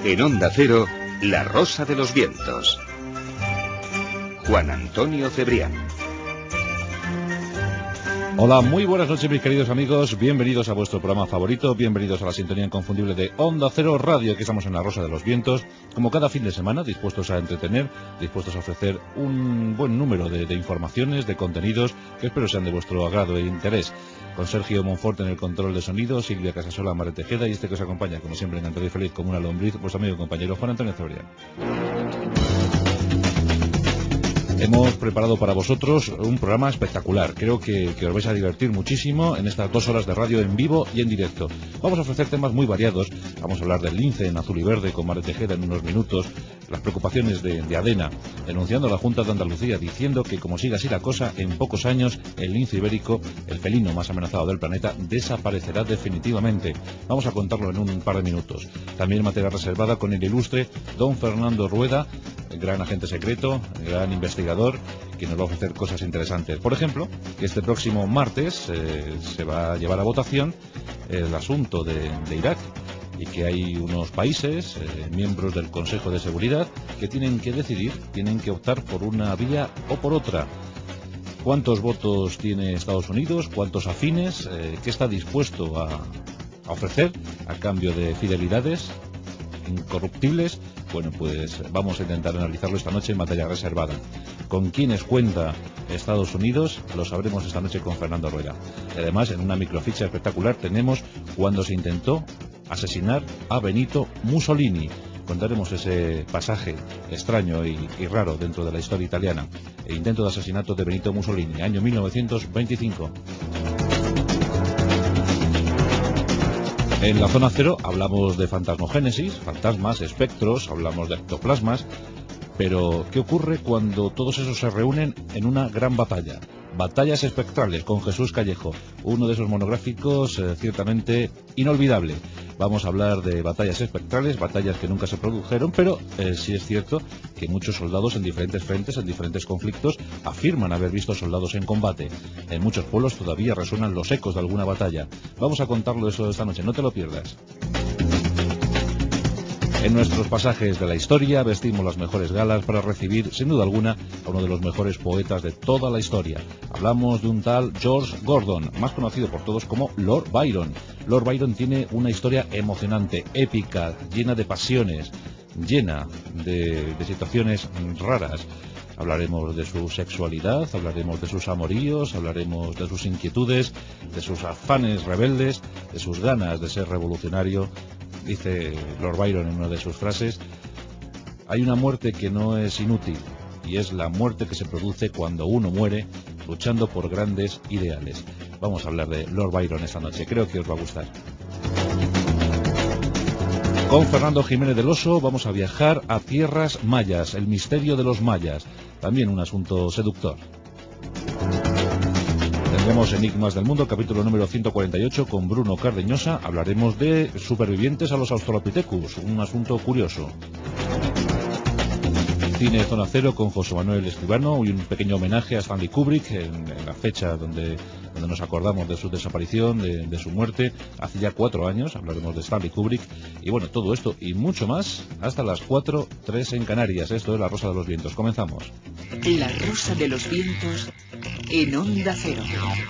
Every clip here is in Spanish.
En Onda Cero, La Rosa de los Vientos. Juan Antonio Cebrián. Hola, muy buenas noches mis queridos amigos, bienvenidos a vuestro programa favorito, bienvenidos a la sintonía inconfundible de Onda Cero Radio, que estamos en La Rosa de los Vientos, como cada fin de semana, dispuestos a entretener, dispuestos a ofrecer un buen número de informaciones, de contenidos, que espero sean de vuestro agrado e interés. Con Sergio Monforte en el control de sonido, Silvia Casasola, Mare Tejeda y que os acompaña, como siempre, encantado y feliz como una lombriz, vuestro amigo y compañero Juan Antonio Cebrián. Hemos preparado para vosotros un programa espectacular. Creo que os vais a divertir muchísimo en estas 2 horas de radio en vivo y en directo. Vamos a ofrecer temas muy variados. Vamos a hablar del lince en azul y verde con Mare Tejeda en unos minutos. Las preocupaciones de ADENA, denunciando a la Junta de Andalucía, diciendo que como siga así la cosa, en pocos años el lince ibérico, el felino más amenazado del planeta, desaparecerá definitivamente. Vamos a contarlo en un par de minutos. También materia reservada con el ilustre don Fernando Rueda, el gran agente secreto, el gran investigador, que nos va a ofrecer cosas interesantes. Por ejemplo, que este próximo martes se va a llevar a votación el asunto de Irak, y que hay unos países, miembros del Consejo de Seguridad, que tienen que decidir, tienen que optar por una vía o por otra. ¿Cuántos votos tiene Estados Unidos? ¿Cuántos afines? ¿Qué está dispuesto a ofrecer a cambio de fidelidades incorruptibles? Bueno, pues vamos a intentar analizarlo esta noche en materia reservada. ¿Con quiénes cuenta Estados Unidos? Lo sabremos esta noche con Fernando Rueda. Y además, en una microficha espectacular tenemos cuando se intentó asesinar a Benito Mussolini. Contaremos ese pasaje extraño y raro dentro de la historia italiana. El intento de asesinato de Benito Mussolini, año 1925. En la zona cero hablamos de fantasmogénesis, fantasmas, espectros, hablamos de ectoplasmas, pero ¿qué ocurre cuando todos esos se reúnen en una gran batalla? Batallas espectrales con Jesús Callejo, uno de esos monográficos ciertamente inolvidable. Vamos a hablar de batallas espectrales, batallas que nunca se produjeron, pero sí es cierto que muchos soldados en diferentes frentes, en diferentes conflictos, afirman haber visto soldados en combate. En muchos pueblos todavía resuenan los ecos de alguna batalla. Vamos a contarlo eso esta noche, no te lo pierdas. En nuestros pasajes de la historia vestimos las mejores galas para recibir, sin duda alguna, a uno de los mejores poetas de toda la historia. Hablamos de un tal George Gordon, más conocido por todos como Lord Byron. Lord Byron tiene una historia emocionante, épica, llena de pasiones, llena de situaciones raras. Hablaremos de su sexualidad, hablaremos de sus amoríos, hablaremos de sus inquietudes, de sus afanes rebeldes, de sus ganas de ser revolucionario. Dice Lord Byron en una de sus frases: hay una muerte que no es inútil, y es la muerte que se produce cuando uno muere luchando por grandes ideales. Vamos a hablar de Lord Byron esta noche, creo que os va a gustar. Con Fernando Jiménez del Oso vamos a viajar a tierras mayas, el misterio de los mayas, también un asunto seductor. Tendremos Enigmas del Mundo, capítulo número 148 con Bruno Cardeñosa. Hablaremos de supervivientes a los Australopithecus, un asunto curioso. Cine Zona Cero con José Manuel Escribano y un pequeño homenaje a Stanley Kubrick en la fecha donde nos acordamos de su desaparición, de su muerte, hace ya 4 años. Hablaremos de Stanley Kubrick y bueno, todo esto y mucho más hasta las 4:03 en Canarias. Esto es La Rosa de los Vientos. Comenzamos. La Rosa de los Vientos en Onda Cero.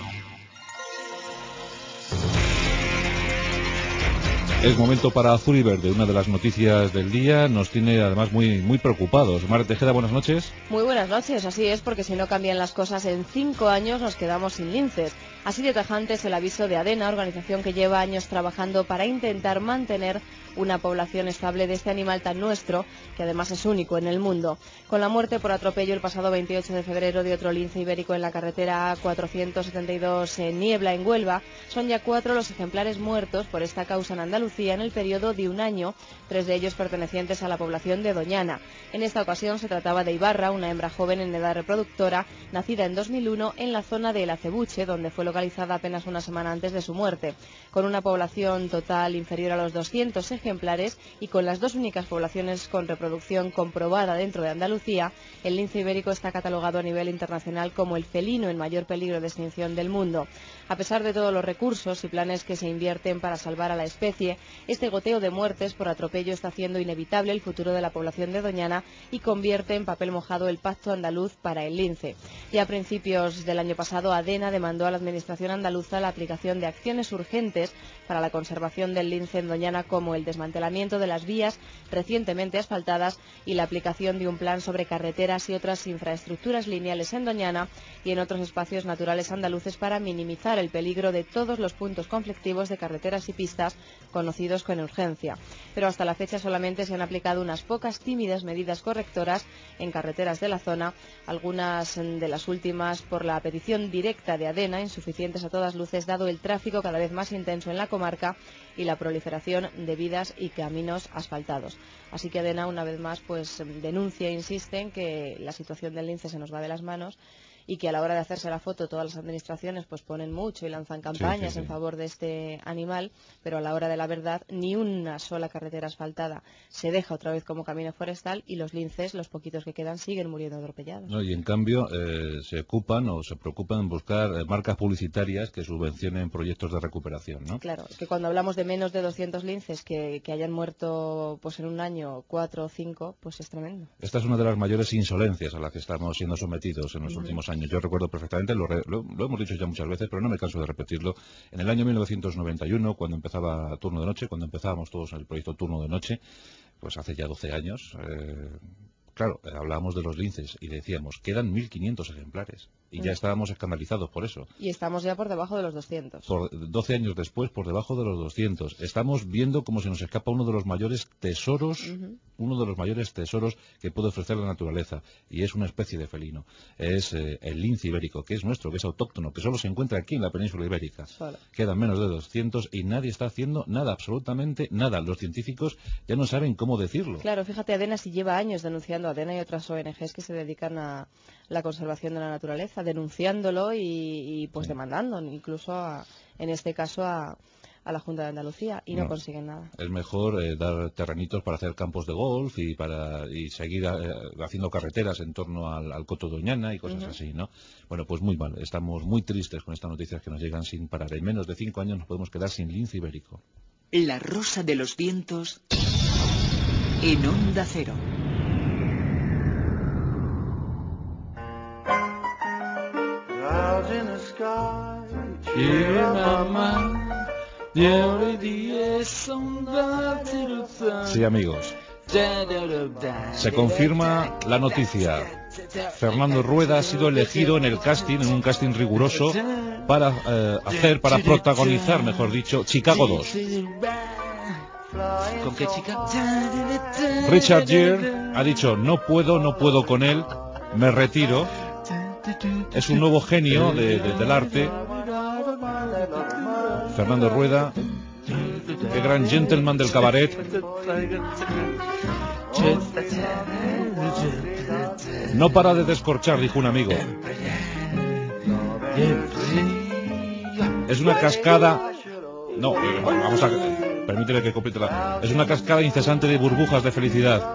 Es momento para Azul y Verde, una de las noticias del día. Nos tiene además muy preocupados. Mare Tejeda, buenas noches. Muy buenas noches, así es, porque si no cambian las cosas en 5 años nos quedamos sin linces. Así de tajante es el aviso de ADENA, organización que lleva años trabajando para intentar mantener una población estable de este animal tan nuestro, que además es único en el mundo. Con la muerte por atropello el pasado 28 de febrero de otro lince ibérico en la carretera A472 en Niebla, en Huelva, son ya 4 los ejemplares muertos por esta causa en Andalucía en el periodo de un año, 3 de ellos pertenecientes a la población de Doñana. En esta ocasión se trataba de Ibarra, una hembra joven en edad reproductora, nacida en 2001 en la zona de El Acebuche, donde fue localizada apenas una semana antes de su muerte. Con una población total inferior a los 200 ejemplares y con las 2 únicas poblaciones con reproducción comprobada dentro de Andalucía, el lince ibérico está catalogado a nivel internacional como el felino en mayor peligro de extinción del mundo. A pesar de todos los recursos y planes que se invierten para salvar a la especie, este goteo de muertes por atropello está haciendo inevitable el futuro de la población de Doñana y convierte en papel mojado el pacto andaluz para el lince. Ya a principios del año pasado, ADENA demandó a la Administración andaluza la aplicación de acciones urgentes para la conservación del lince en Doñana, como el desmantelamiento de las vías recientemente asfaltadas y la aplicación de un plan sobre carreteras y otras infraestructuras lineales en Doñana y en otros espacios naturales andaluces para minimizar el peligro de todos los puntos conflictivos de carreteras y pistas conocidos con urgencia. Pero hasta la fecha solamente se han aplicado unas pocas tímidas medidas correctoras en carreteras de la zona, algunas de las últimas por la petición directa de ADENA, insuficientes a todas luces dado el tráfico cada vez más intenso en la comarca y la proliferación de vías y caminos asfaltados. Así que ADENA, una vez más, pues denuncia e insiste en que la situación del lince se nos va de las manos y que a la hora de hacerse la foto todas las administraciones pues ponen mucho y lanzan campañas en favor de este animal, pero a la hora de la verdad ni una sola carretera asfaltada se deja otra vez como camino forestal y los linces, los poquitos que quedan, siguen muriendo atropellados. No, y en cambio se ocupan o se preocupan en buscar marcas publicitarias que subvencionen proyectos de recuperación, ¿no? Claro, es que cuando hablamos de menos de 200 linces que hayan muerto pues en un año 4 o 5, pues es tremendo. Esta es una de las mayores insolencias a las que estamos siendo sometidos en los últimos años. Yo recuerdo perfectamente, lo hemos dicho ya muchas veces, pero no me canso de repetirlo. En el año 1991, cuando empezaba Turno de Noche, cuando empezábamos todos el proyecto Turno de Noche, pues hace ya 12 años, claro, hablábamos de los linces y decíamos, quedan 1.500 ejemplares. Y ya estábamos escandalizados por eso. Y estamos ya por debajo de los 200. 12 años después, por debajo de los 200. Estamos viendo cómo se nos escapa uno de los mayores tesoros, que puede ofrecer la naturaleza. Y es una especie de felino. Es el lince ibérico, que es nuestro, que es autóctono, que solo se encuentra aquí en la península ibérica. Solo. Quedan menos de 200 y nadie está haciendo nada, absolutamente nada. Los científicos ya no saben cómo decirlo. Claro, fíjate, ADENA sí lleva años denunciando, ADENA y otras ONGs que se dedican a la conservación de la naturaleza, denunciándolo y pues demandando, incluso en este caso a la Junta de Andalucía, y no consiguen nada. Es mejor dar terrenitos para hacer campos de golf y seguir haciendo carreteras en torno al Coto Doñana y cosas así, ¿no? Bueno, pues muy mal, estamos muy tristes con estas noticias que nos llegan sin parar. En menos de 5 años nos podemos quedar sin lince ibérico. La Rosa de los Vientos en Onda Cero. Sí, amigos. Se confirma la noticia. Fernando Rueda ha sido elegido en el casting, en un casting riguroso, para protagonizar, mejor dicho, Chicago 2. ¿Con qué chica? Richard Gere ha dicho, no puedo con él, me retiro. Es un nuevo genio del arte. Fernando Rueda, qué gran gentleman del cabaret. No para de descorchar, dijo un amigo. Es una cascada. No, vamos a. Permíteme que complete la. Es una cascada incesante de burbujas de felicidad.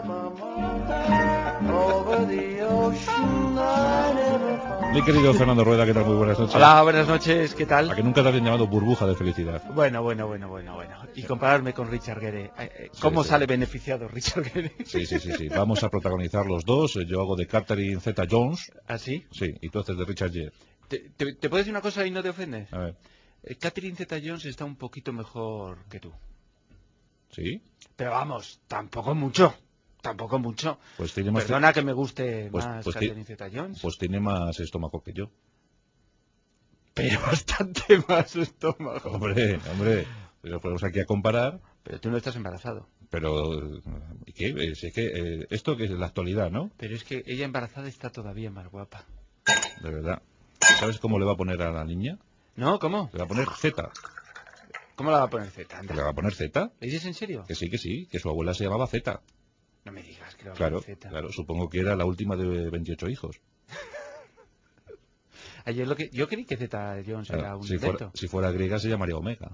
Mi querido Fernando Rueda, ¿qué tal? Muy buenas noches. Hola, buenas noches, ¿qué tal? A que nunca te habían llamado burbuja de felicidad. Bueno. Y compararme con Richard Gere. ¿Cómo sale beneficiado Richard Gere? Sí. Vamos a protagonizar los dos. Yo hago de Catherine Zeta-Jones. ¿Ah, sí? Sí, y tú haces de Richard Gere. ¿Te puedo decir una cosa y no te ofendes? A ver. Catherine Zeta-Jones está un poquito mejor que tú. ¿Sí? Pero vamos, tampoco mucho. Pues tiene más. Perdona que me guste pues Catherine Zeta-Jones. Pues tiene más estómago que yo. Pero bastante más estómago. Hombre, pero ponemos aquí a comparar. Pero tú no estás embarazado. Pero, ¿y qué? Es que esto que es la actualidad, ¿no? Pero es que ella embarazada está todavía más guapa. De verdad. ¿Sabes cómo le va a poner a la niña? ¿No? ¿Cómo? Le va a poner Z. ¿Cómo la va a poner Z? ¿Le va a poner Z? ¿Le dices en serio? Que sí, que su abuela se llamaba Z. No me digas que le va a poner Z. Claro, supongo que era la última de 28 hijos. Yo creí que Zeta Jones era un invento. Si fuera griega se llamaría Omega.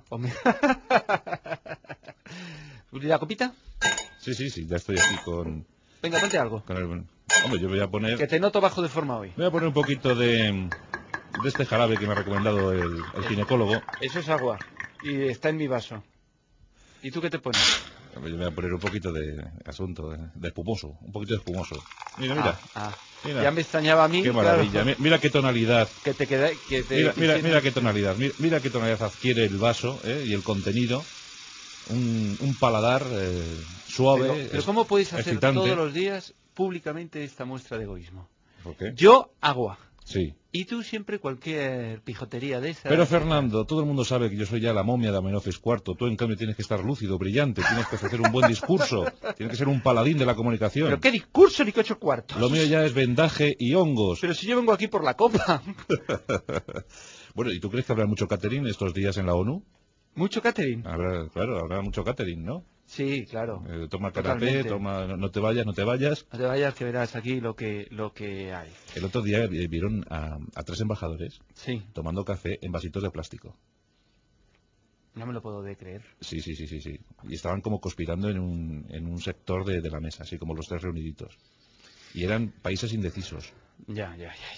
¿Y la copita? Sí, ya estoy aquí con... Venga, ponte algo. Hombre, yo voy a poner... Que te noto bajo de forma hoy. Voy a poner un poquito de este jarabe que me ha recomendado el ginecólogo. Eso es agua. Y está en mi vaso. ¿Y tú qué te pones? Yo me voy a poner un poquito de asunto, de espumoso, un poquito de espumoso. Mira. Mira. Ya me extrañaba a mí. Qué maravilla. Claro, mira qué tonalidad. que te queda, Mira qué tonalidad. Mira qué tonalidad adquiere el vaso y el contenido. Un paladar suave. Pero ¿cómo puedes hacer excitante. todos los días públicamente esta muestra de egoísmo? ¿Por qué? Yo, agua. Sí. Y tú siempre cualquier pijotería de esa. Pero Fernando, todo el mundo sabe que yo soy ya la momia de Amenofis IV. Tú, en cambio, tienes que estar lúcido, brillante, tienes que ofrecer un buen discurso, tienes que ser un paladín de la comunicación. ¿Pero qué discurso ni qué 8 cuartos? Lo mío ya es vendaje y hongos. Pero si yo vengo aquí por la copa. Bueno, ¿y tú crees que habrá mucho catering estos días en la ONU? ¿Mucho catering? Habrá mucho catering, ¿no? Sí, claro. Toma canapé, no te vayas. No te vayas, que verás aquí lo que hay. El otro día vieron a 3 embajadores Sí. tomando café en vasitos de plástico. No me lo puedo de creer. Sí. Y estaban como conspirando en un sector de la mesa, así como los 3 reuniditos. Y eran países indecisos. Ya.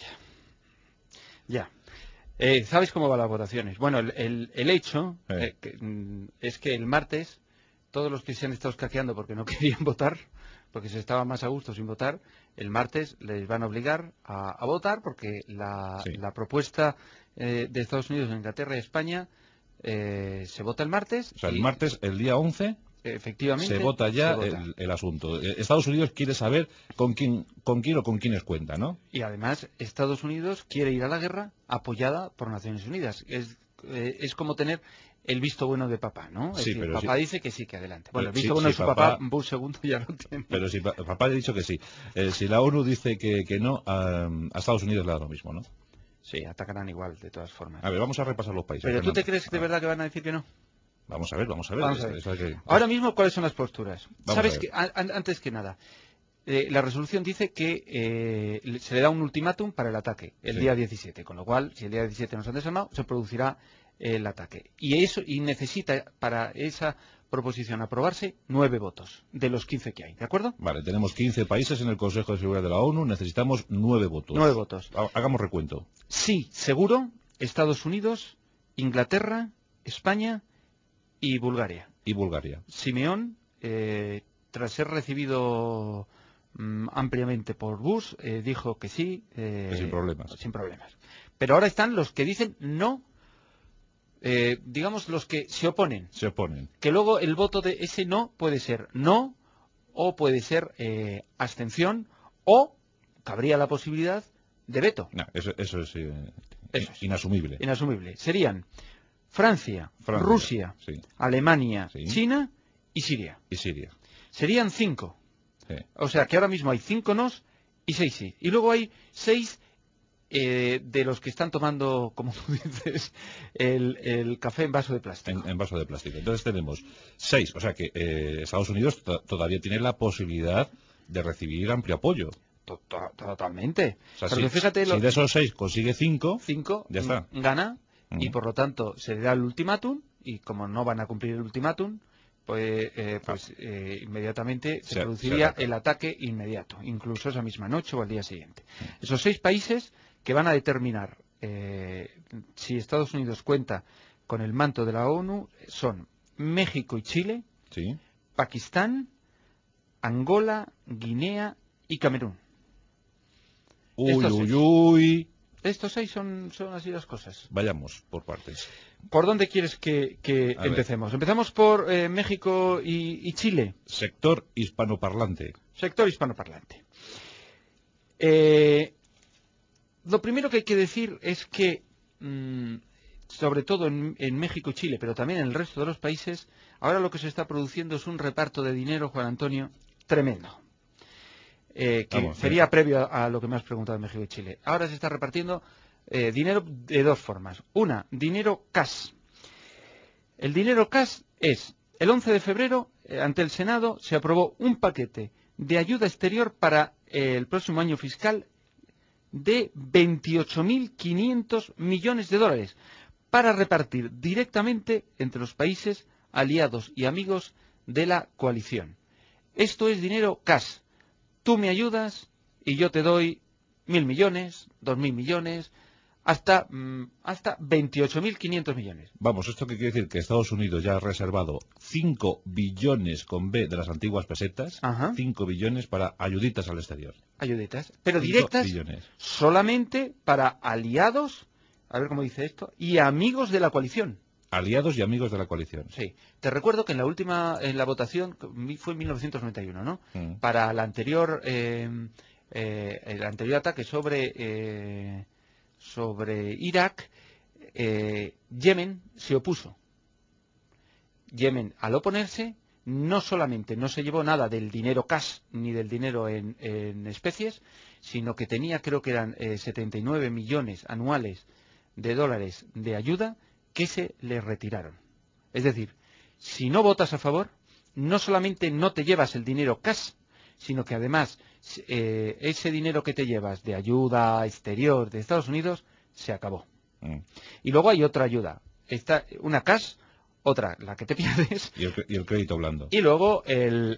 ¿Sabes cómo van las votaciones? Bueno, el hecho es que el martes todos los que se han estado escaqueando porque no querían votar, porque se estaba más a gusto sin votar, el martes les van a obligar a votar porque la propuesta de Estados Unidos, Inglaterra y España se vota el martes. O sea, el martes, el día 11, efectivamente, se vota ya el asunto. Estados Unidos quiere saber con quién o con quiénes cuenta, ¿no? Y además, Estados Unidos quiere ir a la guerra apoyada por Naciones Unidas. Es como tener el visto bueno de papá, ¿no? Sí, pero papá dice que sí, que adelante. Bueno, el sí, visto bueno de sí, su papá, Bush II ya lo tiene. Pero si papá ha dicho que sí. Si la ONU dice que no, a Estados Unidos le da lo mismo, ¿no? Sí, atacarán igual, de todas formas. A ver, vamos a repasar los países. ¿Pero Fernando, tú te crees de verdad que van a decir que no? Vamos a ver. Ahora mismo, ¿cuáles son las posturas? Sabes que antes que nada, la resolución dice que se le da un ultimátum para el ataque el día 17, con lo cual, si el día 17 no se han desarmado, se producirá el ataque. Y necesita para esa proposición aprobarse 9 votos de los 15 que hay, ¿de acuerdo? Vale, tenemos 15 países en el Consejo de Seguridad de la ONU, necesitamos 9 votos. 9 votos. Hagamos recuento. Sí, seguro, Estados Unidos, Inglaterra, España y Bulgaria. Simeón, tras ser recibido ampliamente por Bush, dijo que sí. Sin problemas. Pero ahora están los que dicen no, digamos los que se oponen. Que luego el voto de ese no puede ser no, o puede ser abstención, o cabría la posibilidad de veto. No, eso es inasumible. Serían Francia, Rusia, Alemania, China y Siria. Serían 5. Sí. O sea que ahora mismo hay 5 nos y 6 sí. Y luego hay 6 de los que están tomando, como tú dices, el café en vaso de plástico. En vaso de plástico. Entonces tenemos 6. O sea que Estados Unidos todavía tiene la posibilidad de recibir amplio apoyo. Totalmente. O sea, pero fíjate, si de esos 6 consigue 5, ya está. Gana. Y por lo tanto se le da el ultimátum, y como no van a cumplir el ultimátum, pues inmediatamente se produciría el ataque inmediato, incluso esa misma noche o al día siguiente. Esos 6 países que van a determinar si Estados Unidos cuenta con el manto de la ONU son México y Chile, Pakistán, Angola, Guinea y Camerún. Estos 6 son así las cosas. Vayamos por partes. ¿Por dónde quieres que empecemos? ¿Empezamos por México y Chile? Sector hispanoparlante. Lo primero que hay que decir es que, sobre todo en México y Chile, pero también en el resto de los países, ahora lo que se está produciendo es un reparto de dinero, Juan Antonio, tremendo. Sería previo a lo que me has preguntado de México y Chile. Ahora se está repartiendo dinero de 2 formas. Una, dinero cash. El dinero cash es, el 11 de febrero, ante el Senado, se aprobó un paquete de ayuda exterior para el próximo año fiscal de 28.500 millones de dólares para repartir directamente entre los países aliados y amigos de la coalición. Esto es dinero cash. Tú me ayudas y yo te doy 1.000 millones, 2.000 millones, hasta 28.500 millones. Vamos, ¿esto qué quiere decir? Que Estados Unidos ya ha reservado 5 billones con B de las antiguas pesetas, 5 billones para ayuditas al exterior. Ayuditas, pero directas billones. Solamente para aliados, a ver cómo dice esto, y amigos de la coalición. Aliados y amigos de la coalición. Sí. Te recuerdo que en la votación, fue en 1991, ¿no? Para el anterior ataque sobre Irak, Yemen se opuso. Yemen, al oponerse, no solamente no se llevó nada del dinero cash ni del dinero en especies, sino que tenía, creo que eran 79 millones anuales de dólares de ayuda que se le retiraron. Es decir, si no votas a favor, no solamente no te llevas el dinero cash, sino que además ese dinero que te llevas de ayuda exterior de Estados Unidos se acabó. Y luego hay otra ayuda, una cash, otra la que te pierdes y el crédito blando. Y luego en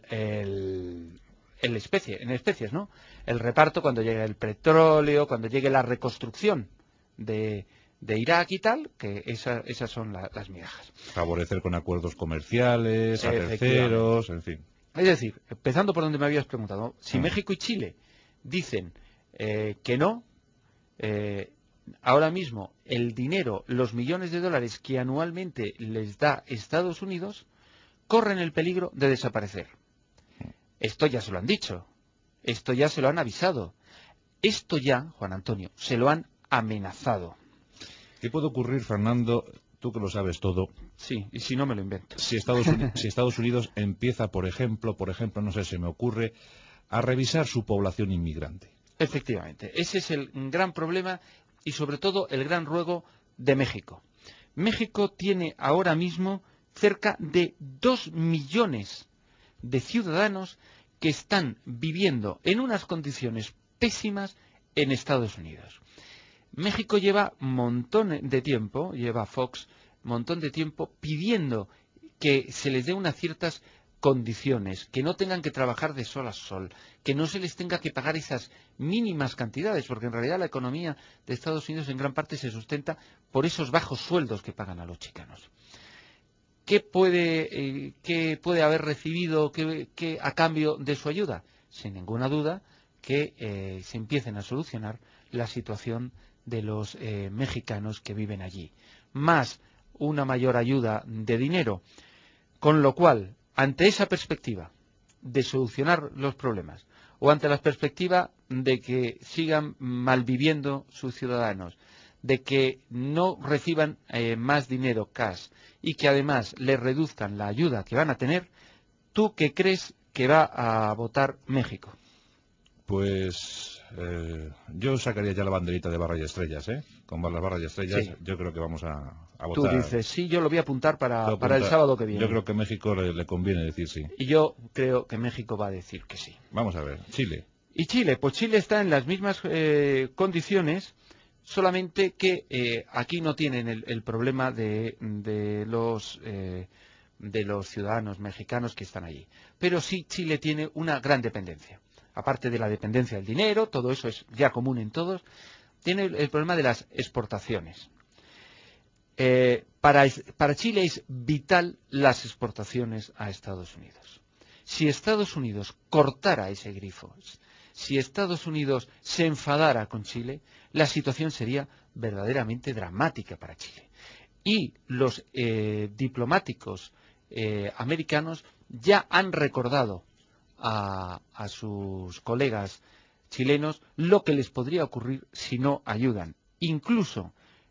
especies, ¿no? El reparto cuando llegue el petróleo, cuando llegue la reconstrucción de Irak y tal, que esas son las migajas. Favorecer con acuerdos comerciales, a terceros, en fin. Es decir, empezando por donde me habías preguntado, si México y Chile dicen que no, ahora mismo el dinero, los millones de dólares que anualmente les da Estados Unidos, corren el peligro de desaparecer. Esto ya se lo han dicho, esto ya se lo han avisado, esto ya, Juan Antonio, se lo han amenazado. ¿Qué puede ocurrir, Fernando, tú que lo sabes todo? Sí, y si no me lo invento. Si Estados Unidos empieza, por ejemplo, no sé, se me ocurre, a revisar su población inmigrante. Efectivamente, ese es el gran problema y sobre todo el gran ruego de México. México tiene ahora mismo cerca de 2 millones de ciudadanos que están viviendo en unas condiciones pésimas en Estados Unidos. México lleva Fox, montón de tiempo pidiendo que se les dé unas ciertas condiciones, que no tengan que trabajar de sol a sol, que no se les tenga que pagar esas mínimas cantidades, porque en realidad la economía de Estados Unidos en gran parte se sustenta por esos bajos sueldos que pagan a los chicanos. ¿Qué puede haber recibido a cambio de su ayuda? Sin ninguna duda que se empiecen a solucionar la situación de los mexicanos que viven allí, más una mayor ayuda de dinero, con lo cual, ante esa perspectiva de solucionar los problemas, o ante la perspectiva de que sigan malviviendo sus ciudadanos, de que no reciban más dinero cash y que además les reduzcan la ayuda que van a tener, ¿tú qué crees que va a votar México? Pues yo sacaría ya la banderita de barra y estrellas, con las barras y estrellas. Sí. Yo creo que vamos a votar. Tú dices, sí, yo lo voy a apuntar para el sábado que viene. Yo creo que a México le conviene decir sí. Y yo creo que México va a decir que sí. Vamos a ver, Chile. Y Chile, pues Chile está en las mismas condiciones, solamente que aquí no tienen el problema de los ciudadanos mexicanos que están allí. Pero sí Chile tiene una gran dependencia. Aparte de la dependencia del dinero, todo eso es ya común en todos, tiene el problema de las exportaciones. Para Chile es vital las exportaciones a Estados Unidos. Si Estados Unidos cortara ese grifo, si Estados Unidos se enfadara con Chile, la situación sería verdaderamente dramática para Chile. Y los diplomáticos americanos ya han recordado a sus colegas chilenos lo que les podría ocurrir si no ayudan. Incluso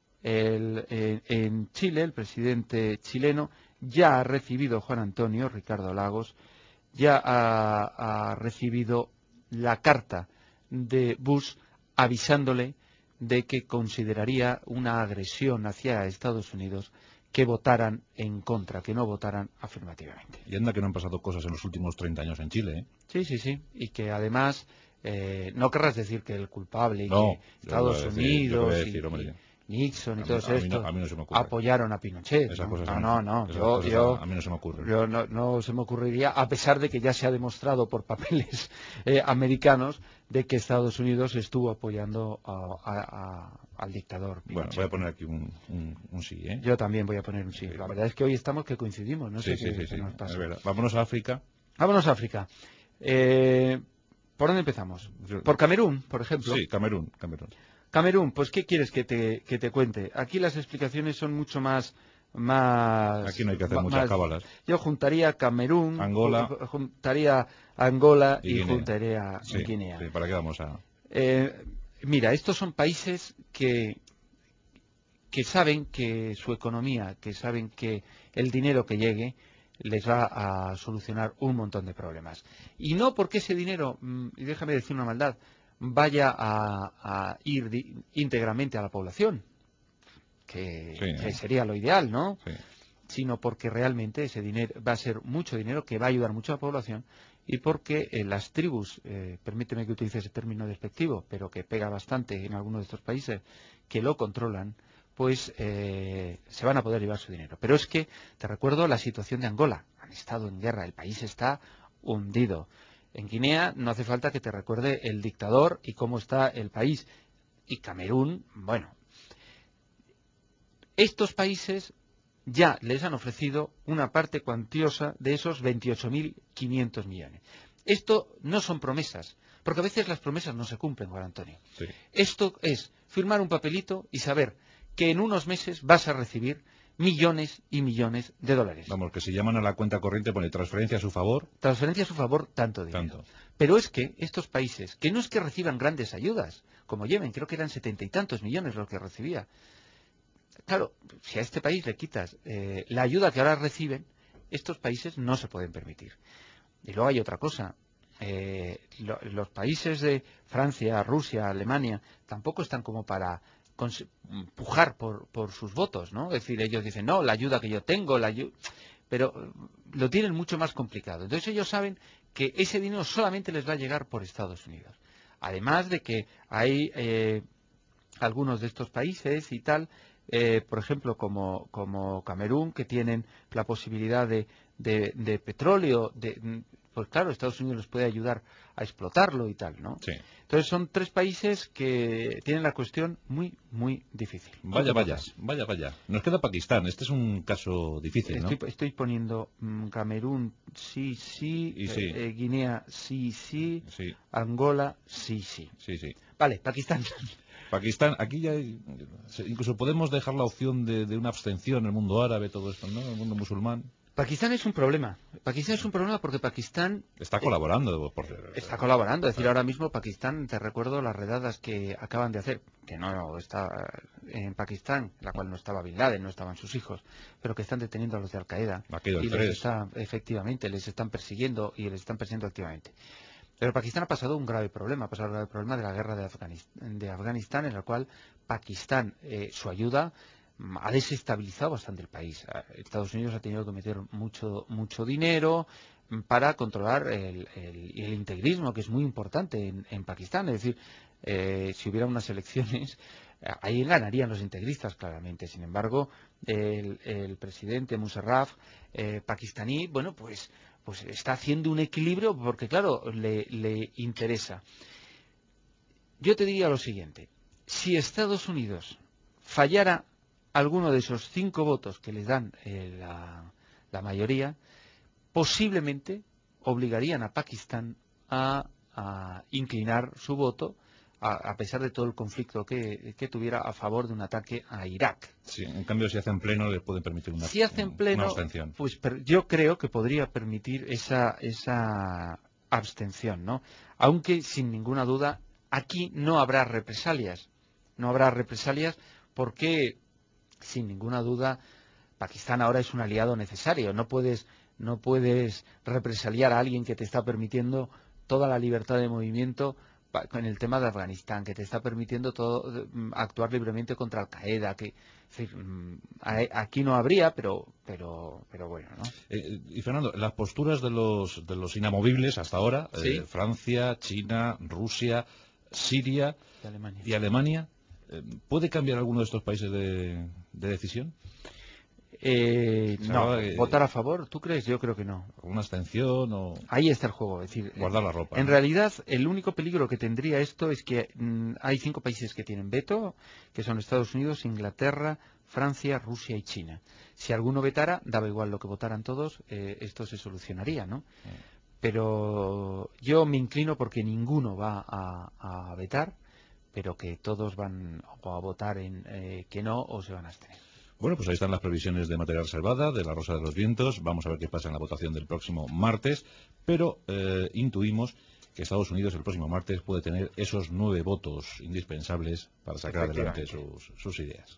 en Chile, el presidente chileno ya ha recibido, Juan Antonio, Ricardo Lagos, ya ha recibido la carta de Bush avisándole de que consideraría una agresión hacia Estados Unidos que votaran en contra, que no votaran afirmativamente. Y anda que no han pasado cosas en los últimos 30 años en Chile, ¿eh? Sí, sí, sí. Y que además no querrás decir que el culpable y no, que Estados Unidos Nixon y todos estos a mí no se me ocurre. apoyaron a Pinochet. Esas cosas No, a mí no se me ocurre. Yo no se me ocurriría, a pesar de que ya se ha demostrado por papeles americanos de que Estados Unidos estuvo apoyando al dictador Pinochet. Bueno, voy a poner aquí un sí, ¿eh? Yo también voy a poner un sí. La verdad es que hoy estamos que coincidimos, no sé qué nos pasa. Es verdad. Vámonos a África. Vámonos a África. ¿Por dónde empezamos? ¿Por Camerún, por ejemplo? Sí, Camerún. Camerún, pues ¿qué quieres que te cuente? Aquí las explicaciones son mucho más... Aquí no hay que hacer muchas cábalas. Yo juntaría Camerún, Angola, juntaría Angola y Guinea. juntaría Guinea. Sí, ¿para qué vamos a...? Mira, estos son países que saben que su economía, que saben que el dinero que llegue les va a solucionar un montón de problemas. Y no porque ese dinero, y déjame decir una maldad, vaya a ir íntegramente a la población, que sería lo ideal, ¿no? Sí. Sino porque realmente ese dinero va a ser mucho dinero que va a ayudar mucho a la población y porque las tribus, permíteme que utilice ese término despectivo, pero que pega bastante en algunos de estos países, que lo controlan, pues se van a poder llevar su dinero. Pero es que, te recuerdo la situación de Angola. Han estado en guerra, el país está hundido. En Guinea no hace falta que te recuerde el dictador y cómo está el país. Y Camerún, bueno, estos países ya les han ofrecido una parte cuantiosa de esos 28.500 millones. Esto no son promesas, porque a veces las promesas no se cumplen, Juan Antonio. Sí. Esto es firmar un papelito y saber que en unos meses vas a recibir millones y millones de dólares. Vamos, que si llaman a la cuenta corriente pone transferencia a su favor. Transferencia a su favor, tanto dinero. Pero es que estos países, que no es que reciban grandes ayudas, como Yemen, creo que eran 70 y tantos millones los que recibía. Claro, si a este país le quitas la ayuda que ahora reciben, estos países no se pueden permitir. Y luego hay otra cosa. Los países de Francia, Rusia, Alemania, tampoco están como para pujar por sus votos, ¿no? Es decir, ellos dicen, no, la ayuda que yo tengo, pero lo tienen mucho más complicado. Entonces ellos saben que ese dinero solamente les va a llegar por Estados Unidos. Además de que hay algunos de estos países y tal, por ejemplo, como Camerún, que tienen la posibilidad de petróleo, pues claro, Estados Unidos les puede ayudar a explotarlo y tal, ¿no? Sí. Entonces son tres países que tienen la cuestión muy, muy difícil. Vaya. Nos queda Pakistán. Este es un caso difícil, ¿no? Estoy poniendo Camerún, sí. Guinea, sí. Angola, sí. Vale, Pakistán. Pakistán, aquí ya incluso podemos dejar la opción de una abstención en el mundo árabe, todo esto, ¿no? El mundo musulmán. Pakistán es un problema. Pakistán es un problema porque Pakistán... Está colaborando. Está colaborando. Es decir, ahora mismo Pakistán, te recuerdo las redadas que acaban de hacer, que no está en Pakistán, la cual no estaba Bin Laden, no estaban sus hijos, pero que están deteniendo a los de Al-Qaeda. Efectivamente, les están persiguiendo y les están persiguiendo activamente. Pero Pakistán ha pasado un grave problema. Ha pasado un grave problema de la guerra de Afganistán, en la cual Pakistán, su ayuda... ha desestabilizado bastante el país. Estados Unidos ha tenido que meter mucho dinero para controlar el integrismo, que es muy importante en Pakistán. Es decir, si hubiera unas elecciones, ahí ganarían los integristas claramente. Sin embargo, el presidente Musharraf, pakistaní, bueno, pues está haciendo un equilibrio porque, claro, le interesa. Yo te diría lo siguiente. Si Estados Unidos fallara alguno de esos 5 votos que les dan la mayoría, posiblemente obligarían a Pakistán a inclinar su voto, a pesar de todo el conflicto que tuviera a favor de un ataque a Irak. Sí, en cambio, si hacen pleno, les pueden permitir una abstención. Pues yo creo que podría permitir esa abstención, ¿no? Aunque, sin ninguna duda, aquí no habrá represalias. No habrá represalias porque... sin ninguna duda, Pakistán ahora es un aliado necesario. No puedes represaliar a alguien que te está permitiendo toda la libertad de movimiento en el tema de Afganistán, que te está permitiendo actuar libremente contra Al-Qaeda. Aquí no habría, pero bueno, ¿no? Y Fernando, las posturas de los inamovibles hasta ahora, ¿sí? Francia, China, Rusia, Siria y Alemania. ¿Puede cambiar alguno de estos países de decisión? No, votar a favor, ¿tú crees? Yo creo que no. ¿Una abstención o...? Ahí está el juego, es decir, guardar la ropa. En realidad, el único peligro que tendría esto es que hay 5 países que tienen veto, que son Estados Unidos, Inglaterra, Francia, Rusia y China. Si alguno vetara, daba igual lo que votaran todos, esto se solucionaría, ¿no? Pero yo me inclino porque ninguno va a vetar, pero que todos van a votar en que no o se van a abstener. Bueno, pues ahí están las previsiones de materia reservada, de la Rosa de los Vientos. Vamos a ver qué pasa en la votación del próximo martes, pero intuimos que Estados Unidos el próximo martes puede tener esos 9 votos indispensables para sacar adelante sus ideas.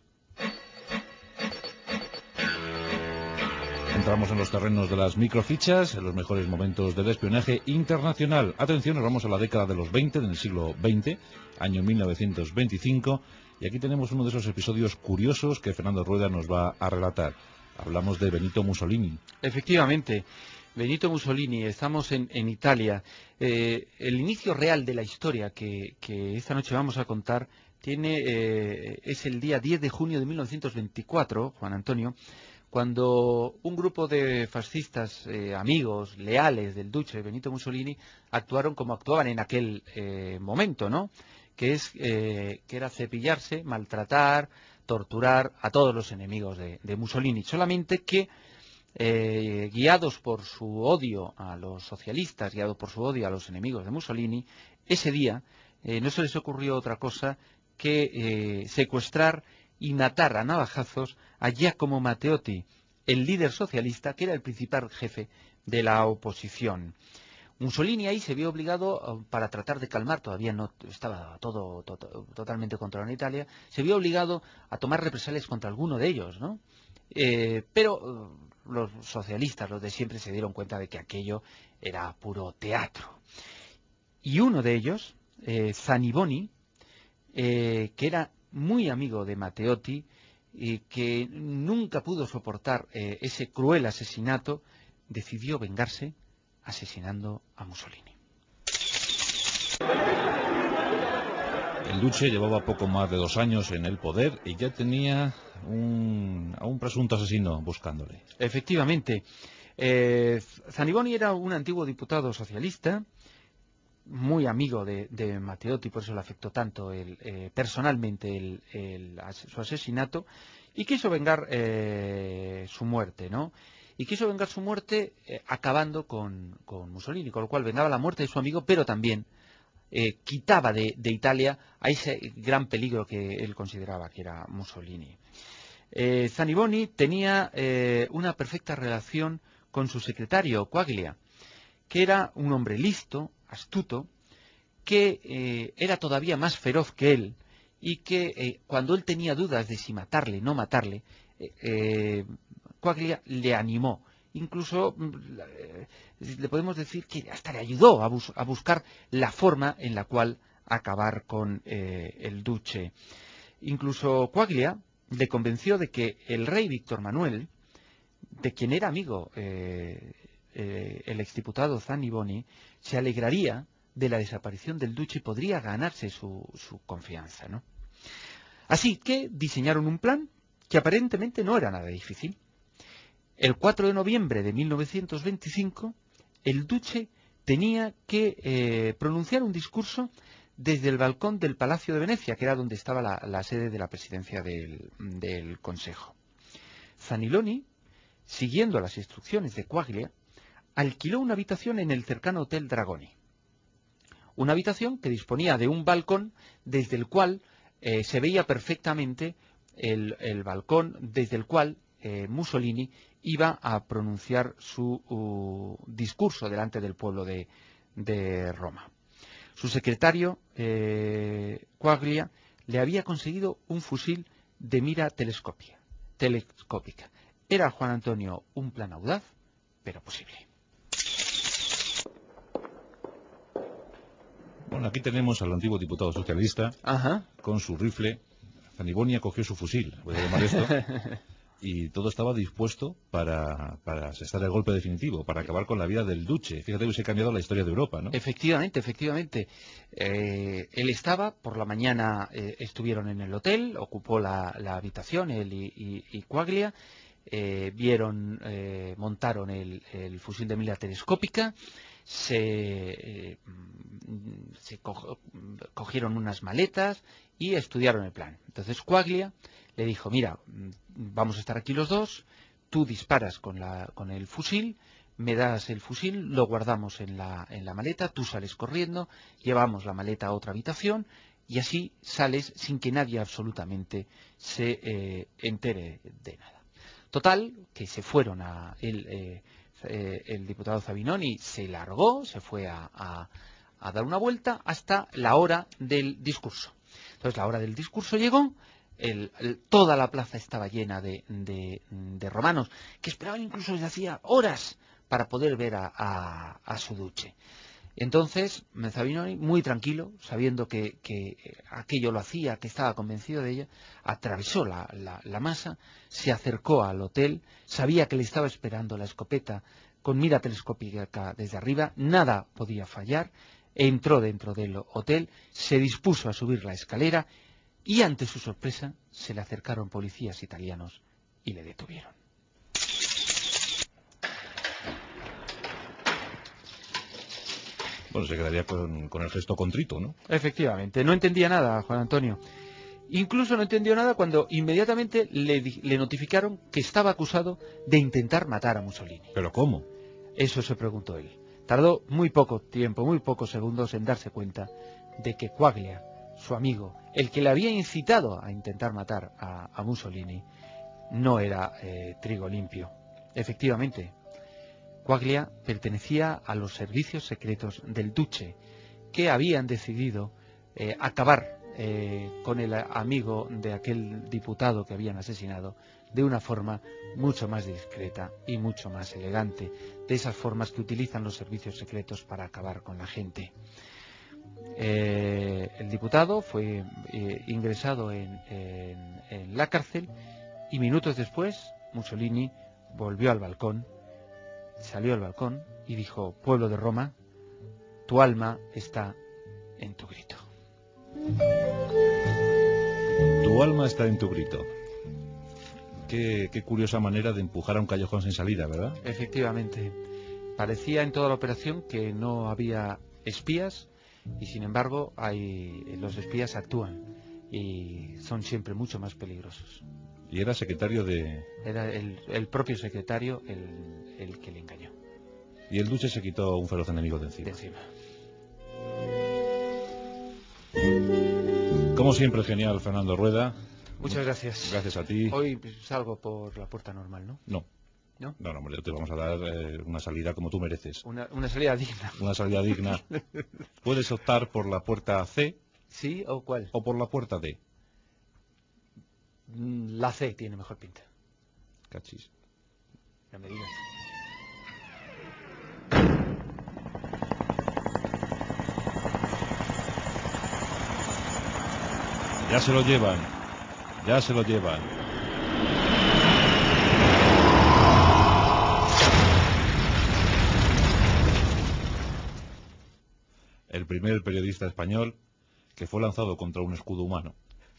Entramos en los terrenos de las microfichas, en los mejores momentos del espionaje internacional. Atención, nos vamos a la década de los 20, del siglo XX, año 1925, y aquí tenemos uno de esos episodios curiosos que Fernando Rueda nos va a relatar. Hablamos de Benito Mussolini. Efectivamente, Benito Mussolini, estamos en Italia. El inicio real de la historia que esta noche vamos a contar es el día 10 de junio de 1924, Juan Antonio, cuando un grupo de fascistas amigos, leales del duce Benito Mussolini, actuaron como actuaban en aquel momento, ¿no? Que era cepillarse, maltratar, torturar a todos los enemigos de Mussolini. Solamente que, guiados por su odio a los socialistas, guiados por su odio a los enemigos de Mussolini, ese día no se les ocurrió otra cosa que secuestrar y matar a navajazos a Giacomo Matteotti, el líder socialista que era el principal jefe de la oposición. Mussolini ahí se vio obligado, para tratar de calmar, todavía no estaba todo totalmente controlado en Italia, se vio obligado a tomar represalias contra alguno de ellos, ¿no? Pero los socialistas, los de siempre, se dieron cuenta de que aquello era puro teatro. Y uno de ellos, Zaniboni, que era muy amigo de Matteotti y que nunca pudo soportar ese cruel asesinato, decidió vengarse asesinando a Mussolini. El duce llevaba poco más de 2 años en el poder y ya tenía a un presunto asesino buscándole. Efectivamente, Zaniboni era un antiguo diputado socialista, muy amigo de Matteotti, por eso le afectó tanto personalmente su asesinato, y quiso vengar su muerte, ¿no? Y quiso vengar su muerte acabando con Mussolini, con lo cual vengaba la muerte de su amigo, pero también quitaba de Italia a ese gran peligro que él consideraba que era Mussolini. Zaniboni tenía una perfecta relación con su secretario, Quaglia, que era un hombre listo, astuto, que era todavía más feroz que él, y que cuando él tenía dudas de si matarle o no matarle, Quaglia le animó. Incluso le podemos decir que hasta le ayudó a buscar la forma en la cual acabar con el duce. Incluso Quaglia le convenció de que el rey Víctor Manuel, de quien era amigo el exdiputado Zaniboni, se alegraría de la desaparición del duce y podría ganarse su confianza, ¿no? Así que diseñaron un plan que aparentemente no era nada difícil. El 4 de noviembre de 1925, el duce tenía que pronunciar un discurso desde el balcón del Palacio de Venecia, que era donde estaba la sede de la presidencia del Consejo. Zaniboni, siguiendo las instrucciones de Quaglia, alquiló una habitación en el cercano Hotel Dragoni. Una habitación que disponía de un balcón desde el cual se veía perfectamente el balcón desde el cual Mussolini iba a pronunciar su discurso delante del pueblo de Roma. Su secretario, Quaglia, le había conseguido un fusil de mira telescópica. Era, Juan Antonio, un plan audaz, pero posible. Bueno, aquí tenemos al antiguo diputado socialista. Ajá. Con su rifle. Zaniboni cogió su fusil, voy a llamar esto, y todo estaba dispuesto para asestar el golpe definitivo, para acabar con la vida del duce. Fíjate que hubiese cambiado la historia de Europa, ¿no? Efectivamente. Él estaba, por la mañana estuvieron en el hotel, ocupó la habitación, él y Quaglia, montaron el fusil de mira telescópica, cogieron unas maletas y estudiaron el plan. Entonces Quaglia le dijo, mira, vamos a estar aquí los dos, tú disparas con el fusil, me das el fusil, lo guardamos en la maleta, tú sales corriendo, llevamos la maleta a otra habitación y así sales sin que nadie absolutamente se entere de nada. Total, que se fueron el diputado Zabinoni se largó, se fue a dar una vuelta hasta la hora del discurso. Entonces la hora del discurso llegó, toda la plaza estaba llena de romanos, que esperaban incluso desde hacía horas para poder ver a su duce. Entonces Zabinoni, muy tranquilo, sabiendo que aquello lo hacía, que estaba convencido de ella, atravesó la masa, se acercó al hotel, sabía que le estaba esperando la escopeta con mira telescópica desde arriba, nada podía fallar, entró dentro del hotel, se dispuso a subir la escalera y ante su sorpresa se le acercaron policías italianos y le detuvieron. Bueno, se quedaría con el gesto contrito, ¿no? Efectivamente, no entendía nada, Juan Antonio. Incluso no entendió nada cuando inmediatamente le notificaron que estaba acusado de intentar matar a Mussolini. ¿Pero cómo? Eso se preguntó él. Tardó muy poco tiempo, muy pocos segundos en darse cuenta de que Quaglia, su amigo, el que le había incitado a intentar matar a Mussolini, no era trigo limpio. Efectivamente, Quaglia pertenecía a los servicios secretos del duce, que habían decidido acabar con el amigo de aquel diputado que habían asesinado de una forma mucho más discreta y mucho más elegante, de esas formas que utilizan los servicios secretos para acabar con la gente. El diputado fue ingresado en la cárcel y minutos después Mussolini volvió al balcón, salió al balcón y dijo: pueblo de Roma, tu alma está en tu grito. Tu alma está en tu grito. Qué curiosa manera de empujar a un callejón sin salida, ¿verdad? Efectivamente. Parecía en toda la operación que no había espías y sin embargo los espías actúan y son siempre mucho más peligrosos. Y era secretario de... Era el propio secretario el que le engañó. Y el duce se quitó un feroz enemigo de encima. Como siempre, genial, Fernando Rueda. Muchas gracias. Gracias a ti. Hoy salgo por la puerta normal, ¿no? No. ¿No? No, hombre, te vamos a dar una salida como tú mereces. Una salida digna. Una salida digna. Puedes optar por la puerta C. ¿Sí? ¿O cuál? O por la puerta D. La C tiene mejor pinta. Cachis. No me digas. Ya se lo llevan. Ya se lo llevan. El primer periodista español que fue lanzado contra un escudo humano.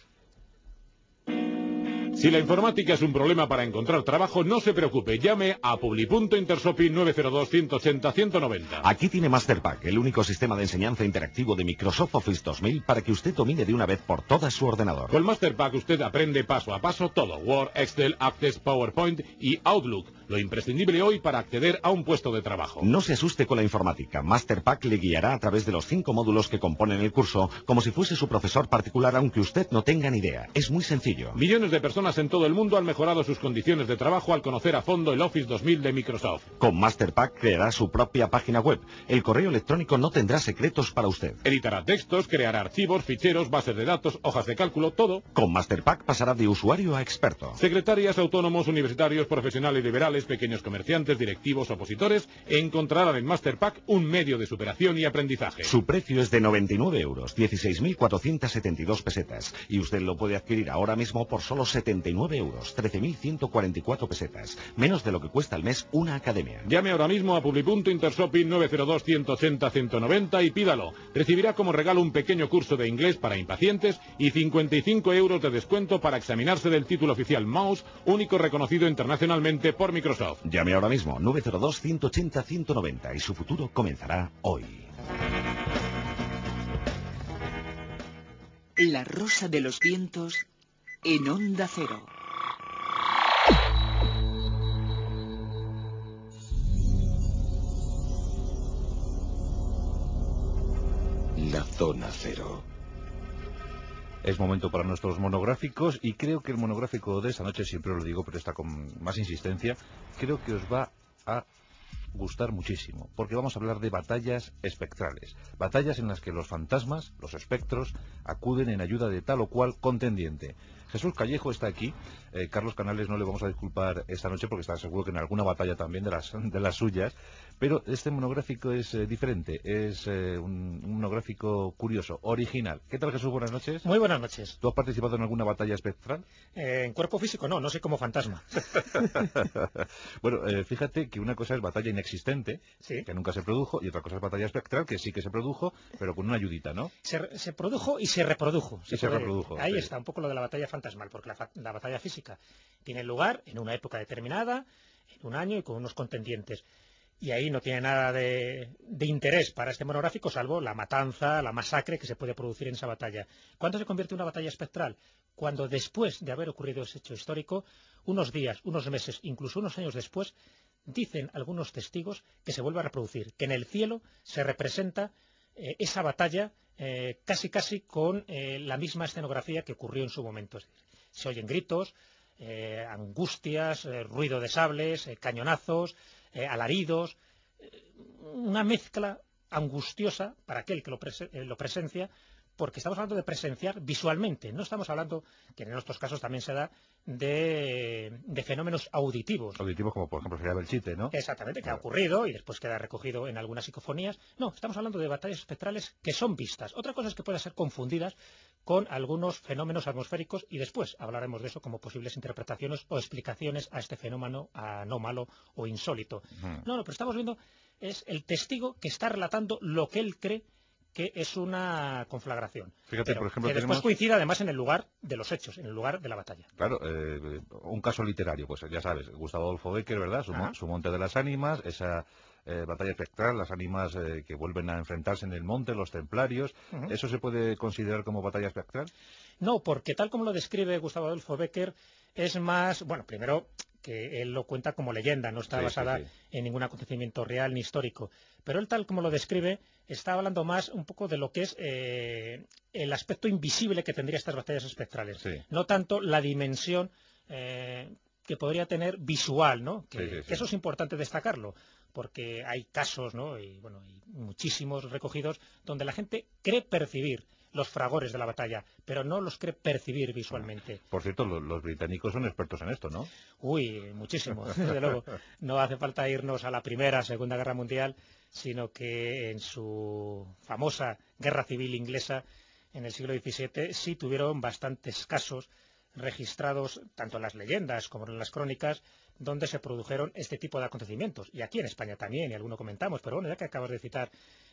Si la informática es un problema para encontrar trabajo, no se preocupe, llame a Publipunto Intersopi 902-180-190. Aquí tiene Masterpack, el único sistema de enseñanza interactivo de Microsoft Office 2000 para que usted domine de una vez por todas su ordenador. Con Masterpack usted aprende paso a paso todo, Word, Excel, Access, PowerPoint y Outlook, lo imprescindible hoy para acceder a un puesto de trabajo. No se asuste con la informática, Masterpack le guiará a través de los 5 módulos que componen el curso, como si fuese su profesor particular, aunque usted no tenga ni idea. Es muy sencillo. Millones de personas en todo el mundo han mejorado sus condiciones de trabajo al conocer a fondo el Office 2000 de Microsoft. Con Masterpack creará su propia página web. El correo electrónico no tendrá secretos para usted. Editará textos, creará archivos, ficheros, bases de datos, hojas de cálculo, todo. Con Masterpack pasará de usuario a experto. Secretarias, autónomos, universitarios, profesionales liberales chavales, pequeños comerciantes, directivos, opositores encontrarán en Master Pack un medio de superación y aprendizaje. Su precio es de 99 euros, 16.472 pesetas. Y usted lo puede adquirir ahora mismo por solo 79 euros, 13.144 pesetas. Menos de lo que cuesta al mes una academia. Llame ahora mismo a Publi.Intershopping 902-180-190 y pídalo. Recibirá como regalo un pequeño curso de inglés para impacientes y 55 euros de descuento para examinarse del título oficial Mouse, único reconocido internacionalmente por Microsoft. Llame ahora mismo, 902-180-190 y su futuro comenzará hoy. La Rosa de los Vientos en Onda Cero. La Zona Cero. Es momento para nuestros monográficos y creo que el monográfico de esta noche, siempre lo digo, pero está con más insistencia, creo que os va a gustar muchísimo, porque vamos a hablar de batallas espectrales, batallas en las que los fantasmas, los espectros, acuden en ayuda de tal o cual contendiente. Jesús Callejo está aquí, Carlos Canales no le vamos a disculpar esta noche porque está seguro que en alguna batalla también de las suyas, pero este monográfico es diferente, es un monográfico curioso, original. ¿Qué tal, Jesús? Buenas noches. Muy buenas noches. ¿Tú has participado en alguna batalla espectral? En cuerpo físico no soy como fantasma. Bueno, fíjate que una cosa es batalla inexistente, sí, que nunca se produjo, y otra cosa es batalla espectral, que sí que se produjo, pero con una ayudita, ¿no? Se produjo y se reprodujo. Ahí sí. está un poco lo de la batalla fantasmal, porque la batalla física tiene lugar en una época determinada, en un año y con unos contendientes. Y ahí no tiene nada de interés para este monográfico, salvo la matanza, la masacre que se puede producir en esa batalla. ¿Cuándo se convierte en una batalla espectral? Cuando después de haber ocurrido ese hecho histórico, unos días, unos meses, incluso unos años después, dicen algunos testigos que se vuelve a reproducir, que en el cielo se representa esa batalla casi con la misma escenografía que ocurrió en su momento. Es decir, se oyen gritos, angustias, ruido de sables, cañonazos, alaridos, una mezcla angustiosa para aquel que lo presencia, porque estamos hablando de presenciar visualmente, no estamos hablando, que en estos casos también se da, de fenómenos auditivos. Auditivos como por ejemplo sería Belchite, ¿no? Exactamente, que ha ocurrido y después queda recogido en algunas psicofonías. No, estamos hablando de batallas espectrales que son vistas. Otra cosa es que puedan ser confundidas con algunos fenómenos atmosféricos y después hablaremos de eso como posibles interpretaciones o explicaciones a este fenómeno anómalo o insólito. No, pero estamos viendo es el testigo que está relatando lo que él cree que es una conflagración. Fíjate, por ejemplo, que después coincide además en el lugar de los hechos, en el lugar de la batalla. Claro, un caso literario, pues ya sabes, Gustavo Adolfo Bécquer, ¿verdad? Su Monte de las Ánimas, esa batalla espectral, las ánimas que vuelven a enfrentarse en el monte, los templarios. ¿Eso se puede considerar como batalla espectral? No, porque tal como lo describe Gustavo Adolfo Bécquer, es más, bueno, primero que él lo cuenta como leyenda, no está basada en ningún acontecimiento real ni histórico, pero él tal como lo describe está hablando más un poco de lo que es el aspecto invisible que tendría estas batallas espectrales, no tanto la dimensión que podría tener visual, ¿no? Que eso es importante destacarlo, porque hay casos, ¿no? Y bueno, hay muchísimos recogidos donde la gente cree percibir los fragores de la batalla, pero no los cree percibir visualmente. Por cierto, los británicos son expertos en esto, ¿no? Uy, muchísimo, desde luego. No hace falta irnos a la Primera, Segunda Guerra Mundial, sino que en su famosa Guerra Civil Inglesa, en el siglo XVII, sí tuvieron bastantes casos registrados, tanto en las leyendas como en las crónicas, donde se produjeron este tipo de acontecimientos. Y aquí en España también, y alguno comentamos, pero bueno, ya que acabas de citar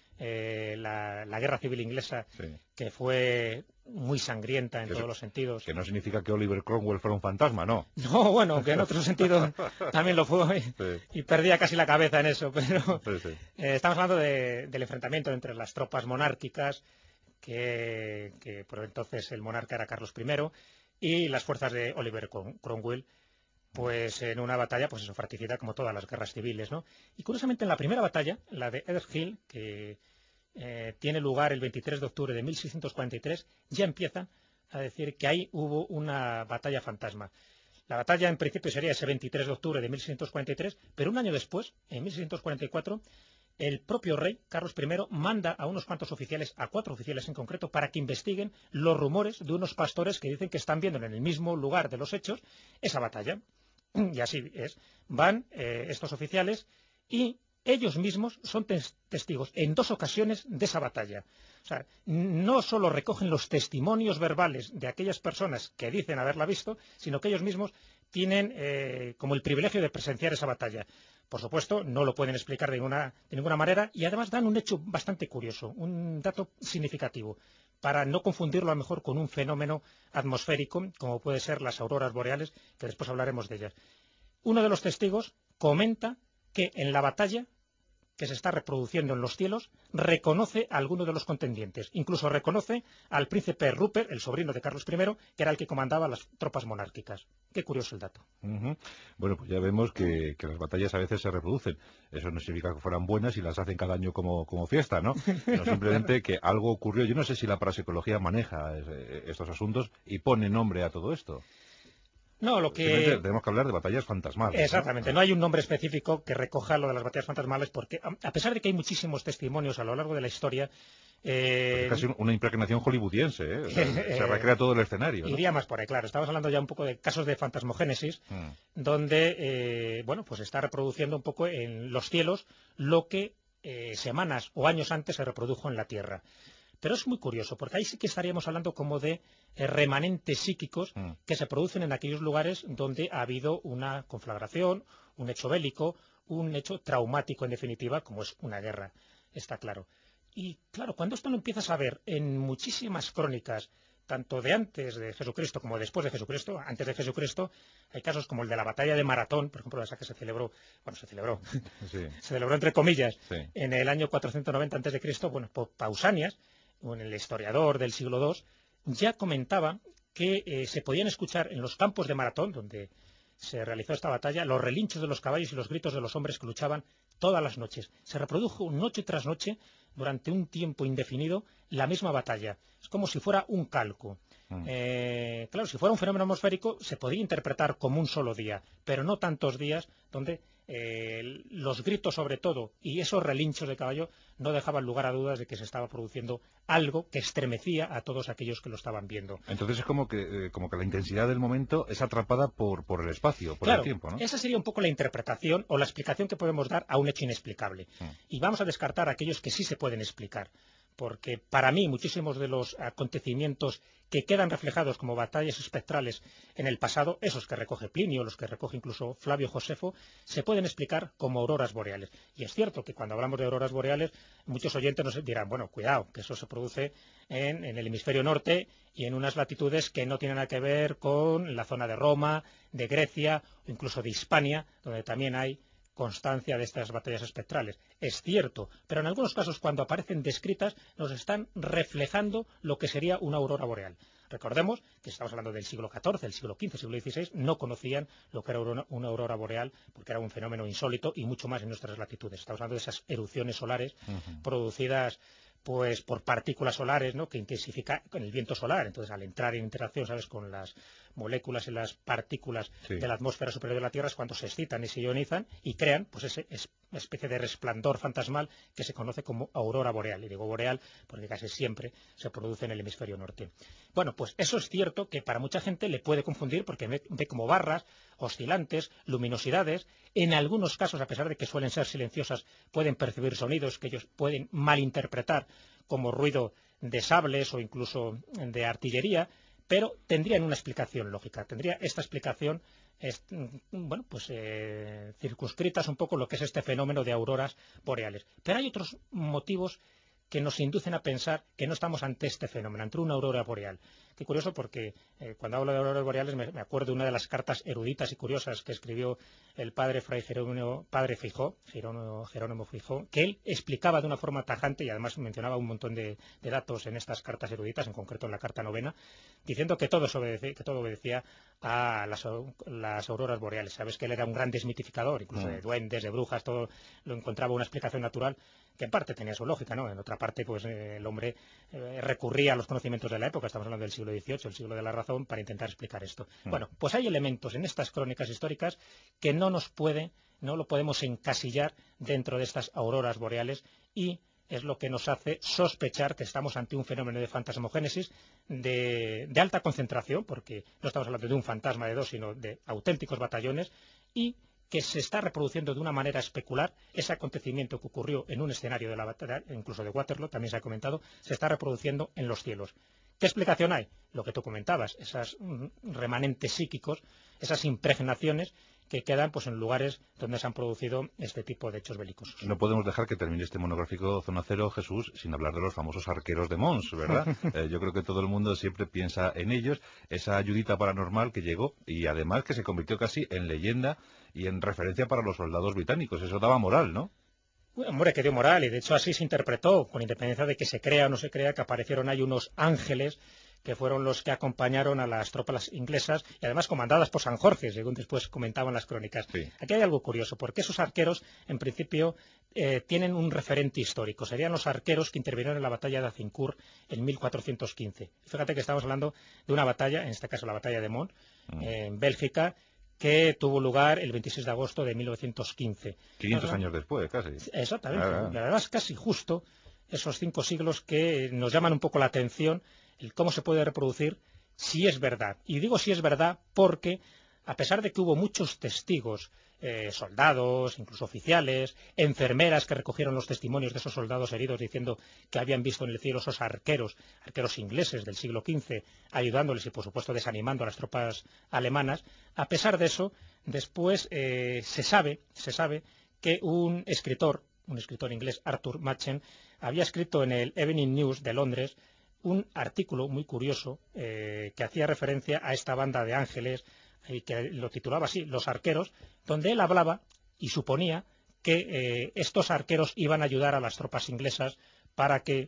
la Guerra Civil Inglesa, que fue muy sangrienta en todos los sentidos. Que no significa que Oliver Cromwell fuera un fantasma, ¿no? No, bueno, que en otro sentido también lo fue, y perdía casi la cabeza en eso, pero estamos hablando del enfrentamiento entre las tropas monárquicas, que por entonces el monarca era Carlos I, y las fuerzas de Oliver Cromwell, pues en una batalla, pues eso, fratricida como todas las guerras civiles, ¿no? Y curiosamente en la primera batalla, la de Edgehill, que tiene lugar el 23 de octubre de 1643, ya empiezan a decir que ahí hubo una batalla fantasma. La batalla en principio sería ese 23 de octubre de 1643, pero un año después, en 1644, el propio rey, Carlos I, manda a unos cuantos oficiales, a 4 oficiales en concreto, para que investiguen los rumores de unos pastores que dicen que están viendo en el mismo lugar de los hechos esa batalla. y así es, van estos oficiales y ellos mismos son testigos en 2 ocasiones de esa batalla. O sea, no solo recogen los testimonios verbales de aquellas personas que dicen haberla visto, sino que ellos mismos tienen como el privilegio de presenciar esa batalla. Por supuesto, no lo pueden explicar de ninguna manera y además dan un hecho bastante curioso, un dato significativo, para no confundirlo a lo mejor con un fenómeno atmosférico, como puede ser las auroras boreales, que después hablaremos de ellas. Uno de los testigos comenta que en la batalla que se está reproduciendo en los cielos, reconoce a alguno de los contendientes. Incluso reconoce al príncipe Rupert, el sobrino de Carlos I, que era el que comandaba las tropas monárquicas. Qué curioso el dato. Bueno, pues ya vemos que las batallas a veces se reproducen. Eso no significa que fueran buenas y las hacen cada año como fiesta, ¿no? Sino simplemente que algo ocurrió. Yo no sé si la parapsicología maneja estos asuntos y pone nombre a todo esto. No, tenemos que hablar de batallas fantasmales. Exactamente, ¿no? No hay un nombre específico que recoja lo de las batallas fantasmales porque, a pesar de que hay muchísimos testimonios a lo largo de la historia... es casi una impregnación hollywoodiense, ¿eh? O sea, se recrea todo el escenario, ¿no? Iría más por ahí, claro. Estamos hablando ya un poco de casos de fantasmogénesis, donde, bueno, pues se está reproduciendo un poco en los cielos lo que semanas o años antes se reprodujo en la Tierra. Pero es muy curioso, porque ahí sí que estaríamos hablando como de remanentes psíquicos que se producen en aquellos lugares donde ha habido una conflagración, un hecho bélico, un hecho traumático en definitiva, como es una guerra, está claro. Y claro, cuando esto lo empiezas a ver en muchísimas crónicas, tanto de antes de Jesucristo como después de Jesucristo, antes de Jesucristo, hay casos como el de la batalla de Maratón, por ejemplo, esa que se celebró, se celebró entre comillas, en el año 490 a.C., bueno, por Pausanias, el historiador del siglo II, ya comentaba que se podían escuchar en los campos de Maratón, donde se realizó esta batalla, los relinchos de los caballos y los gritos de los hombres que luchaban todas las noches. Se reprodujo noche tras noche, durante un tiempo indefinido, la misma batalla. Es como si fuera un calco. Claro, si fuera un fenómeno atmosférico se podría interpretar como un solo día, pero no tantos días donde los gritos sobre todo y esos relinchos de caballo no dejaban lugar a dudas de que se estaba produciendo algo que estremecía a todos aquellos que lo estaban viendo. Entonces es como que la intensidad del momento es atrapada por el espacio, por el tiempo, ¿no? Esa sería un poco la interpretación o la explicación que podemos dar a un hecho inexplicable. Y vamos a descartar aquellos que sí se pueden explicar. Porque para mí muchísimos de los acontecimientos que quedan reflejados como batallas espectrales en el pasado, esos que recoge Plinio, los que recoge incluso Flavio Josefo, se pueden explicar como auroras boreales. Y es cierto que cuando hablamos de auroras boreales, muchos oyentes nos dirán, bueno, cuidado, que eso se produce en el hemisferio norte y en unas latitudes que no tienen nada que ver con la zona de Roma, de Grecia o incluso de Hispania, donde también hay constancia de estas batallas espectrales. Es cierto, pero en algunos casos cuando aparecen descritas nos están reflejando lo que sería una aurora boreal. Recordemos que estamos hablando del siglo XIV, el siglo XV, el siglo XVI, no conocían lo que era una aurora boreal porque era un fenómeno insólito y mucho más en nuestras latitudes. Estamos hablando de esas erupciones solares producidas pues por partículas solares, ¿no?, que intensifica con el viento solar. Entonces, al entrar en interacción, ¿sabes?, con las moléculas y las partículas de la atmósfera superior de la Tierra, es cuando se excitan y se ionizan y crean pues esa especie de resplandor fantasmal que se conoce como aurora boreal. Y digo boreal porque casi siempre se produce en el hemisferio norte. Bueno, pues eso es cierto que para mucha gente le puede confundir porque ve como barras oscilantes, luminosidades. En algunos casos, a pesar de que suelen ser silenciosas, pueden percibir sonidos que ellos pueden malinterpretar como ruido de sables o incluso de artillería, pero tendrían una explicación lógica. Tendría esta explicación, bueno, pues circunscritas un poco lo que es este fenómeno de auroras boreales. Pero hay otros motivos que nos inducen a pensar que no estamos ante este fenómeno, ante una aurora boreal. Qué curioso porque cuando hablo de auroras boreales me acuerdo de una de las cartas eruditas y curiosas que escribió el padre Fray Jerónimo Fijó, que él explicaba de una forma tajante y además mencionaba un montón de datos en estas cartas eruditas, en concreto en la carta 9, diciendo que todo obedecía a las auroras boreales. Sabes que él era un gran desmitificador, incluso de duendes, de brujas, todo lo encontraba una explicación natural que en parte tenía su lógica, ¿no? En otra parte, pues el hombre recurría a los conocimientos de la época, estamos hablando del siglo XVIII, el siglo de la razón, para intentar explicar esto. Bueno, pues hay elementos en estas crónicas históricas que no lo podemos encasillar dentro de estas auroras boreales y es lo que nos hace sospechar que estamos ante un fenómeno de fantasmogénesis de alta concentración, porque no estamos hablando de un fantasma de dos, sino de auténticos batallones, y que se está reproduciendo de una manera especular ese acontecimiento que ocurrió en un escenario de la batalla, incluso de Waterloo, también se ha comentado, se está reproduciendo en los cielos. ¿Qué explicación hay? Lo que tú comentabas, esos remanentes psíquicos, esas impregnaciones que quedan pues en lugares donde se han producido este tipo de hechos belicosos. No podemos dejar que termine este monográfico Zona Cero, Jesús, sin hablar de los famosos arqueros de Mons, ¿verdad? Yo creo que todo el mundo siempre piensa en ellos, esa ayudita paranormal que llegó y además que se convirtió casi en leyenda y en referencia para los soldados británicos. Eso daba moral, ¿no? Hombre, que dio moral, y de hecho así se interpretó, con independencia de que se crea o no se crea, que aparecieron ahí unos ángeles que fueron los que acompañaron a las tropas inglesas, y además comandadas por San Jorge, según después comentaban las crónicas. Sí. Aquí hay algo curioso, porque esos arqueros, en principio, tienen un referente histórico. Serían los arqueros que intervinieron en la batalla de Azincourt en 1415. Fíjate que estamos hablando de una batalla, en este caso la batalla de Mons, en Bélgica, que tuvo lugar el 26 de agosto de 1915. 500 años después, casi. Exactamente. Y además casi justo esos 5 siglos que nos llaman un poco la atención, el cómo se puede reproducir si es verdad. Y digo si es verdad porque, a pesar de que hubo muchos testigos, soldados, incluso oficiales, enfermeras que recogieron los testimonios de esos soldados heridos diciendo que habían visto en el cielo esos arqueros ingleses del siglo XV, ayudándoles y por supuesto desanimando a las tropas alemanas, a pesar de eso, después se sabe que un escritor inglés, Arthur Machen, había escrito en el Evening News de Londres un artículo muy curioso que hacía referencia a esta banda de ángeles, y que lo titulaba así, Los Arqueros, donde él hablaba y suponía que estos arqueros iban a ayudar a las tropas inglesas para que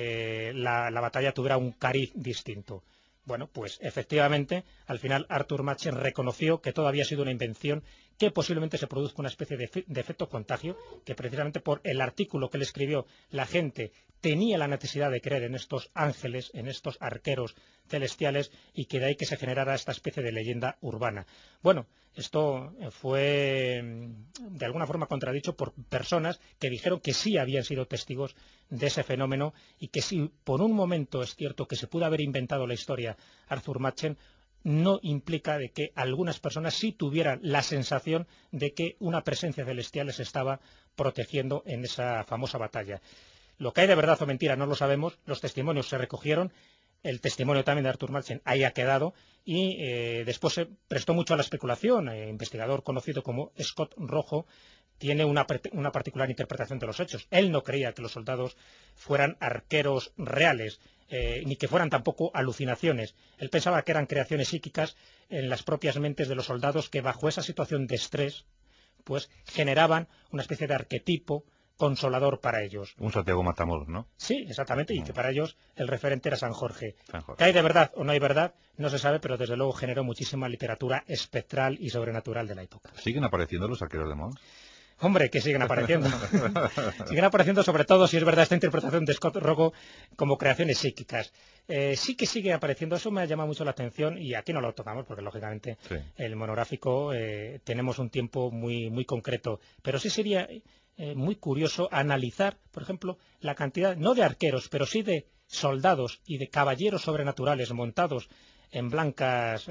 la batalla tuviera un cariz distinto. Bueno, pues efectivamente, al final Arthur Machen reconoció que todo había sido una invención, que posiblemente se produzca una especie de efecto contagio, que precisamente por el artículo que él escribió, la gente tenía la necesidad de creer en estos ángeles, en estos arqueros celestiales, y que de ahí que se generara esta especie de leyenda urbana. Bueno, esto fue de alguna forma contradicho por personas que dijeron que sí habían sido testigos de ese fenómeno, y que si por un momento es cierto que se pudo haber inventado la historia Arthur Machen, no implica de que algunas personas sí tuvieran la sensación de que una presencia celestial les estaba protegiendo en esa famosa batalla. Lo que hay de verdad o mentira no lo sabemos, los testimonios se recogieron, el testimonio también de Arthur Machen ahí ha quedado, y después se prestó mucho a la especulación. El investigador conocido como Scott Rojo tiene una particular interpretación de los hechos. Él no creía que los soldados fueran arqueros reales, ni que fueran tampoco alucinaciones. Él pensaba que eran creaciones psíquicas en las propias mentes de los soldados, que bajo esa situación de estrés pues generaban una especie de arquetipo consolador para ellos. Un Santiago Matamoros, ¿no? Sí, exactamente, y que para ellos el referente era San Jorge. ¿Que hay de verdad o no hay verdad? No se sabe, pero desde luego generó muchísima literatura espectral y sobrenatural de la época. ¿Siguen apareciendo los arqueros de Mons? Hombre, que siguen apareciendo. Siguen apareciendo, sobre todo si es verdad esta interpretación de Scott Rogo, como creaciones psíquicas. Sí que sigue apareciendo, eso me ha llamado mucho la atención, y aquí no lo tocamos porque lógicamente sí, el monográfico tenemos un tiempo muy, muy concreto, pero sí sería muy curioso analizar, por ejemplo, la cantidad, no de arqueros, pero sí de soldados y de caballeros sobrenaturales montados en blancos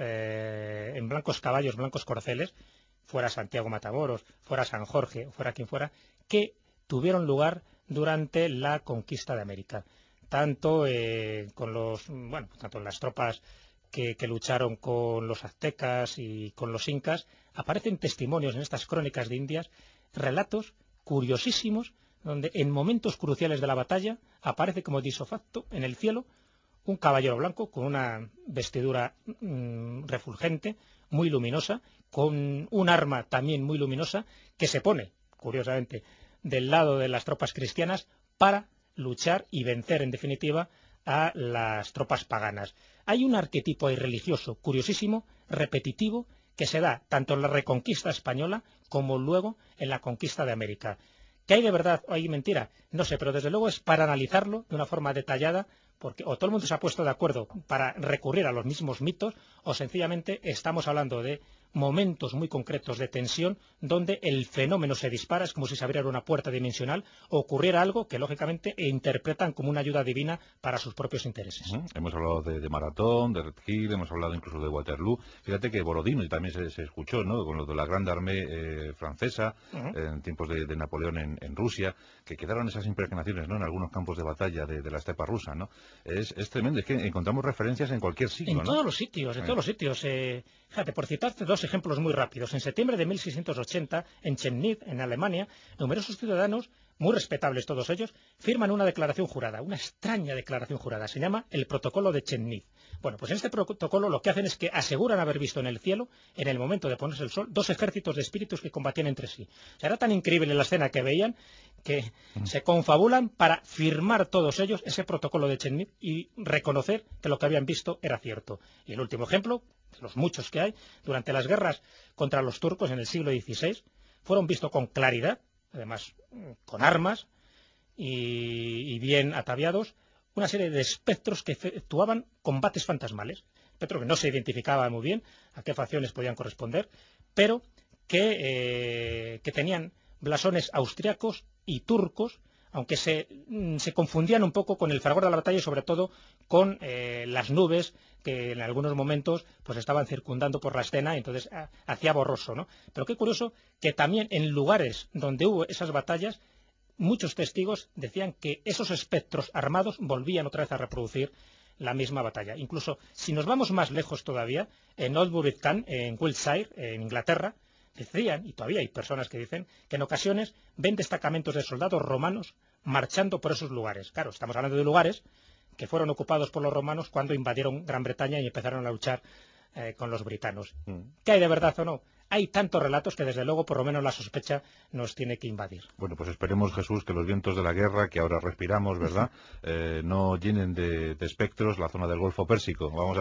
caballos, blancos corceles, fuera Santiago Matamoros, fuera San Jorge, fuera quien fuera, que tuvieron lugar durante la conquista de América. Tanto tanto en las tropas que lucharon con los aztecas y con los incas, aparecen testimonios en estas crónicas de Indias, relatos curiosísimos, donde en momentos cruciales de la batalla aparece como disofacto en el cielo un caballero blanco con una vestidura refulgente, muy luminosa, con un arma también muy luminosa, que se pone, curiosamente, del lado de las tropas cristianas para luchar y vencer, en definitiva, a las tropas paganas. Hay un arquetipo ahí religioso curiosísimo, repetitivo, que se da tanto en la reconquista española como luego en la conquista de América. ¿Qué hay de verdad o hay mentira? No sé, pero desde luego es para analizarlo de una forma detallada, porque o todo el mundo se ha puesto de acuerdo para recurrir a los mismos mitos, o sencillamente estamos hablando de momentos muy concretos de tensión donde el fenómeno se dispara, es como si se abriera una puerta dimensional o ocurriera algo que lógicamente interpretan como una ayuda divina para sus propios intereses. Hemos hablado de Maratón, de Red Hill, hemos hablado incluso de Waterloo. Fíjate que Borodino, y también se escuchó, ¿no?, con lo de la Grande Armée francesa, en tiempos de Napoleón en Rusia, que quedaron esas impregnaciones, ¿no?, en algunos campos de batalla de la estepa rusa, ¿no? Es tremendo, es que encontramos referencias en cualquier sitio, en todos los sitios, en todos los sitios. Fíjate, por citarte dos ejemplos muy rápidos. En septiembre de 1680, en Chemnitz, en Alemania, numerosos ciudadanos, muy respetables todos ellos, firman una declaración jurada, una extraña declaración jurada. Se llama el Protocolo de Chemnitz. Bueno, pues en este protocolo lo que hacen es que aseguran haber visto en el cielo, en el momento de ponerse el sol, dos ejércitos de espíritus que combatían entre sí. O sea, era tan increíble la escena que veían que se confabulan para firmar todos ellos ese protocolo de Chemnitz y reconocer que lo que habían visto era cierto. Y el último ejemplo, los muchos que hay, durante las guerras contra los turcos en el siglo XVI, fueron vistos con claridad, además con armas y bien ataviados, una serie de espectros que efectuaban combates fantasmales, espectros que no se identificaban muy bien a qué facciones podían corresponder, pero que tenían blasones austriacos y turcos, aunque se confundían un poco con el fragor de la batalla y sobre todo con las nubes que en algunos momentos pues estaban circundando por la escena y entonces hacía borroso, ¿no? Pero qué curioso que también en lugares donde hubo esas batallas, muchos testigos decían que esos espectros armados volvían otra vez a reproducir la misma batalla. Incluso si nos vamos más lejos todavía, en Oldbury Town, en Wiltshire, en Inglaterra, decían, y todavía hay personas que dicen, que en ocasiones ven destacamentos de soldados romanos marchando por esos lugares. Claro, estamos hablando de lugares que fueron ocupados por los romanos cuando invadieron Gran Bretaña y empezaron a luchar con los britanos. ¿Qué hay de verdad o no? Hay tantos relatos que desde luego por lo menos la sospecha nos tiene que invadir. Bueno, pues esperemos, Jesús, que los vientos de la guerra que ahora respiramos, ¿verdad?, no llenen de espectros la zona del Golfo Pérsico. Vamos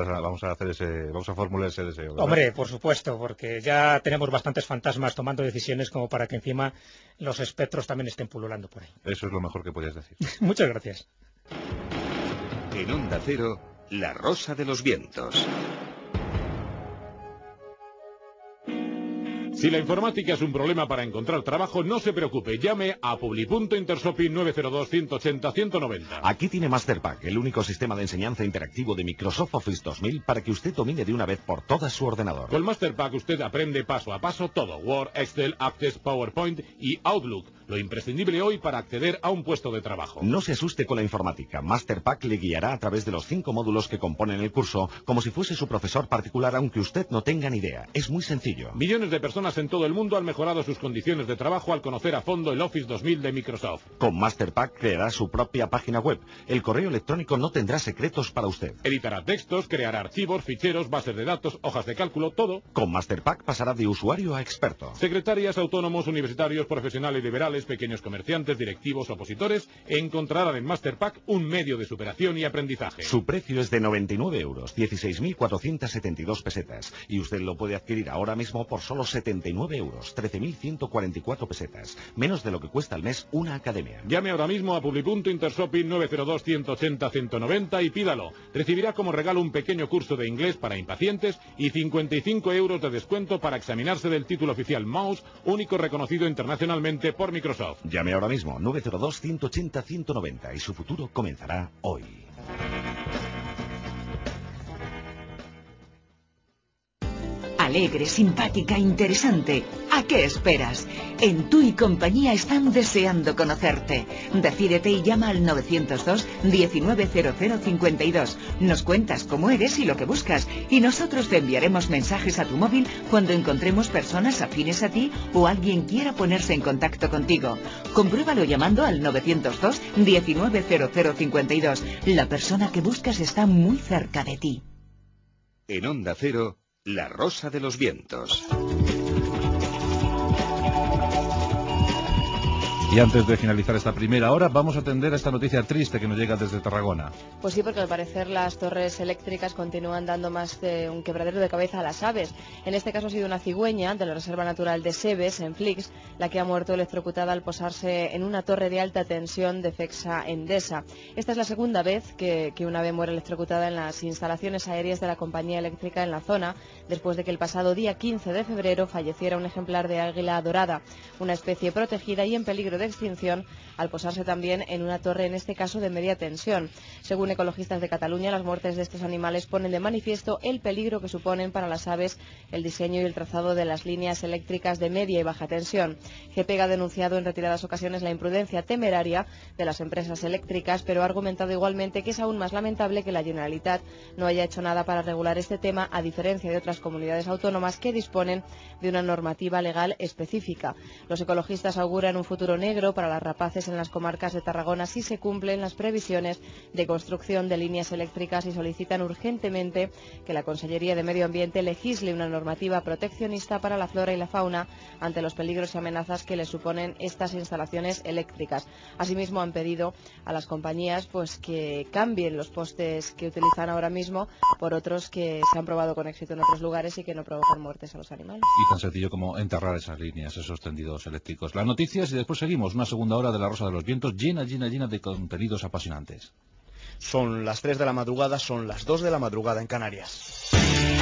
a formular ese deseo, ¿verdad? Hombre, por supuesto, porque ya tenemos bastantes fantasmas tomando decisiones como para que encima los espectros también estén pululando por ahí. Eso es lo mejor que podías decir. Muchas gracias. En Onda Cero, La Rosa de los Vientos. Si la informática es un problema para encontrar trabajo, no se preocupe, llame a Publi.Intershopping Intershopping 902-180-190. Aquí tiene MasterPack, el único sistema de enseñanza interactivo de Microsoft Office 2000 para que usted domine de una vez por todas su ordenador. Con MasterPack usted aprende paso a paso todo, Word, Excel, Access, PowerPoint y Outlook, lo imprescindible hoy para acceder a un puesto de trabajo. No se asuste con la informática, MasterPack le guiará a través de los 5 módulos que componen el curso, como si fuese su profesor particular, aunque usted no tenga ni idea. Es muy sencillo. Millones de personas en todo el mundo han mejorado sus condiciones de trabajo al conocer a fondo el Office 2000 de Microsoft. Con MasterPack creará su propia página web. El correo electrónico no tendrá secretos para usted. Editará textos, creará archivos, ficheros, bases de datos, hojas de cálculo, todo. Con MasterPack pasará de usuario a experto. Secretarias, autónomos, universitarios, profesionales liberales, pequeños comerciantes, directivos, opositores, encontrarán en MasterPack un medio de superación y aprendizaje. Su precio es de 99 euros, 16.472 pesetas. Y usted lo puede adquirir ahora mismo por solo 79 euros, 13.144 pesetas. Menos de lo que cuesta al mes una academia. Llame ahora mismo a Publi.Intershopping 902-180-190 y pídalo. Recibirá como regalo un pequeño curso de inglés para impacientes y 55 euros de descuento para examinarse del título oficial Mouse, único reconocido internacionalmente por Microsoft. Llame ahora mismo 902-180-190 y su futuro comenzará hoy. Alegre, simpática, interesante. ¿A qué esperas? En Tu y Compañía están deseando conocerte. Decídete y llama al 902 190052. Nos cuentas cómo eres y lo que buscas, y nosotros te enviaremos mensajes a tu móvil cuando encontremos personas afines a ti o alguien quiera ponerse en contacto contigo. Compruébalo llamando al 902 190052. La persona que buscas está muy cerca de ti. En Onda Cero, La Rosa de los Vientos. Y antes de finalizar esta primera hora, vamos a atender a esta noticia triste que nos llega desde Tarragona. Pues sí, porque al parecer las torres eléctricas continúan dando más de un quebradero de cabeza a las aves. En este caso ha sido una cigüeña de la Reserva Natural de Sebes, en Flix, la que ha muerto electrocutada al posarse en una torre de alta tensión de Fexa Endesa. Esta es la segunda vez que una ave muere electrocutada en las instalaciones aéreas de la compañía eléctrica en la zona, después de que el pasado día 15 de febrero falleciera un ejemplar de águila dorada, una especie protegida y en peligro de extinción, al posarse también en una torre, en este caso de media tensión. Según ecologistas de Cataluña, las muertes de estos animales ponen de manifiesto el peligro que suponen para las aves el diseño y el trazado de las líneas eléctricas de media y baja tensión. GEPEG ha denunciado en reiteradas ocasiones la imprudencia temeraria de las empresas eléctricas, pero ha argumentado igualmente que es aún más lamentable que la Generalitat no haya hecho nada para regular este tema, a diferencia de otras comunidades autónomas que disponen de una normativa legal específica. Los ecologistas auguran un futuro negro para las rapaces en las comarcas de Tarragona si se cumplen las previsiones de construcción de líneas eléctricas y solicitan urgentemente que la Consellería de Medio Ambiente legisle una normativa proteccionista para la flora y la fauna ante los peligros y amenazas que les suponen estas instalaciones eléctricas. Asimismo, han pedido a las compañías que cambien los postes que utilizan ahora mismo por otros que se han probado con éxito en otros lugares y que no provocan muertes a los animales. Y tan sencillo como enterrar esas líneas, esos tendidos eléctricos. Las noticias y después seguimos una segunda hora de La Rosa de los Vientos llena de contenidos apasionantes. Son las 3 de la madrugada, son las 2 de la madrugada en Canarias.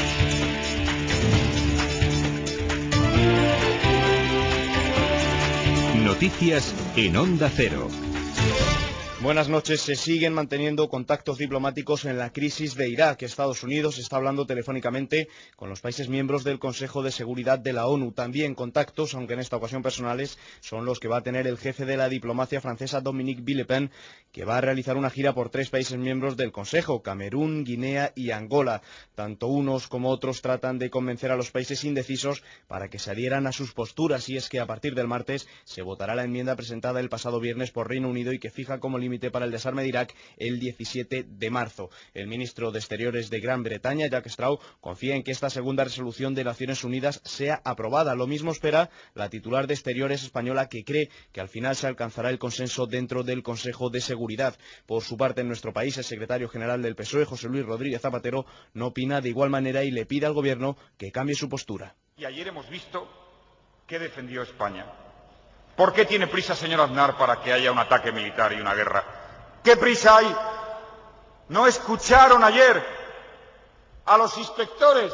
Noticias en Onda Cero. Buenas noches. Se siguen manteniendo contactos diplomáticos en la crisis de Irak. Estados Unidos está hablando telefónicamente con los países miembros del Consejo de Seguridad de la ONU. También contactos, aunque en esta ocasión personales, son los que va a tener el jefe de la diplomacia francesa, Dominique Villepin, que va a realizar una gira por 3 países miembros del Consejo: Camerún, Guinea y Angola. Tanto unos como otros tratan de convencer a los países indecisos para que se adhieran a sus posturas, y es que a partir del martes se votará la enmienda presentada el pasado viernes por Reino Unido y que fija como límite para el desarme de Irak el 17 de marzo. El ministro de Exteriores de Gran Bretaña, Jack Straw, confía en que esta segunda resolución de Naciones Unidas sea aprobada. Lo mismo espera la titular de Exteriores española, que cree que al final se alcanzará el consenso dentro del Consejo de Seguridad. Por su parte, en nuestro país, el secretario general del PSOE, José Luis Rodríguez Zapatero, no opina de igual manera y le pide al Gobierno que cambie su postura. Y ayer hemos visto qué defendió España. ¿Por qué tiene prisa, señor Aznar, para que haya un ataque militar y una guerra? ¿Qué prisa hay? ¿No escucharon ayer a los inspectores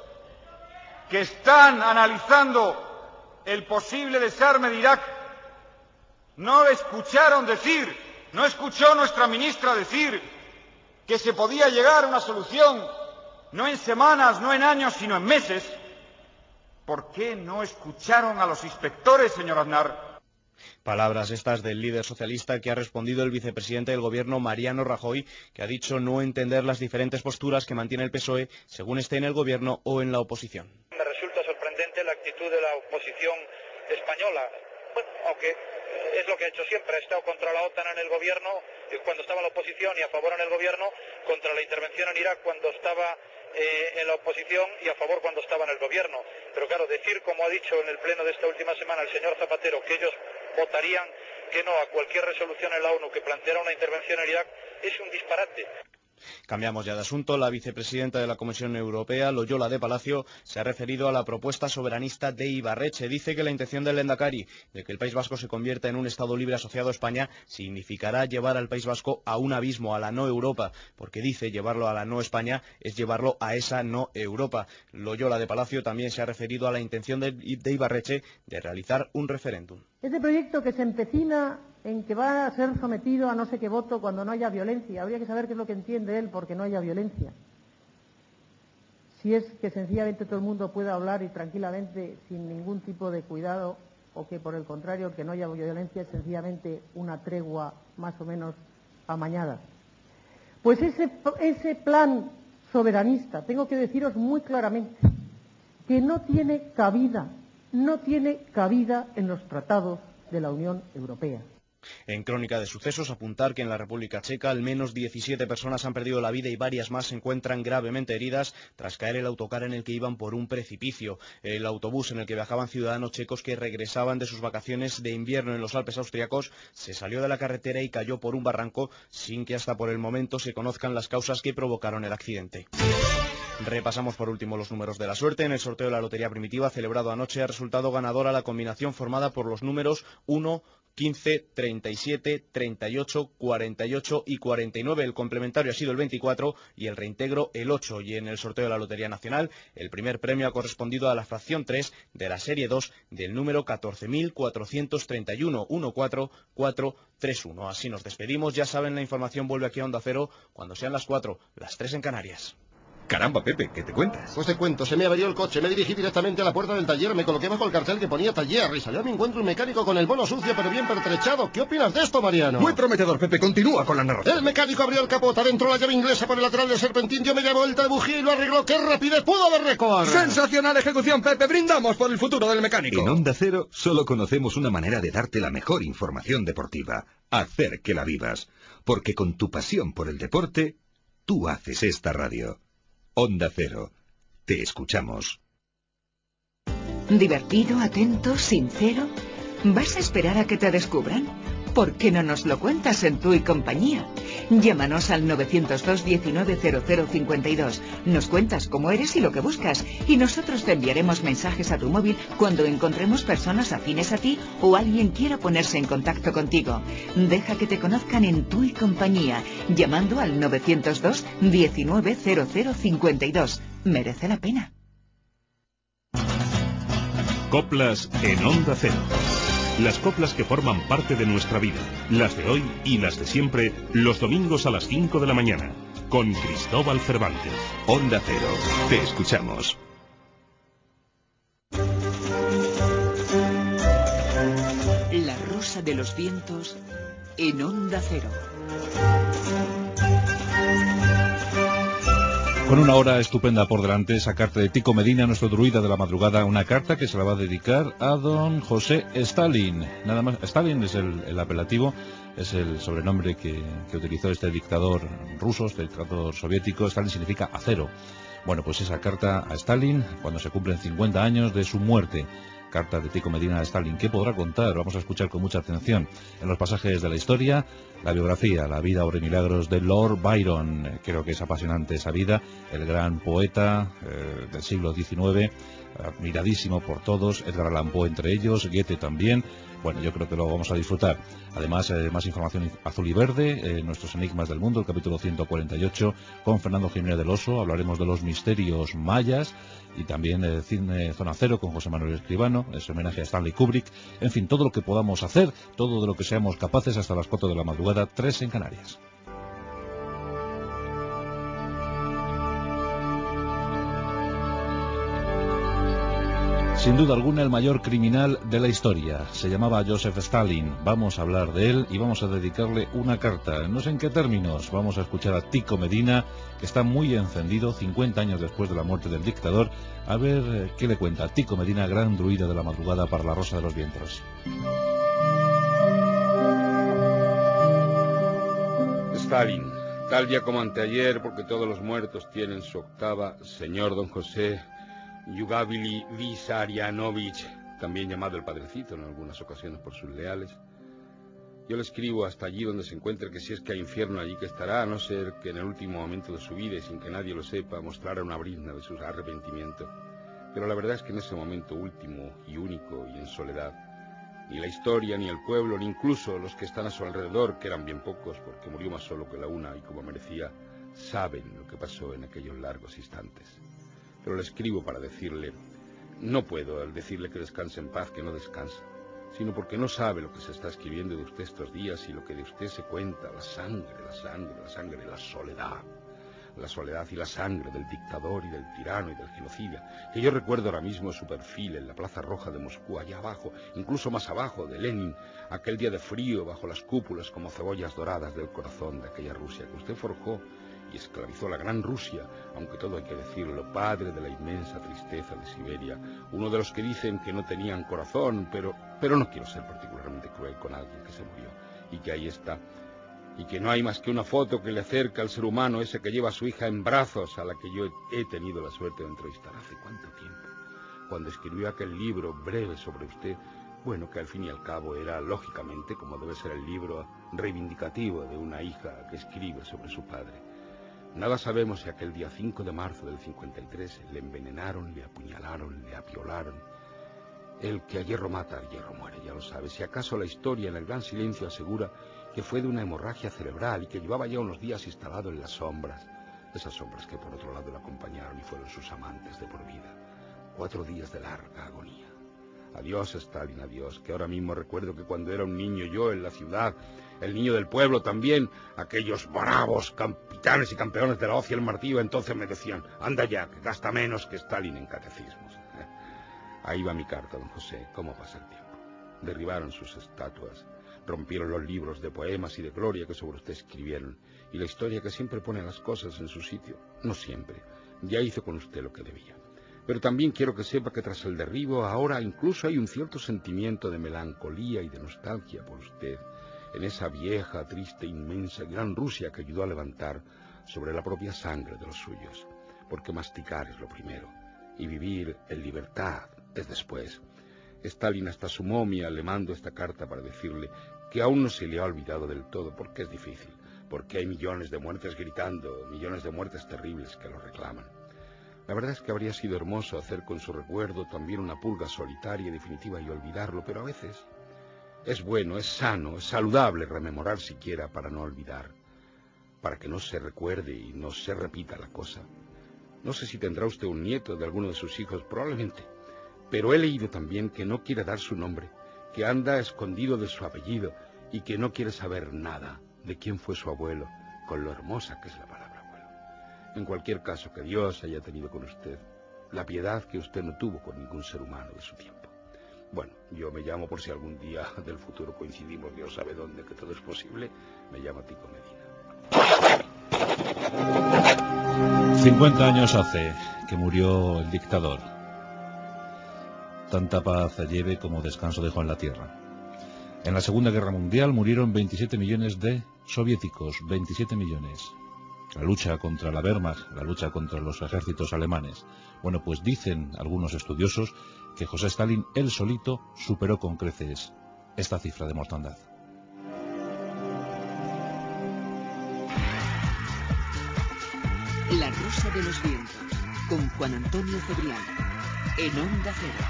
que están analizando el posible desarme de Irak? ¿No le escucharon decir, no escuchó nuestra ministra decir que se podía llegar a una solución no en semanas, no en años, sino en meses? ¿Por qué no escucharon a los inspectores, señor Aznar? Palabras estas del líder socialista, que ha respondido el vicepresidente del Gobierno, Mariano Rajoy, que ha dicho no entender las diferentes posturas que mantiene el PSOE según esté en el Gobierno o en la oposición. Me resulta sorprendente la actitud de la oposición española, aunque es lo que ha hecho siempre, ha estado contra la OTAN en el Gobierno cuando estaba en la oposición y a favor en el Gobierno, contra la intervención en Irak cuando estaba en la oposición y a favor cuando estaba en el Gobierno. Pero claro, decir, como ha dicho en el pleno de esta última semana el señor Zapatero, que ellos votarían que no a cualquier resolución en la ONU que planteara una intervención en Irak, es un disparate. Cambiamos ya de asunto. La vicepresidenta de la Comisión Europea, Loyola de Palacio, se ha referido a la propuesta soberanista de Ibarretxe. Dice que la intención del Lehendakari de que el País Vasco se convierta en un Estado libre asociado a España significará llevar al País Vasco a un abismo, a la no Europa, porque dice llevarlo a la no España es llevarlo a esa no Europa. Loyola de Palacio también se ha referido a la intención de Ibarretxe de realizar un referéndum. Este proyecto que se empecina en que va a ser sometido a no sé qué voto cuando no haya violencia. Habría que saber qué es lo que entiende él porque no haya violencia. Si es que sencillamente todo el mundo pueda hablar y tranquilamente sin ningún tipo de cuidado, o que por el contrario, que no haya violencia es sencillamente una tregua más o menos amañada. Pues ese plan soberanista, tengo que deciros muy claramente que no tiene cabida en los tratados de la Unión Europea. En crónica de sucesos, apuntar que en la República Checa al menos 17 personas han perdido la vida y varias más se encuentran gravemente heridas tras caer el autocar en el que iban por un precipicio. El autobús en el que viajaban ciudadanos checos que regresaban de sus vacaciones de invierno en los Alpes austriacos se salió de la carretera y cayó por un barranco sin que hasta por el momento se conozcan las causas que provocaron el accidente. Repasamos por último los números de la suerte. En el sorteo de la Lotería Primitiva celebrado anoche ha resultado ganadora la combinación formada por los números 1, 15, 37, 38, 48 y 49. El complementario ha sido el 24 y el reintegro el 8. Y en el sorteo de la Lotería Nacional, el primer premio ha correspondido a la fracción 3 de la serie 2 del número 14.431, 14431. Así nos despedimos. Ya saben, la información vuelve aquí a Onda Cero cuando sean las 4, las 3 en Canarias. Caramba, Pepe, ¿qué te cuentas? Pues te cuento, se me averió el coche, me dirigí directamente a la puerta del taller, me coloqué bajo el cartel que ponía taller y salió a mi encuentro un mecánico con el bono sucio pero bien pertrechado. ¿Qué opinas de esto, Mariano? Muy prometedor, Pepe, continúa con la narración. El mecánico abrió el capota, adentro la llave inglesa por el lateral del serpentín, dio media vuelta de bujía y lo arregló. ¡Qué rapidez pudo de récord! ¡Sensacional ejecución, Pepe! ¡Brindamos por el futuro del mecánico! En Onda Cero solo conocemos una manera de darte la mejor información deportiva. Hacer que la vivas. Porque con tu pasión por el deporte, tú haces esta radio. Onda Cero. Te escuchamos. ¿Divertido, atento, sincero? ¿Vas a esperar a que te descubran? ¿Por qué no nos lo cuentas en Tú y Compañía? Llámanos al 902 19 0052. Nos cuentas cómo eres y lo que buscas. Y nosotros te enviaremos mensajes a tu móvil cuando encontremos personas afines a ti o alguien quiera ponerse en contacto contigo. Deja que te conozcan en Tú y Compañía, llamando al 902 19 0052. Merece la pena. Coplas en Onda Cero. Las coplas que forman parte de nuestra vida, las de hoy y las de siempre, los domingos a las 5 de la mañana, con Cristóbal Cervantes. Onda Cero, te escuchamos. La Rosa de los Vientos en Onda Cero. Con una hora estupenda por delante, esa carta de Tico Medina, nuestro druida de la madrugada, una carta que se la va a dedicar a don José Stalin. Nada más, Stalin es el apelativo, es el sobrenombre que utilizó este dictador ruso, este dictador soviético. Stalin significa acero. Bueno, pues esa carta a Stalin, cuando se cumplen 50 años de su muerte. Carta de Tico Medina a Stalin. ¿Qué podrá contar? Vamos a escuchar con mucha atención en los pasajes de la historia, la biografía, la vida, obra y milagros de Lord Byron. Creo que es apasionante esa vida, el gran poeta del siglo XIX, admiradísimo por todos, Edgar Allan Poe entre ellos, Goethe también. Bueno, yo creo que lo vamos a disfrutar. Además, más información azul y verde, nuestros enigmas del mundo, el capítulo 148, con Fernando Jiménez del Oso. Hablaremos de los misterios mayas y también el cine Zona Cero con José Manuel Escribano, ese homenaje a Stanley Kubrick. En fin, todo lo que podamos hacer, todo de lo que seamos capaces hasta las 4 de la madrugada, 3 en Canarias. Sin duda alguna el mayor criminal de la historia. Se llamaba Joseph Stalin. Vamos a hablar de él y vamos a dedicarle una carta. No sé en qué términos. Vamos a escuchar a Tico Medina, que está muy encendido 50 años después de la muerte del dictador. A ver qué le cuenta Tico Medina, gran druida de la madrugada para la Rosa de los Vientos. Stalin, tal día como anteayer, porque todos los muertos tienen su octava, señor don José Yugavili Vissarionovich, también llamado el Padrecito en algunas ocasiones por sus leales. Yo le escribo hasta allí donde se encuentre, que si es que hay infierno allí que estará, a no ser que en el último momento de su vida y sin que nadie lo sepa mostrara una brizna de su arrepentimiento. Pero la verdad es que en ese momento último y único y en soledad, ni la historia, ni el pueblo, ni incluso los que están a su alrededor, que eran bien pocos porque murió más solo que la una y como merecía, saben lo que pasó en aquellos largos instantes. Pero le escribo para decirle, no puedo al decirle que descanse en paz, que no descanse, sino porque no sabe lo que se está escribiendo de usted estos días y lo que de usted se cuenta, la soledad y la sangre del dictador y del tirano y del genocida, que yo recuerdo ahora mismo su perfil en la Plaza Roja de Moscú, allá abajo, incluso más abajo, de Lenin, aquel día de frío bajo las cúpulas como cebollas doradas del corazón de aquella Rusia que usted forjó y esclavizó la gran Rusia, aunque todo hay que decirlo, padre de la inmensa tristeza de Siberia, uno de los que dicen que no tenían corazón, pero no quiero ser particularmente cruel con alguien que se murió. y que ahí está. Y que no hay más que una foto que le acerca al ser humano ese que lleva a su hija en brazos, a la que yo he tenido la suerte de entrevistar hace cuánto tiempo, cuando escribió aquel libro breve sobre usted, bueno, que al fin y al cabo era, lógicamente, como debe ser el libro reivindicativo de una hija que escribe sobre su padre. Nada sabemos si aquel día 5 de marzo del 53 le envenenaron, le apuñalaron, le apiolaron. El que a hierro mata, a hierro muere, ya lo sabe. Si acaso la historia en el gran silencio asegura que fue de una hemorragia cerebral y que llevaba ya unos días instalado en las sombras. Esas sombras que por otro lado le acompañaron y fueron sus amantes de por vida. 4 días de larga agonía. Adiós, Stalin, adiós, que ahora mismo recuerdo que cuando era un niño yo en la ciudad, el niño del pueblo también, aquellos bravos capitanes y campeones de la hoz y el martillo, entonces me decían, anda ya, que gasta menos que Stalin en catecismos. Ahí va mi carta, don José, cómo pasa el tiempo. Derribaron sus estatuas, rompieron los libros de poemas y de gloria que sobre usted escribieron, y la historia que siempre pone las cosas en su sitio, no siempre, ya hizo con usted lo que debía. Pero también quiero que sepa que tras el derribo ahora incluso hay un cierto sentimiento de melancolía y de nostalgia por usted, en esa vieja, triste, inmensa y gran Rusia que ayudó a levantar sobre la propia sangre de los suyos, porque masticar es lo primero, y vivir en libertad es después. Stalin hasta su momia le mando esta carta para decirle que aún no se le ha olvidado del todo, porque es difícil, porque hay millones de muertes gritando, millones de muertes terribles que lo reclaman. La verdad es que habría sido hermoso hacer con su recuerdo también una purga solitaria y definitiva y olvidarlo, pero a veces es bueno, es sano, es saludable rememorar siquiera para no olvidar, para que no se recuerde y no se repita la cosa. No sé si tendrá usted un nieto de alguno de sus hijos, probablemente, pero he leído también que no quiere dar su nombre, que anda escondido de su apellido y que no quiere saber nada de quién fue su abuelo, con lo hermosa que es la palabra abuelo. En cualquier caso, que Dios haya tenido con usted la piedad que usted no tuvo con ningún ser humano de su tiempo. Bueno, yo me llamo, por si algún día del futuro coincidimos, Dios sabe dónde, que todo es posible, me llamo Tico Medina. 50 años hace que murió el dictador. Tanta paz lleve como descanso dejó en la tierra. En la Segunda Guerra Mundial murieron 27 millones de soviéticos, 27 millones. La lucha contra la Wehrmacht, la lucha contra los ejércitos alemanes. Bueno, pues dicen algunos estudiosos que José Stalin, él solito, superó con creces esta cifra de mortandad. La Rosa de los Vientos, con Juan Antonio Cebrián, en Onda Cero.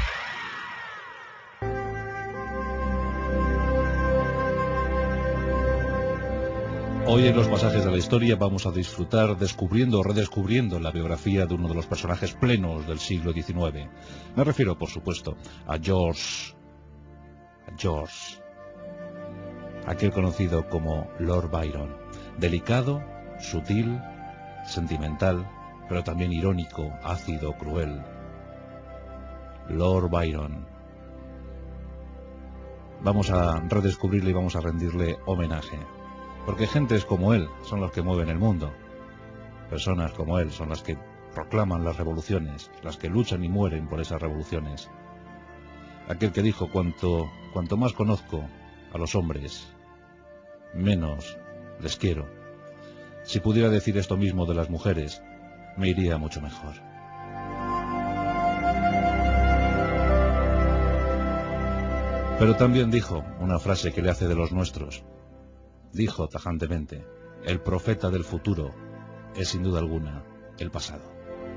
Hoy en los pasajes de la historia vamos a disfrutar descubriendo o redescubriendo la biografía de uno de los personajes plenos del siglo XIX. Me refiero, por supuesto, a George, aquel conocido como Lord Byron. Delicado, sutil, sentimental, pero también irónico, ácido, cruel. Lord Byron. Vamos a redescubrirle y vamos a rendirle homenaje. Porque gentes como él son los que mueven el mundo. Personas como él son las que proclaman las revoluciones, las que luchan y mueren por esas revoluciones. Aquel que dijo, cuanto más conozco a los hombres, menos les quiero. Si pudiera decir esto mismo de las mujeres, me iría mucho mejor. Pero también dijo una frase que le hace de los nuestros. Dijo tajantemente, el profeta del futuro es sin duda alguna el pasado.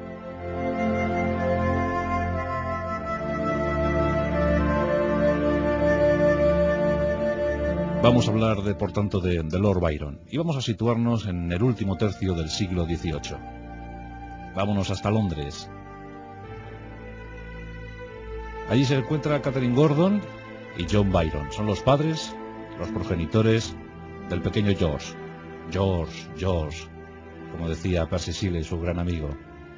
Vamos a hablar, por tanto, de Lord Byron, y vamos a situarnos en el último tercio del siglo XVIII. Vámonos hasta Londres. Allí se encuentra Catherine Gordon y John Byron. Son los padres, los progenitores del pequeño George, como decía Percy Shelley, su gran amigo.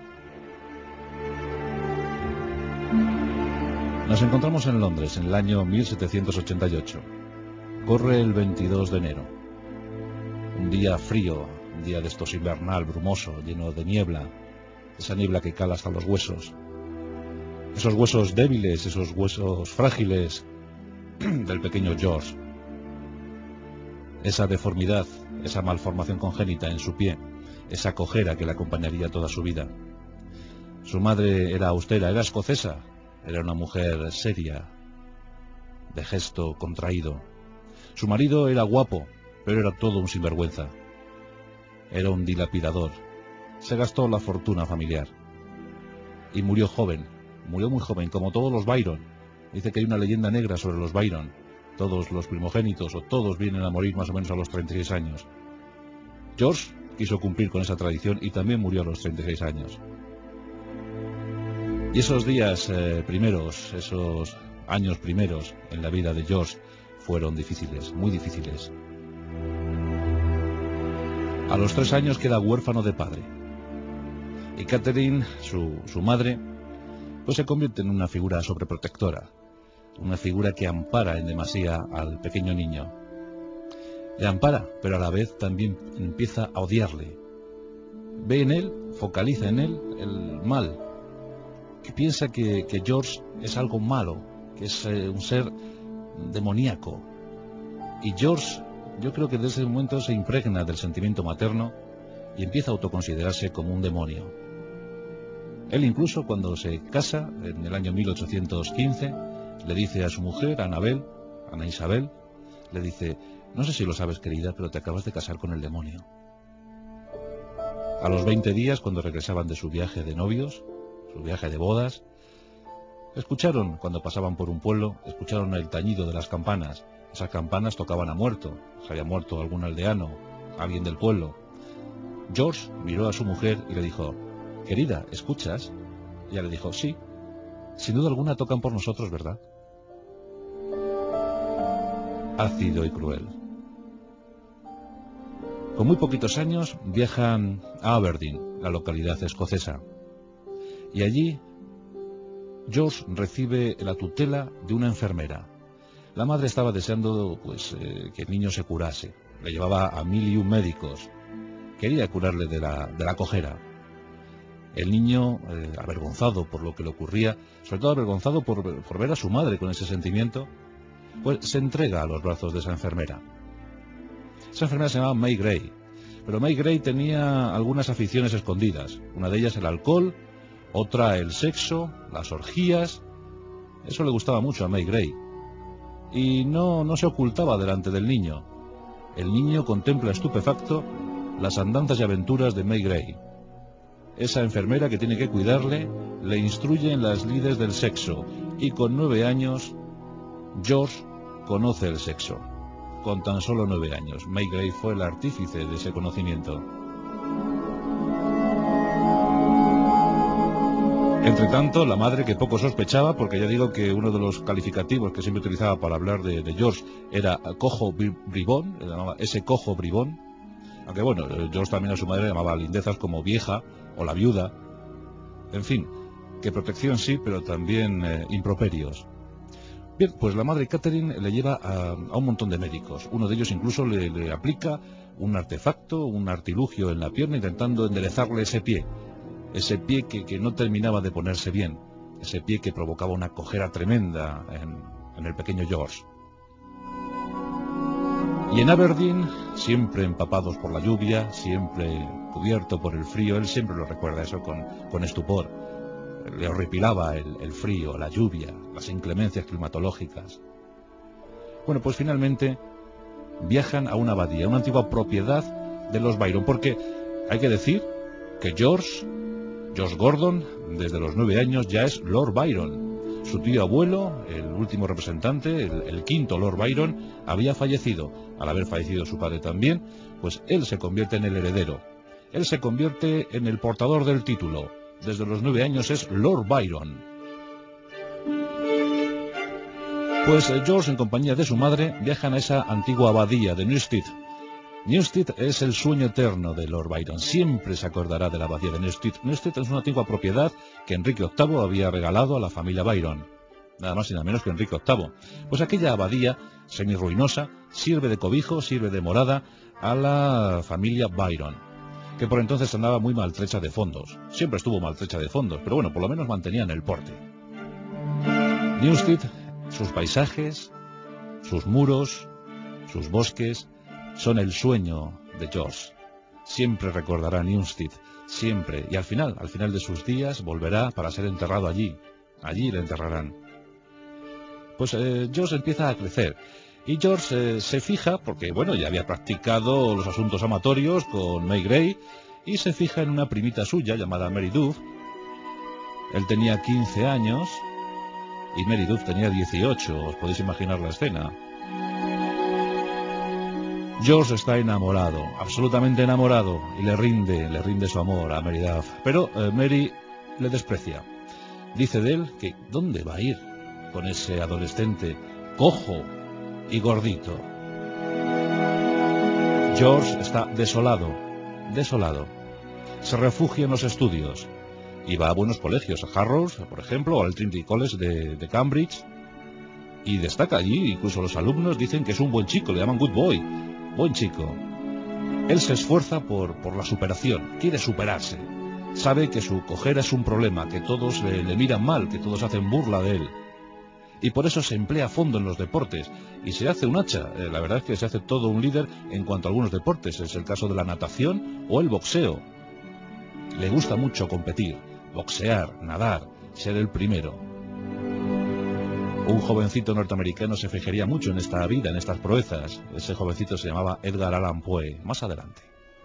Nos encontramos en Londres en el año 1788. Corre el 22 de enero. Un día frío, un día de estos invernal, brumoso, lleno de niebla, esa niebla que cala hasta los huesos. Esos huesos débiles, esos huesos frágiles del pequeño George. esa deformidad, esa malformación congénita en su pie, esa cojera que le acompañaría toda su vida. Su madre era austera, era escocesa, era una mujer seria, de gesto contraído. Su marido era guapo, pero era todo un sinvergüenza. Era un dilapidador. Se gastó la fortuna familiar. Y murió joven, murió muy joven, como todos los Byron. Dice que hay una leyenda negra sobre los Byron. Todos los primogénitos o todos vienen a morir más o menos a los 36 años. George quiso cumplir con esa tradición y también murió a los 36 años. Y esos días primeros, esos años primeros en la vida de George fueron difíciles, muy difíciles. A los 3 años queda huérfano de padre. Y Catherine, su madre, pues se convierte en una figura sobreprotectora, una figura que ampara en demasía al pequeño niño. Le ampara, pero a la vez también empieza a odiarle. Ve en él, focaliza en él el mal, que piensa que George es algo malo, que es un ser demoníaco. Y George, yo creo que desde ese momento se impregna del sentimiento materno y empieza a autoconsiderarse como un demonio. Él incluso, cuando se casa, en el año 1815, le dice a su mujer, a Ana Isabel, le dice: no sé si lo sabes, querida, pero te acabas de casar con el demonio. A los 20 días, cuando regresaban de su viaje de novios, su viaje de bodas, escucharon, cuando pasaban por un pueblo, escucharon el tañido de las campanas. Esas campanas tocaban a muerto. Se había muerto algún aldeano, alguien del pueblo. George miró a su mujer y le dijo: querida, ¿escuchas? Y ella le dijo: sí, sin duda alguna tocan por nosotros, ¿verdad? Ácido y cruel. Con muy poquitos años viajan a Aberdeen, la localidad escocesa, y allí George recibe la tutela de una enfermera. La madre estaba deseando que el niño se curase. Le llevaba a 1001 médicos. Quería curarle de la cojera. El niño, avergonzado por lo que le ocurría, sobre todo avergonzado por ver a su madre con ese sentimiento, pues se entrega a los brazos de esa enfermera. Esa enfermera se llamaba May Gray, pero May Gray tenía algunas aficiones escondidas. Una de ellas el alcohol, otra el sexo, las orgías. Eso le gustaba mucho a May Gray. Y no se ocultaba delante del niño. El niño contempla estupefacto las andanzas y aventuras de May Gray. Esa enfermera que tiene que cuidarle le instruye en las lides del sexo, y con 9 años George conoce el sexo. Con tan solo 9 años, May Gray fue el artífice de ese conocimiento. Entre tanto, la madre, que poco sospechaba, porque ya digo que uno de los calificativos que siempre utilizaba para hablar de George era cojo bribón, le llamaba ese cojo bribón, aunque bueno, George también a su madre le llamaba lindezas como vieja o la viuda. En fin, que protección sí, pero también improperios. Bien, pues la madre Catherine le lleva a un montón de médicos. Uno de ellos incluso le aplica un artefacto, un artilugio en la pierna, intentando enderezarle ese pie que no terminaba de ponerse bien, ese pie que provocaba una cojera tremenda en el pequeño George. Y en Aberdeen, siempre empapados por la lluvia, siempre cubierto por el frío, él siempre lo recuerda eso con estupor. Le horripilaba el frío, la lluvia, las inclemencias climatológicas. Bueno, pues finalmente viajan a una abadía, una antigua propiedad de los Byron, porque hay que decir que George Gordon, desde los 9 años ya es Lord Byron. Su tío abuelo, el último representante, el quinto Lord Byron, había fallecido. Al haber fallecido su padre también, pues él se convierte en el heredero. Él se convierte en el portador del título. Desde los 9 años es Lord Byron. Pues George, en compañía de su madre, viajan a esa antigua abadía de Newstead. Newstead es el sueño eterno de Lord Byron. Siempre se acordará de la abadía de Newstead. Newstead es una antigua propiedad que Enrique VIII había regalado a la familia Byron. Nada más y nada menos que Enrique VIII. Pues aquella abadía, semi-ruinosa, sirve de cobijo, sirve de morada a la familia Byron, que por entonces andaba muy maltrecha de fondos. Siempre estuvo maltrecha de fondos, pero bueno, por lo menos mantenían el porte. Newstead, sus paisajes, sus muros, sus bosques, son el sueño de George. Siempre recordará Newstead, siempre, y al final de sus días volverá para ser enterrado allí. Allí le enterrarán. Pues George empieza a crecer. Y George se fija, porque bueno, ya había practicado los asuntos amatorios con May Gray, y se fija en una primita suya llamada Mary Duff. Él tenía 15 años y Mary Duff tenía 18, os podéis imaginar la escena. George está enamorado, absolutamente enamorado, y le rinde su amor a Mary Duff. Pero Mary le desprecia. Dice de él que ¿dónde va a ir con ese adolescente cojo y gordito? George está desolado. Se refugia en los estudios y va a buenos colegios, a Harrow, por ejemplo, o al Trinity College de Cambridge, y destaca allí. Incluso los alumnos dicen que es un buen chico, le llaman good boy, buen chico. Él se esfuerza por la superación, quiere superarse. Sabe que su cojera es un problema, que todos le miran mal, que todos hacen burla de él. Y por eso se emplea a fondo en los deportes y se hace un hacha. La verdad es que se hace todo un líder en cuanto a algunos deportes. Es el caso de la natación o el boxeo. Le gusta mucho competir, boxear, nadar, ser el primero. Un jovencito norteamericano se fijaría mucho en esta vida, en estas proezas. Ese jovencito se llamaba Edgar Allan Poe. Más adelante.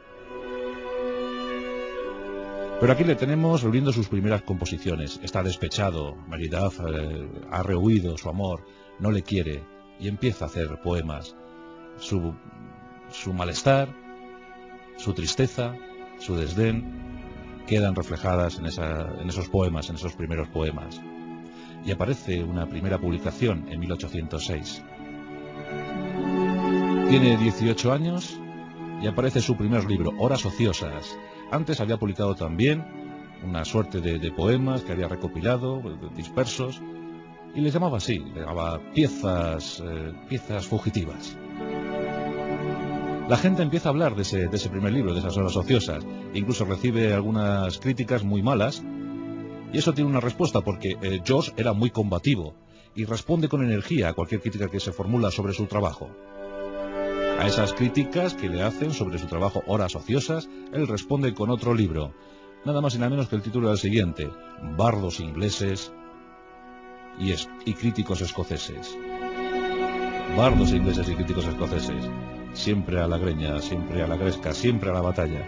Pero aquí le tenemos reuniendo sus primeras composiciones. Está despechado. Mary Duff ha rehuido su amor, no le quiere, y empieza a hacer poemas. Su malestar, su tristeza, su desdén quedan reflejadas en esos poemas, en esos primeros poemas. Y aparece una primera publicación en 1806. Tiene 18 años y aparece su primer libro, Horas ociosas. Antes había publicado también una suerte de poemas que había recopilado, dispersos, y les llamaba así, le llamaba piezas fugitivas. La gente empieza a hablar de ese primer libro, de esas Horas ociosas, e incluso recibe algunas críticas muy malas, y eso tiene una respuesta, porque George era muy combativo, y responde con energía a cualquier crítica que se formula sobre su trabajo. A esas críticas que le hacen sobre su trabajo Horas ociosas, él responde con otro libro, nada más y nada menos que el título era el siguiente: Bardos ingleses y críticos escoceses. Bardos ingleses y críticos escoceses, siempre a la greña, siempre a la gresca, siempre a la batalla.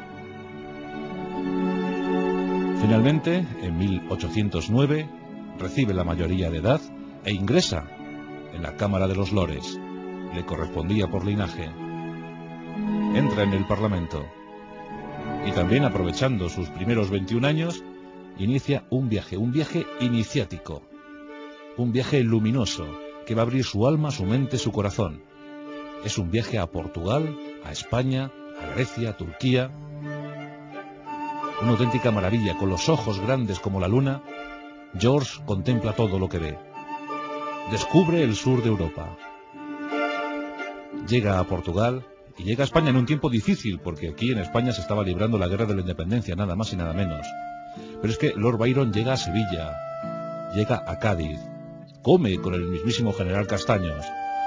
Finalmente, en 1809, recibe la mayoría de edad e ingresa en la Cámara de los Lores. Le correspondía por linaje. Entra en el Parlamento y también, aprovechando sus primeros 21 años, inicia un viaje iniciático, un viaje luminoso que va a abrir su alma, su mente, su corazón. Es un viaje a Portugal, a España, a Grecia, a Turquía. Una auténtica maravilla. Con los ojos grandes como la luna, George contempla todo lo que ve. Descubre el sur de Europa. Llega a Portugal y llega a España en un tiempo difícil, porque aquí en España se estaba librando la guerra de la independencia, nada más y nada menos. Pero es que Lord Byron llega a Sevilla, llega a Cádiz, come con el mismísimo general Castaños.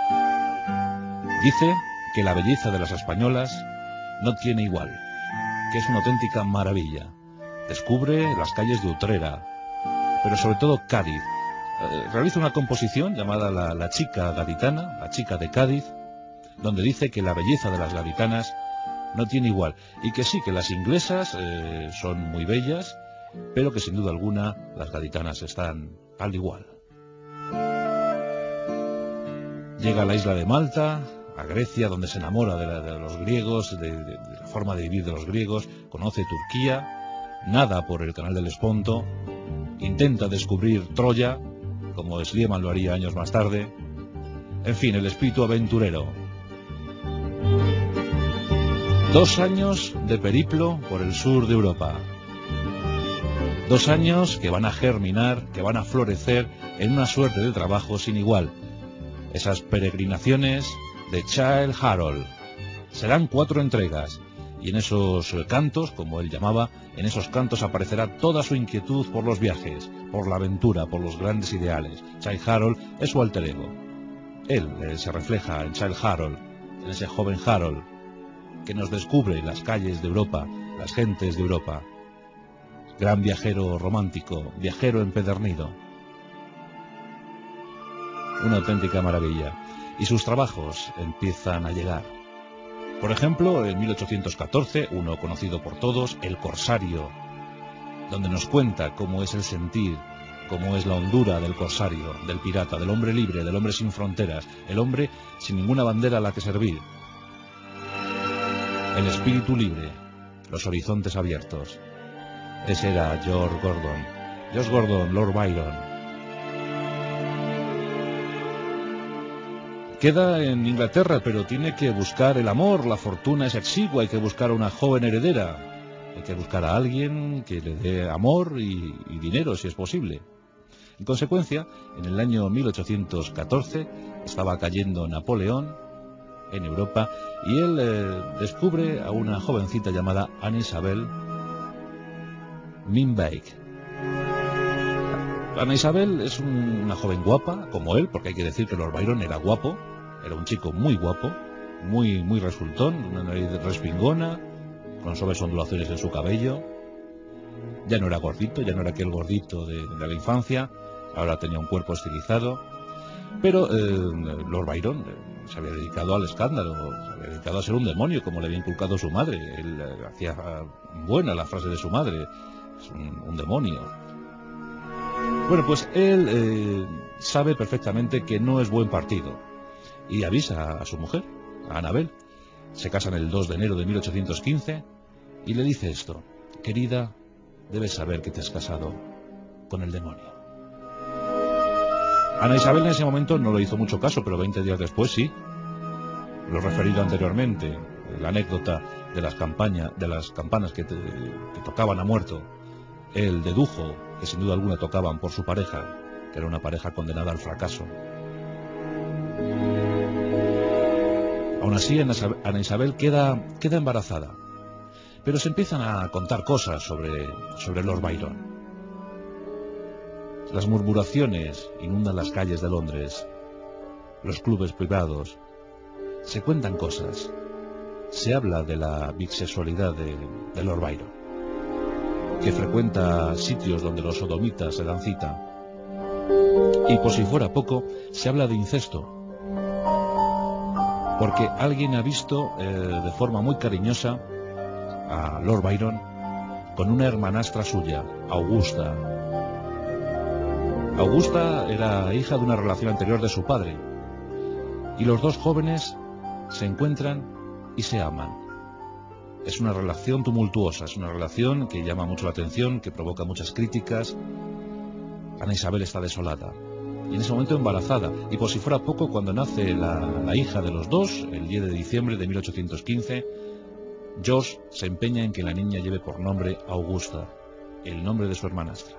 Dice que la belleza de las españolas no tiene igual, que es una auténtica maravilla. Descubre las calles de Utrera, pero sobre todo Cádiz. Realiza una composición llamada la chica gaditana, la chica de Cádiz, donde dice que la belleza de las gaditanas no tiene igual, y que sí, que las inglesas son muy bellas, pero que sin duda alguna las gaditanas están al igual. Llega a la isla de Malta, a Grecia, donde se enamora de los griegos, de la forma de vivir de los griegos, conoce Turquía, nada por el canal del Esponto, intenta descubrir Troya, como Schliemann lo haría años más tarde. En fin, el espíritu aventurero. 2 años de periplo por el sur de Europa. 2 años que van a germinar, que van a florecer en una suerte de trabajo sin igual. Esas peregrinaciones de Childe Harold. Serán 4 entregas, y en esos cantos, como él llamaba, en esos cantos aparecerá toda su inquietud por los viajes, por la aventura, por los grandes ideales. Childe Harold es su alter ego. Él se refleja en Childe Harold, en ese joven Harold, que nos descubre las calles de Europa, las gentes de Europa. Gran viajero romántico, viajero empedernido. Una auténtica maravilla. Y sus trabajos empiezan a llegar. Por ejemplo, en 1814, uno conocido por todos, El Corsario, donde nos cuenta cómo es el sentir, cómo es la hondura del corsario, del pirata, del hombre libre, del hombre sin fronteras, el hombre sin ninguna bandera a la que servir. El espíritu libre, los horizontes abiertos. Ese era George Gordon. George Gordon, Lord Byron. Queda en Inglaterra, pero tiene que buscar el amor, la fortuna es exigua, hay que buscar a una joven heredera, hay que buscar a alguien que le dé amor y dinero, si es posible. En consecuencia, en el año 1814 estaba cayendo Napoleón en Europa y él descubre a una jovencita llamada Anne Isabel Minbeek. Anne Isabel es una joven guapa, como él, porque hay que decir que Lord Byron era guapo, era un chico muy guapo, muy resultón, una nariz respingona, con suaves ondulaciones en su cabello. Ya no era gordito, ya no era aquel gordito de la infancia, ahora tenía un cuerpo estilizado, pero Lord Byron se había dedicado al escándalo, se había dedicado a ser un demonio, como le había inculcado su madre. Él hacía buena la frase de su madre, es un demonio. Bueno, pues él sabe perfectamente que no es buen partido y avisa a su mujer, a Annabel. Se casan el 2 de enero de 1815 y le dice esto: querida, debes saber que te has casado con el demonio. Ana Isabel en ese momento no le hizo mucho caso, pero 20 días después sí. Lo referido anteriormente, la anécdota de las campanas que tocaban a muerto. Él dedujo que sin duda alguna tocaban por su pareja, que era una pareja condenada al fracaso. Aún así, Ana Isabel queda embarazada, pero se empiezan a contar cosas sobre Lord Byron. Las murmuraciones inundan las calles de Londres, los clubes privados, se cuentan cosas, se habla de la bisexualidad de Lord Byron, que frecuenta sitios donde los sodomitas se dan cita, y por si fuera poco, se habla de incesto, porque alguien ha visto de forma muy cariñosa a Lord Byron con una hermanastra suya, Augusta. Augusta era hija de una relación anterior de su padre, y los dos jóvenes se encuentran y se aman. Es una relación tumultuosa, es una relación que llama mucho la atención, que provoca muchas críticas. Ana Isabel está desolada, y en ese momento embarazada, y por si fuera poco, cuando nace la hija de los dos, el 10 de diciembre de 1815, George se empeña en que la niña lleve por nombre Augusta, el nombre de su hermanastra.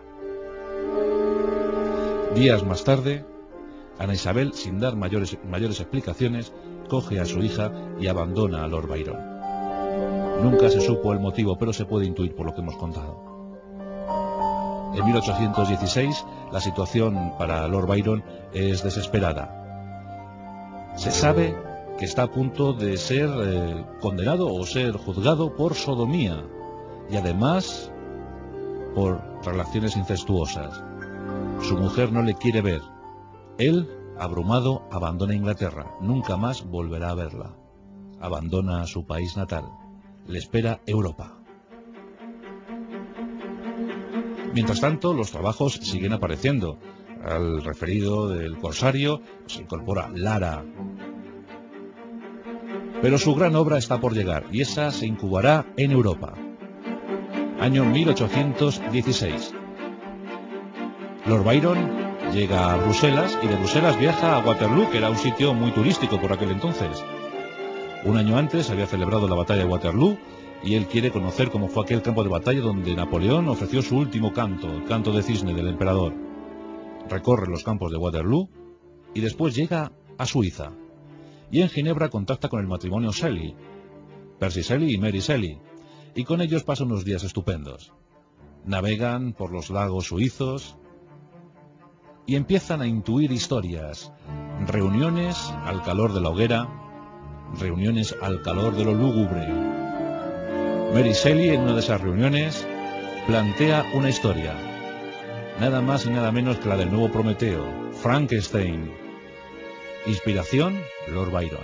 Días más tarde, Ana Isabel, sin dar mayores explicaciones, coge a su hija y abandona a Lord Byron. Nunca se supo el motivo, pero se puede intuir por lo que hemos contado. En 1816, la situación para Lord Byron es desesperada. Se sabe que está a punto de ser condenado o ser juzgado por sodomía y además por relaciones incestuosas. Su mujer no le quiere ver. Él, abrumado, abandona Inglaterra. Nunca más volverá a verla. Abandona su país natal. Le espera Europa. Mientras tanto, los trabajos siguen apareciendo. Al referido del Corsario se incorpora Lara. Pero su gran obra está por llegar, y esa se incubará en Europa. Año 1816. Lord Byron llega a Bruselas y de Bruselas viaja a Waterloo, que era un sitio muy turístico por aquel entonces. Un año antes se había celebrado la batalla de Waterloo y él quiere conocer cómo fue aquel campo de batalla donde Napoleón ofreció su último canto, el canto de cisne del emperador. Recorre los campos de Waterloo y después llega a Suiza. Y en Ginebra contacta con el matrimonio Shelley, Percy Shelley y Mary Shelley, y con ellos pasa unos días estupendos. Navegan por los lagos suizos y empiezan a intuir historias, reuniones al calor de la hoguera, reuniones al calor de lo lúgubre. Mary Shelley, en una de esas reuniones, plantea una historia, nada más y nada menos que la del nuevo Prometeo, Frankenstein. Inspiración, Lord Byron.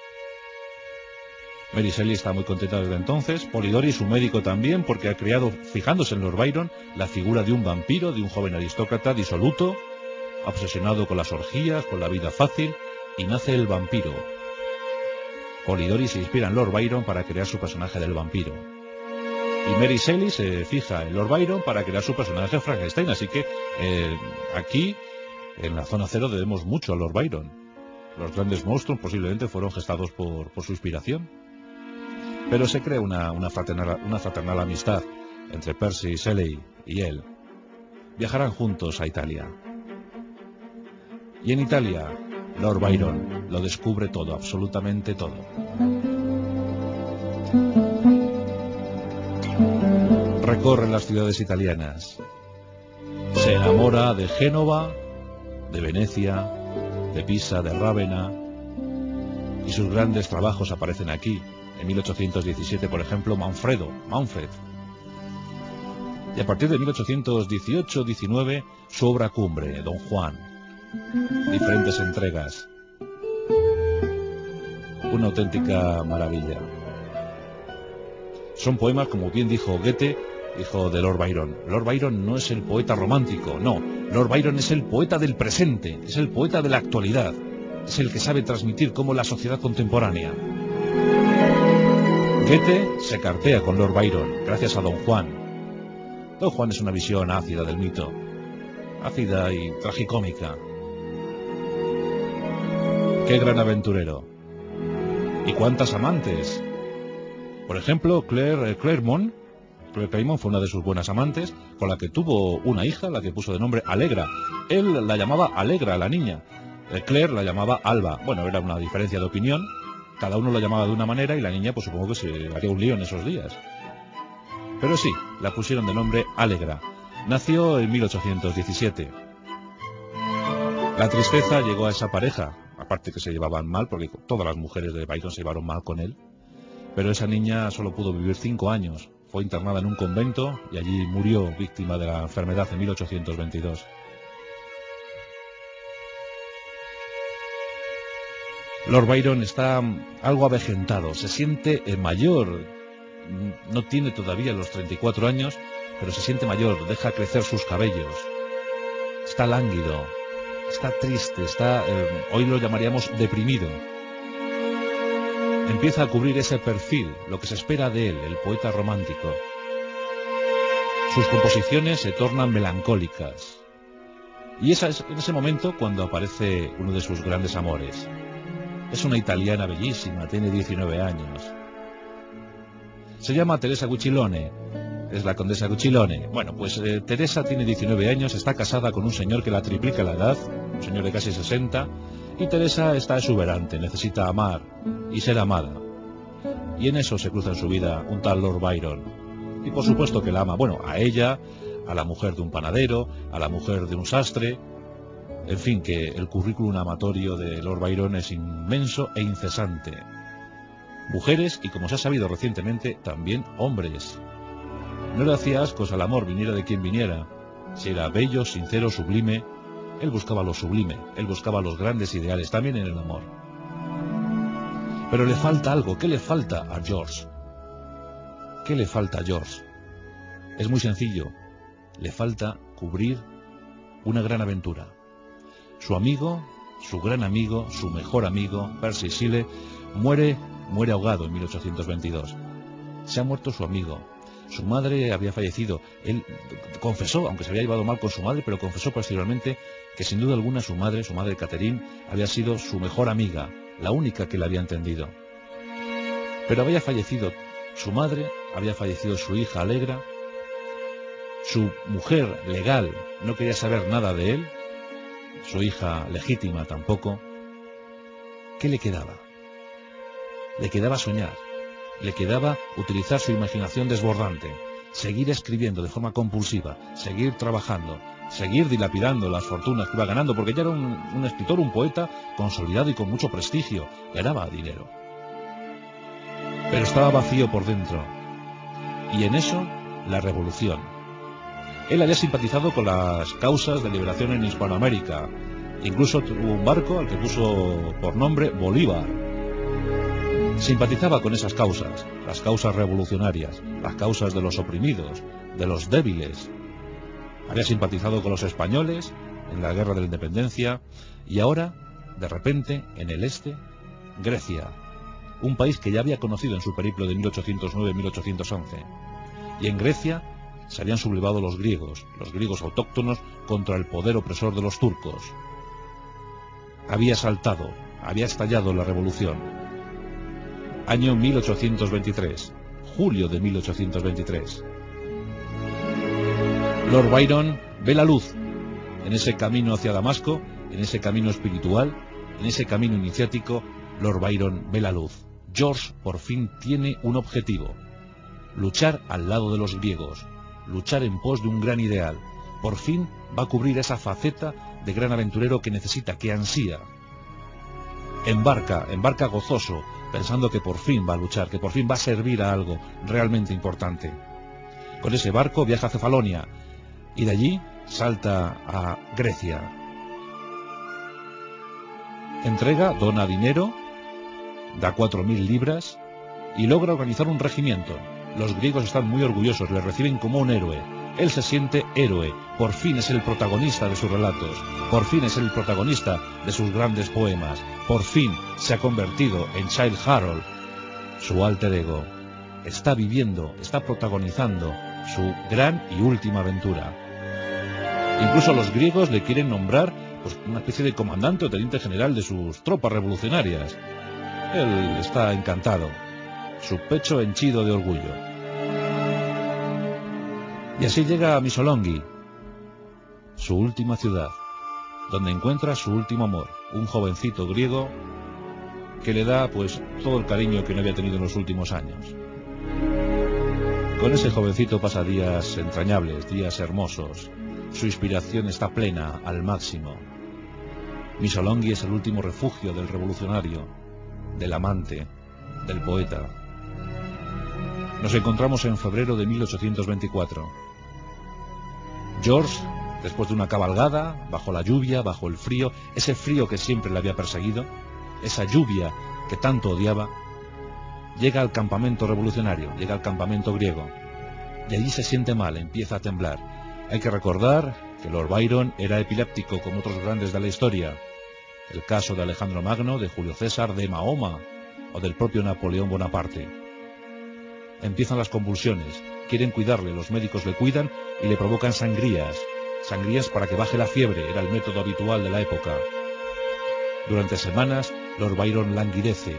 Mary Shelley está muy contenta desde entonces, Polidori, su médico, también, porque ha creado, fijándose en Lord Byron, la figura de un vampiro, de un joven aristócrata disoluto, obsesionado con las orgías, con la vida fácil, y nace el vampiro. Polidori se inspira en Lord Byron para crear su personaje del vampiro. Y Mary Shelley se fija en Lord Byron para crear su personaje Frankenstein, así que aquí, en la zona cero, debemos mucho a Lord Byron. Los grandes monstruos posiblemente fueron gestados por su inspiración. Pero se crea una fraternal amistad entre Percy Shelley y él. Viajarán juntos a Italia. Y en Italia, Lord Byron lo descubre todo, absolutamente todo. Recorre las ciudades italianas. Se enamora de Génova, de Venecia, de Pisa, de Rávena. Y sus grandes trabajos aparecen aquí. En 1817, por ejemplo, Manfred. Y a partir de 1818-19, su obra cumbre, Don Juan. Diferentes entregas. Una auténtica maravilla. Son poemas, como bien dijo Goethe, hijo de Lord Byron. Lord Byron no es el poeta romántico, no. Lord Byron es el poeta del presente, es el poeta de la actualidad. Es el que sabe transmitir cómo la sociedad contemporánea. Goethe se cartea con Lord Byron gracias a Don Juan. Don Juan es una visión ácida del mito, ácida y tragicómica. ¡Qué gran aventurero! ¿Y cuántas amantes? Por ejemplo, Claire Clairmont fue una de sus buenas amantes, con la que tuvo una hija, la que puso de nombre Alegra. Él la llamaba Alegra, la niña. Claire la llamaba Alba. Bueno, era una diferencia de opinión. Cada uno la llamaba de una manera y la niña, pues supongo que se haría un lío en esos días. Pero sí, la pusieron de nombre Alegra. Nació en 1817. La tristeza llegó a esa pareja, aparte que se llevaban mal, porque todas las mujeres de Byron se llevaron mal con él. Pero esa niña solo pudo vivir 5 años. Fue internada en un convento y allí murió víctima de la enfermedad en 1822. Lord Byron está algo avejentado, se siente mayor, no tiene todavía los 34 años, pero se siente mayor, deja crecer sus cabellos, está lánguido, está triste, hoy lo llamaríamos deprimido. Empieza a cubrir ese perfil, lo que se espera de él, el poeta romántico. Sus composiciones se tornan melancólicas. Y es en ese momento cuando aparece uno de sus grandes amores. Es una italiana bellísima, tiene 19 años. Se llama Teresa Guccilone, es la condesa Guccilone. Bueno, pues Teresa tiene 19 años, está casada con un señor que la triplica la edad, un señor de casi 60, y Teresa está exuberante, necesita amar y ser amada. Y en eso se cruza en su vida un tal Lord Byron. Y por supuesto que la ama, bueno, a ella, a la mujer de un panadero, a la mujer de un sastre. En fin, que el currículum amatorio de Lord Byron es inmenso e incesante. Mujeres y, como se ha sabido recientemente, también hombres. No le hacía ascos al amor, viniera de quien viniera. Si era bello, sincero, sublime, él buscaba lo sublime, él buscaba los grandes ideales, también en el amor. Pero le falta algo. ¿Qué le falta a George? ¿Qué le falta a George? Es muy sencillo. Le falta cubrir una gran aventura. Su amigo, su gran amigo, su mejor amigo, Percy Shelley, muere ahogado en 1822. Se ha muerto su amigo. Su madre había fallecido. Él confesó, aunque se había llevado mal con su madre, pero confesó posteriormente que sin duda alguna su madre Catherine, había sido su mejor amiga, la única que le había entendido. Pero había fallecido su madre, había fallecido su hija Alegra, su mujer legal no quería saber nada de él, su hija legítima tampoco. ¿Qué le quedaba? Le quedaba soñar, le quedaba utilizar su imaginación desbordante, seguir escribiendo de forma compulsiva, seguir trabajando, seguir dilapidando las fortunas que iba ganando, porque ya era un escritor, un poeta consolidado y con mucho prestigio, ganaba dinero. pero estaba vacío por dentro. Y en eso, la revolución. Él había simpatizado con las causas de liberación en Hispanoamérica. Incluso tuvo un barco al que puso por nombre Bolívar. Simpatizaba con esas causas, las causas revolucionarias, las causas de los oprimidos, de los débiles. Había simpatizado con los españoles en la guerra de la independencia y ahora, de repente, en el este, Grecia, un país que ya había conocido en su periplo de 1809-1811. Y en Grecia se habían sublevado los griegos autóctonos contra el poder opresor de los turcos. Había saltado, había estallado la revolución. Año 1823, julio de 1823. Lord Byron ve la luz en ese camino hacia Damasco, en ese camino espiritual, en ese camino iniciático. Lord Byron ve la luz. George por fin tiene un objetivo: luchar al lado de los griegos, luchar en pos de un gran ideal. Por fin va a cubrir esa faceta de gran aventurero que necesita, que ansía. Embarca gozoso, pensando que por fin va a luchar, que por fin va a servir a algo realmente importante. Con ese barco viaja a Cefalonia y de allí salta a Grecia. Dona dinero, da 4.000 libras y logra organizar un regimiento. Los griegos están muy orgullosos, le reciben como un héroe. Él se siente héroe, por fin es el protagonista de sus relatos, por fin es el protagonista de sus grandes poemas, por fin se ha convertido en Childe Harold, su alter ego. Está viviendo, está protagonizando su gran y última aventura. Incluso los griegos le quieren nombrar pues, una especie de comandante o teniente general de sus tropas revolucionarias. Él está encantado, su pecho henchido de orgullo. Y así llega a Missolonghi, su última ciudad, donde encuentra su último amor, un jovencito griego que le da pues todo el cariño que no había tenido en los últimos años. Con ese jovencito pasa días entrañables, días hermosos. Su inspiración está plena, al máximo. Missolonghi es el último refugio del revolucionario, del amante, del poeta. Nos encontramos en febrero de 1824. George, después de una cabalgada, bajo la lluvia, bajo el frío, ese frío que siempre le había perseguido, esa lluvia que tanto odiaba, llega al campamento revolucionario, llega al campamento griego, y allí se siente mal, empieza a temblar. Hay que recordar que Lord Byron era epiléptico como otros grandes de la historia. El caso de Alejandro Magno, de Julio César, de Mahoma o del propio Napoleón Bonaparte. Empiezan las convulsiones, quieren cuidarle, los médicos le cuidan y le provocan sangrías para que baje la fiebre, era el método habitual de la época. Durante semanas, Lord Byron languidece.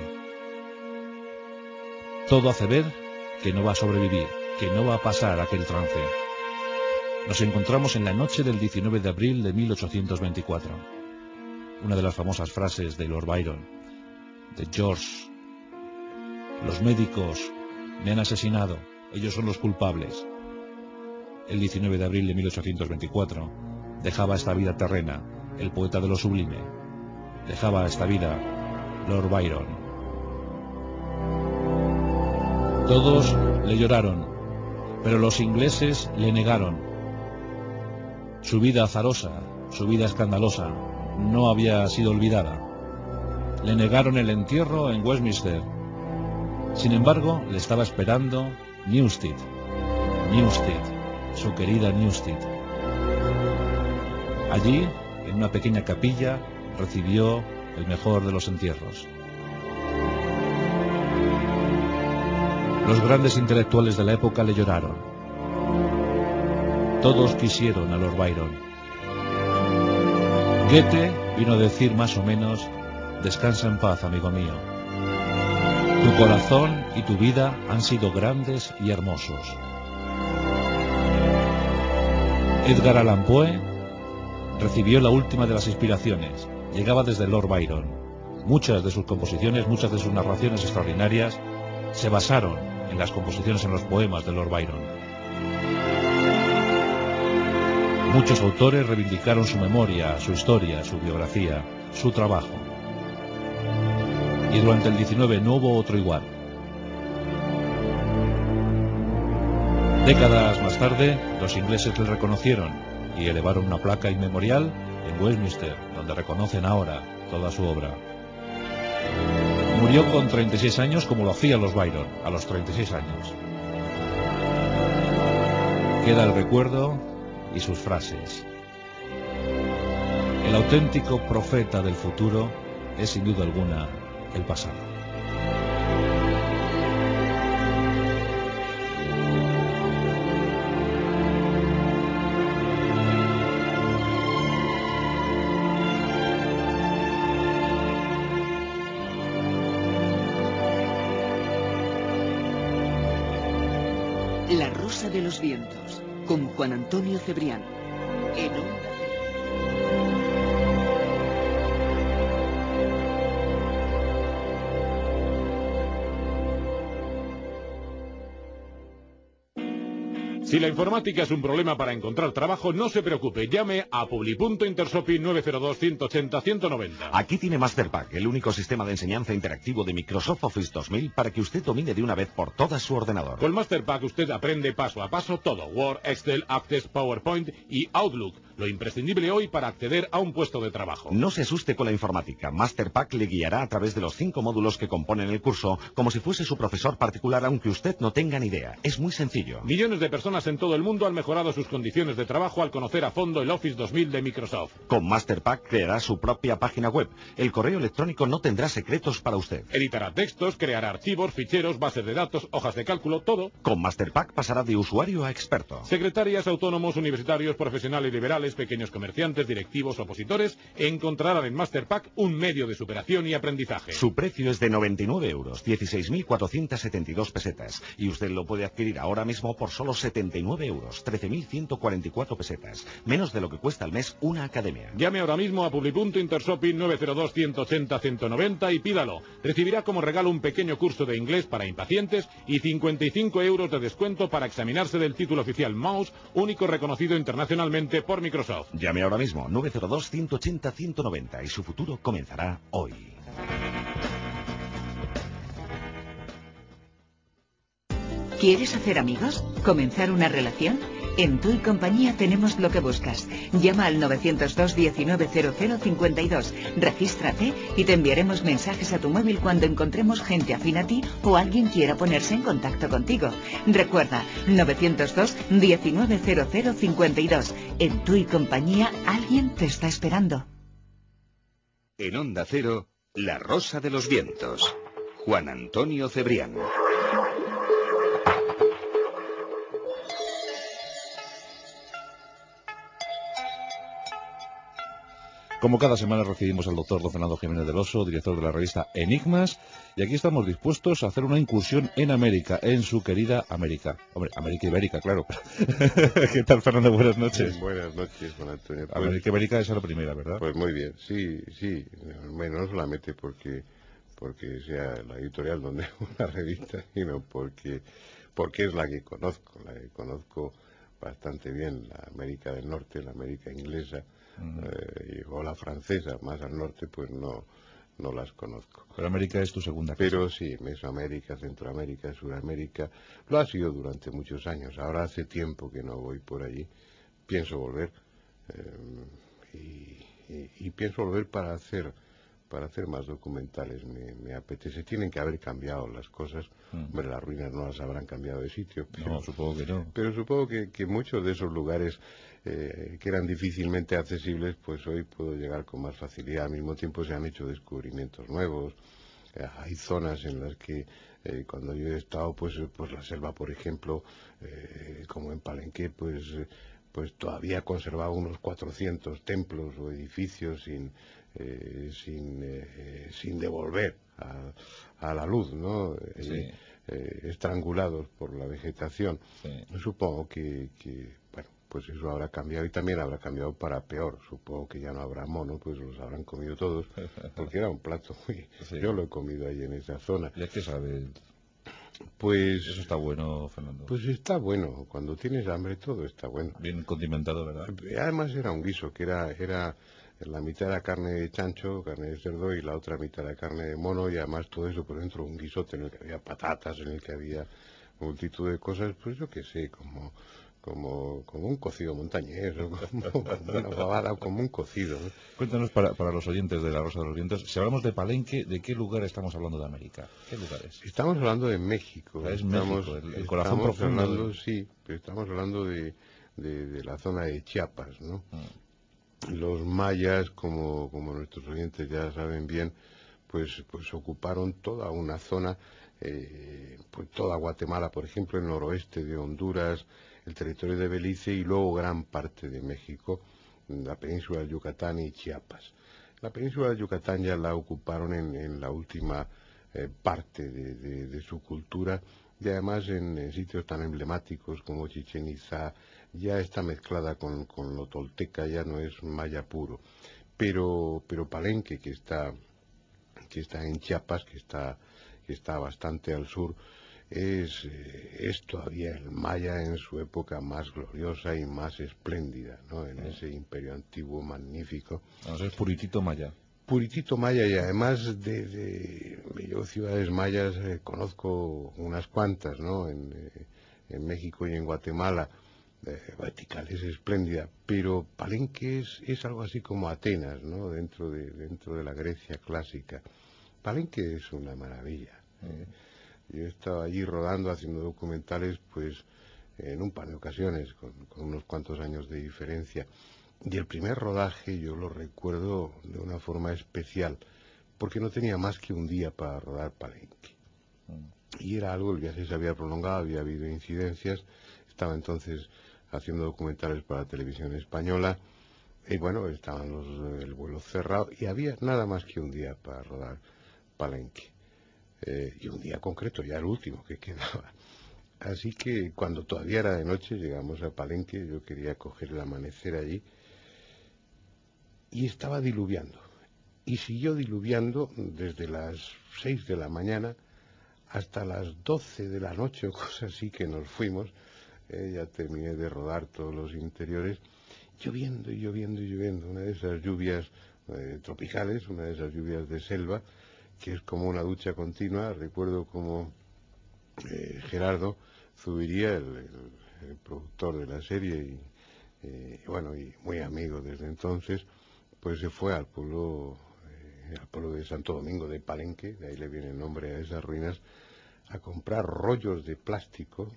Todo hace ver que no va a sobrevivir, que no va a pasar aquel trance. Nos encontramos en la noche del 19 de abril de 1824. Una de las famosas frases de Lord Byron, de George: los médicos me han asesinado, ellos son los culpables. El 19 de abril de 1824 dejaba esta vida terrena, el poeta de lo sublime. Dejaba esta vida Lord Byron. Todos le lloraron, pero los ingleses le negaron. Su vida azarosa, su vida escandalosa, no había sido olvidada. Le negaron el entierro en Westminster. Sin embargo, le estaba esperando Newstead, su querida Newstead. Allí, en una pequeña capilla, recibió el mejor de los entierros. Los grandes intelectuales de la época le lloraron. Todos quisieron a Lord Byron. Goethe vino a decir más o menos: descansa en paz, amigo mío. Tu corazón y tu vida han sido grandes y hermosos. Edgar Allan Poe recibió la última de las inspiraciones. Llegaba desde Lord Byron. Muchas de sus composiciones, muchas de sus narraciones extraordinarias se basaron en las composiciones, en los poemas de Lord Byron. Muchos autores reivindicaron su memoria, su historia, su biografía, su trabajo. Y durante el 19 no hubo otro igual. Décadas más tarde, los ingleses le reconocieron y elevaron una placa inmemorial en Westminster, donde reconocen ahora toda su obra. Murió con 36 años como lo hacían los Byron, a los 36 años. Queda el recuerdo y sus frases. El auténtico profeta del futuro es sin duda alguna el pasado. La Rosa de los Vientos, con Juan Antonio Cebrián. En Onda Si la informática es un problema para encontrar trabajo, no se preocupe, llame a Publi.Intershopping 902-180-190. Aquí tiene MasterPack, el único sistema de enseñanza interactivo de Microsoft Office 2000 para que usted domine de una vez por todas su ordenador. Con MasterPack usted aprende paso a paso todo, Word, Excel, Access, PowerPoint y Outlook, lo imprescindible hoy para acceder a un puesto de trabajo. No se asuste con la informática, MasterPack le guiará a través de los 5 módulos que componen el curso, como si fuese su profesor particular, aunque usted no tenga ni idea. Es muy sencillo. Millones de personas en todo el mundo han mejorado sus condiciones de trabajo al conocer a fondo el Office 2000 de Microsoft. Con MasterPack creará su propia página web. El correo electrónico no tendrá secretos para usted. Editará textos, creará archivos, ficheros, bases de datos, hojas de cálculo, todo. Con MasterPack pasará de usuario a experto. Secretarias, autónomos, universitarios, profesionales liberales, pequeños comerciantes, directivos, opositores, encontrarán en MasterPack un medio de superación y aprendizaje. Su precio es de 99 euros, 16.472 pesetas. Y usted lo puede adquirir ahora mismo por solo 79 euros, 13.144 pesetas. Menos de lo que cuesta al mes una academia. Llame ahora mismo a Publi.Intershopping 902-180-190 y pídalo. Recibirá como regalo un pequeño curso de inglés para impacientes y 55 euros de descuento para examinarse del título oficial Mouse, único reconocido internacionalmente por Microsoft. Llame ahora mismo 902-180-190 y su futuro comenzará hoy. ¿Quieres hacer amigos? ¿Comenzar una relación? En Tu y Compañía tenemos lo que buscas. Llama al 902 190052, regístrate y te enviaremos mensajes a tu móvil cuando encontremos gente afín a ti o alguien quiera ponerse en contacto contigo. Recuerda, 902 190052. En Tu y Compañía alguien te está esperando. En Onda Cero, La Rosa de los Vientos. Juan Antonio Cebrián. Como cada semana recibimos al doctor don Fernando Jiménez del Oso, director de la revista Enigmas, y aquí estamos dispuestos a hacer una incursión en América, en su querida América. Hombre, América Ibérica, claro. ¿Qué tal, Fernando? Buenas noches. Sí, buenas noches, Juan Antonio. Pues, América Ibérica es la primera, ¿verdad? Pues muy bien, sí. Bueno, no solamente porque sea la editorial donde una revista, sino porque es la que conozco bastante bien, la América del Norte, la América inglesa, o la francesa, más al norte, pues no las conozco. Pero América es tu segunda casa. Pero sí, Mesoamérica, Centroamérica, Suramérica, lo ha sido durante muchos años. Ahora hace tiempo que no voy por allí. Pienso volver, y pienso volver para hacer más documentales. Me apetece. Tienen que haber cambiado las cosas. Hombre, las ruinas no las habrán cambiado de sitio. Pero, no, supongo que no. Pero supongo que muchos de esos lugares que eran difícilmente accesibles, pues hoy puedo llegar con más facilidad. Al mismo tiempo se han hecho descubrimientos nuevos. Hay zonas en las que cuando yo he estado, pues la selva, por ejemplo, como en Palenqué, pues todavía conservaba unos 400 templos o edificios sin devolver a la luz, ¿no? Sí. Estrangulados por la vegetación. Sí. Supongo que bueno, pues eso habrá cambiado y también habrá cambiado para peor. Supongo que ya no habrá mono, pues los habrán comido todos, porque era un plato muy... Sí. Yo lo he comido ahí en esa zona. ¿Y qué sabe? Pues... Eso está bueno, Fernando. Pues está bueno. Cuando tienes hambre todo está bueno. Bien condimentado, ¿verdad? Además era un guiso, que era la mitad era carne de chancho, carne de cerdo, y la otra mitad era carne de mono, y además todo eso por dentro un guisote en el que había patatas, en el que había multitud de cosas, pues yo qué sé, como un cocido montañés, o como una fabada, o como un cocido, ¿no? Cuéntanos para los oyentes de La Rosa de los Vientos, si hablamos de Palenque, ¿de qué lugar estamos hablando de América? ¿Qué lugares? Estamos hablando de México. Es México, el corazón profundo. Hablando, sí, pero estamos hablando de la zona de Chiapas, ¿no? Los mayas, como nuestros oyentes ya saben bien, pues ocuparon toda una zona, pues toda Guatemala, por ejemplo, el noroeste de Honduras, el territorio de Belice y luego gran parte de México, la península del Yucatán y Chiapas. La península del Yucatán ya la ocuparon en la última parte de su cultura, y además en sitios tan emblemáticos como Chichén Itzá. Ya está mezclada con lo tolteca, ya no es maya puro. Pero Palenque, que está en Chiapas, que está bastante al sur, es todavía el maya en su época más gloriosa y más espléndida, ¿no? En ese imperio antiguo magnífico. Es puritito maya. Puritito maya, y además yo ciudades mayas conozco unas cuantas, ¿no? En México y en Guatemala. Batikal es espléndida, pero Palenque es algo así como Atenas, ¿no? Dentro de la Grecia clásica. Palenque es una maravilla. Yo he estado allí rodando, haciendo documentales, pues en un par de ocasiones, con unos cuantos años de diferencia. Y el primer rodaje yo lo recuerdo de una forma especial, porque no tenía más que un día para rodar Palenque. Y era algo, el viaje se había prolongado, había habido incidencias, estaba entonces haciendo documentales para la televisión española, y bueno, estaban el vuelo cerrado, y había nada más que un día para rodar Palenque. Y un día concreto, ya el último que quedaba. Así que cuando todavía era de noche llegamos a Palenque, yo quería coger el amanecer allí, y estaba diluviando. Y siguió diluviando desde las 6 de la mañana hasta las 12 de la noche o cosas así, que nos fuimos. Ya terminé de rodar todos los interiores, lloviendo y lloviendo y lloviendo. Una de esas lluvias tropicales, una de esas lluvias de selva, que es como una ducha continua. Recuerdo como Gerardo Zubiría, el productor de la serie, y bueno, y muy amigo desde entonces, pues se fue al pueblo de Santo Domingo de Palenque, de ahí le viene el nombre a esas ruinas, a comprar rollos de plástico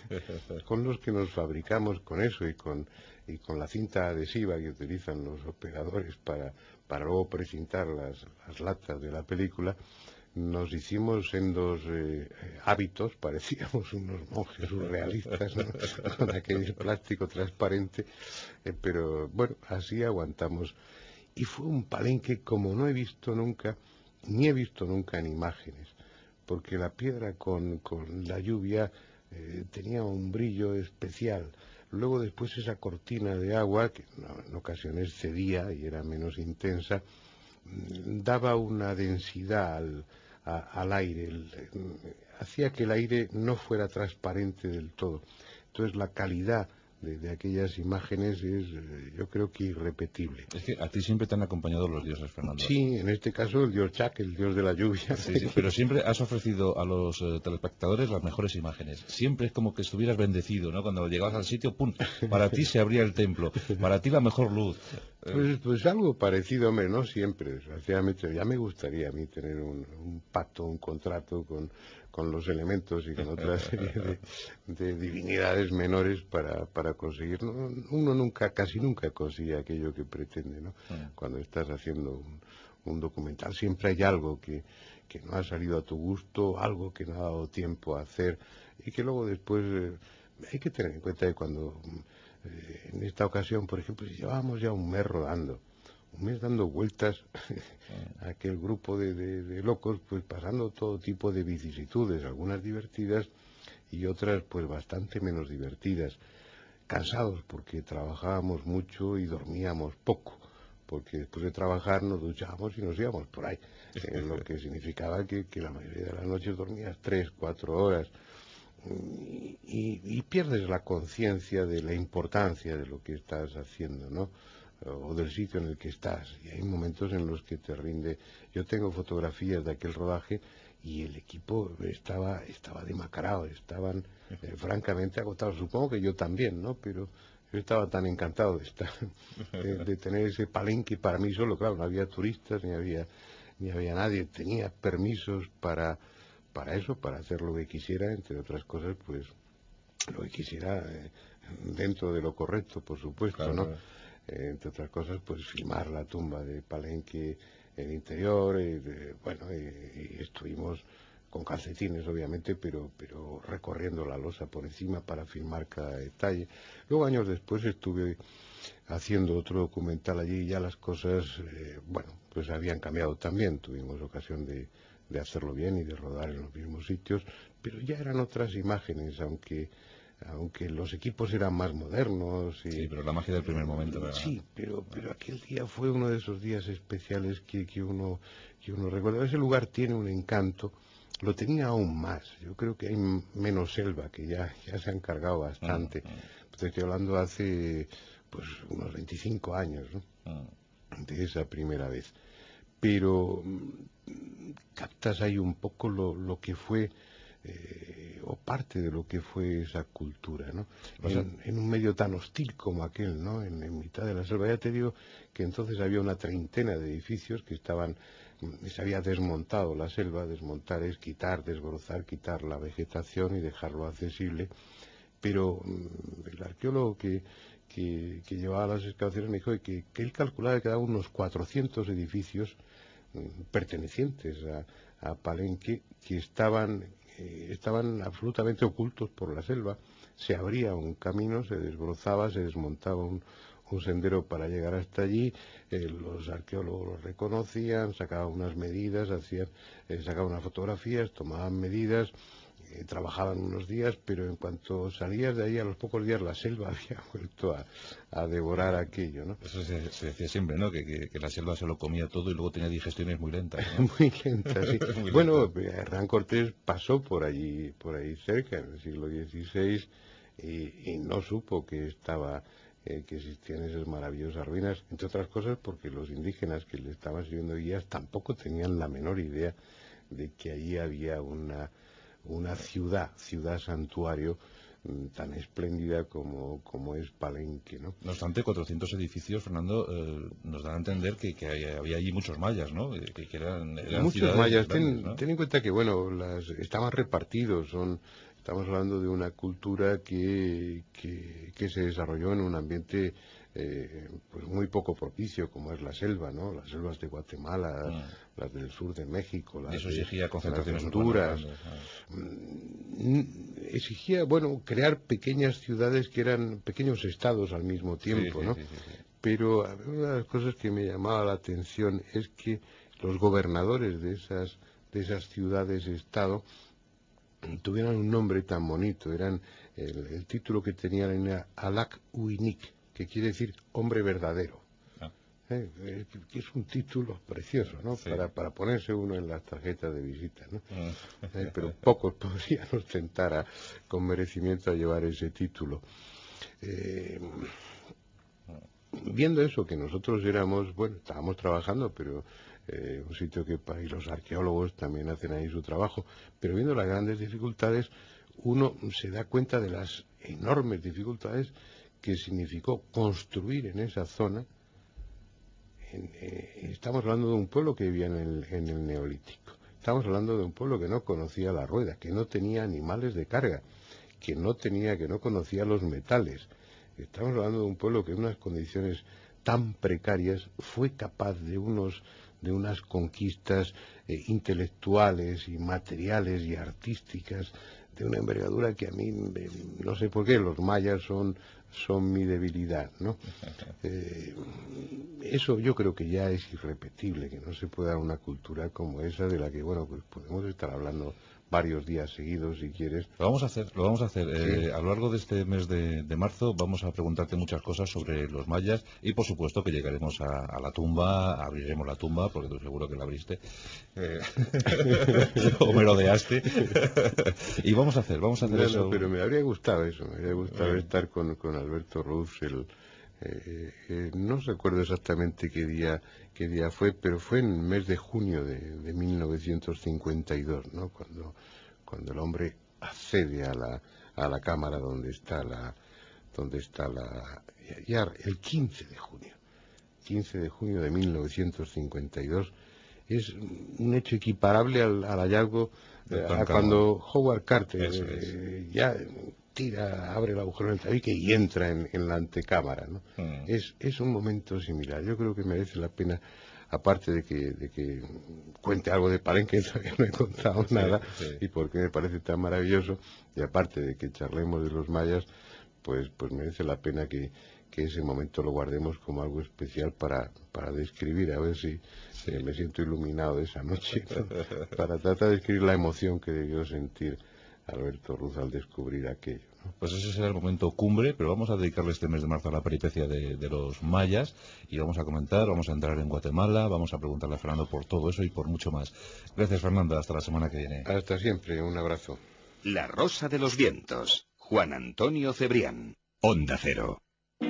con los que nos fabricamos con eso, y con la cinta adhesiva que utilizan los operadores para luego precintar las latas de la película. Nos hicimos sendos hábitos, parecíamos unos monjes surrealistas, ¿no? Con aquel plástico transparente, pero bueno, así aguantamos. Y fue un Palenque como no he visto nunca, ni he visto nunca en imágenes, porque la piedra con la lluvia tenía un brillo especial. Luego después esa cortina de agua, que en ocasiones cedía y era menos intensa, daba una densidad al aire, hacía que el aire no fuera transparente del todo. Entonces la calidad de aquellas imágenes es, yo creo que irrepetible. Es que a ti siempre te han acompañado los dioses, Fernando. Sí, en este caso el dios Chac, el dios de la lluvia. Sí, pero siempre has ofrecido a los telespectadores las mejores imágenes. Siempre es como que estuvieras bendecido, ¿no? Cuando llegabas al sitio, ¡pum!, para ti se abría el templo, para ti la mejor luz. Pues algo parecido, hombre, no siempre, desgraciadamente. Ya me gustaría a mí tener un pacto, un contrato con los elementos y con otra serie de divinidades menores para conseguir. Uno casi nunca consigue aquello que pretende, ¿no? Cuando estás haciendo un documental siempre hay algo que no ha salido a tu gusto, algo que no ha dado tiempo a hacer, y que luego después hay que tener en cuenta que cuando en esta ocasión, por ejemplo, llevábamos ya un mes rodando, un mes dando vueltas a aquel grupo de locos, pues pasando todo tipo de vicisitudes, algunas divertidas y otras pues bastante menos divertidas, cansados porque trabajábamos mucho y dormíamos poco, porque después de trabajar nos duchábamos y nos íbamos por ahí, lo que significaba que la mayoría de las noches dormías 3, 4 horas, y pierdes la conciencia de la importancia de lo que estás haciendo, ¿no? o del sitio en el que estás. Y hay momentos en los que te rinde. Yo tengo fotografías de aquel rodaje y el equipo estaba demacrado, estaban francamente agotados. Supongo que yo también, ¿no? Pero yo estaba tan encantado de estar, de tener ese palenque para mí solo. Claro, no había turistas, ni había nadie. Tenía permisos para eso, para hacer lo que quisiera, entre otras cosas, pues lo que quisiera dentro de lo correcto, por supuesto, claro, ¿no? Entre otras cosas, pues filmar la tumba de Palenque, el interior, bueno, y estuvimos con calcetines, obviamente, pero recorriendo la losa por encima para filmar cada detalle. Luego, años después, estuve haciendo otro documental allí y ya las cosas, bueno, pues habían cambiado también. Tuvimos ocasión de hacerlo bien y de rodar en los mismos sitios, pero ya eran otras imágenes, aunque los equipos eran más modernos. Sí, pero la magia del primer momento, ¿verdad? Sí, pero aquel día fue uno de esos días especiales que uno recuerda. Ese lugar tiene un encanto, lo tenía aún más. Yo creo que hay menos selva, que ya se han cargado bastante. Estoy hablando hace pues unos 25 años, ¿no? De esa primera vez. Pero captas ahí un poco lo que fue, o parte de lo que fue esa cultura, ¿no? En un medio tan hostil como aquel, ¿no? En mitad de la selva. Ya te digo que entonces había una treintena de edificios que se había desmontado la selva. Desmontar es quitar, desbrozar, quitar la vegetación y dejarlo accesible. Pero el arqueólogo que llevaba las excavaciones me dijo que él calculaba que quedaban unos 400 edificios pertenecientes a Palenque que estaban absolutamente ocultos por la selva. Se abría un camino, se desbrozaba, se desmontaba un sendero para llegar hasta allí. Los arqueólogos lo reconocían, sacaban unas medidas, sacaban unas fotografías, tomaban medidas, trabajaban unos días, pero en cuanto salías de ahí, a los pocos días la selva había vuelto a devorar aquello, ¿no? Eso se decía siempre, ¿no? Que la selva se lo comía todo y luego tenía digestiones muy lentas, ¿no? Muy lentas, sí. Muy bueno, Hernán Cortés pasó por ahí cerca, en el siglo XVI, y no supo que existían esas maravillosas ruinas, entre otras cosas porque los indígenas que le estaban sirviendo guías tampoco tenían la menor idea de que allí había una ciudad santuario tan espléndida como es Palenque, ¿no? No obstante, 400 edificios, Fernando, nos dan a entender que había allí muchos mayas, ¿no? Que eran muchos mayas. Grandes, ¿no? Ten en cuenta que, bueno, estaban repartidos. Estamos hablando de una cultura que se desarrolló en un ambiente pues muy poco propicio, como es la selva, ¿no? Las selvas de Guatemala, las del sur de México, las de Honduras. Exigía, bueno, crear pequeñas ciudades que eran pequeños estados al mismo tiempo, ¿no? Sí. Pero una de las cosas que me llamaba la atención es que los gobernadores de esas ciudades-estado tuvieran un nombre tan bonito. El título que tenían era Alak Uinik, que quiere decir hombre verdadero. Que es un título precioso, ¿no? Sí. Para ponerse uno en las tarjetas de visita, ¿no? Pero pocos podrían ostentar con merecimiento a llevar ese título. Viendo eso, que nosotros estábamos trabajando, pero un sitio que para los arqueólogos también hacen ahí su trabajo, pero viendo las grandes dificultades, uno se da cuenta de las enormes dificultades que significó construir en esa zona. Estamos hablando de un pueblo que vivía en el Neolítico. Estamos hablando de un pueblo que no conocía la rueda, que no tenía animales de carga, que no conocía los metales. Estamos hablando de un pueblo que en unas condiciones tan precarias fue capaz de unas conquistas intelectuales y materiales y artísticas de una envergadura que a mí, no sé por qué, los mayas son mi debilidad, ¿no? Eso yo creo que ya es irrepetible, que no se puede dar una cultura como esa, de la que, bueno, pues podemos estar hablando varios días seguidos si quieres. Lo vamos a hacer. Sí. A lo largo de este mes de marzo vamos a preguntarte muchas cosas sobre los mayas y por supuesto que llegaremos a la tumba, abriremos la tumba, porque tú seguro que la abriste o merodeaste. Y vamos a hacer eso. Pero me habría gustado estar con Alberto Ruz, No recuerdo exactamente qué día fue, pero fue en el mes de junio de 1952, ¿no? Cuando el hombre accede a la cámara donde está ya el 15 de junio de 1952, es un hecho equiparable al hallazgo a cuando Howard Carter ya abre el agujero en el tabique y entra en la antecámara, ¿no? Es un momento similar. Yo creo que merece la pena, aparte de que cuente algo de Palenque, que no he contado nada, y porque me parece tan maravilloso, y aparte de que charlemos de los mayas, pues merece la pena que ese momento lo guardemos como algo especial para describir, a ver si me siento iluminado esa noche, ¿no? Para tratar de describir la emoción que debió sentir Alberto Ruz al descubrir aquello, ¿no? Pues ese será el momento cumbre, pero vamos a dedicarle este mes de marzo a la peripecia de los mayas y vamos a comentar, vamos a entrar en Guatemala, vamos a preguntarle a Fernando por todo eso y por mucho más. Gracias, Fernando, hasta la semana que viene. Hasta siempre, un abrazo. La Rosa de los Vientos, Juan Antonio Cebrián, Onda Cero.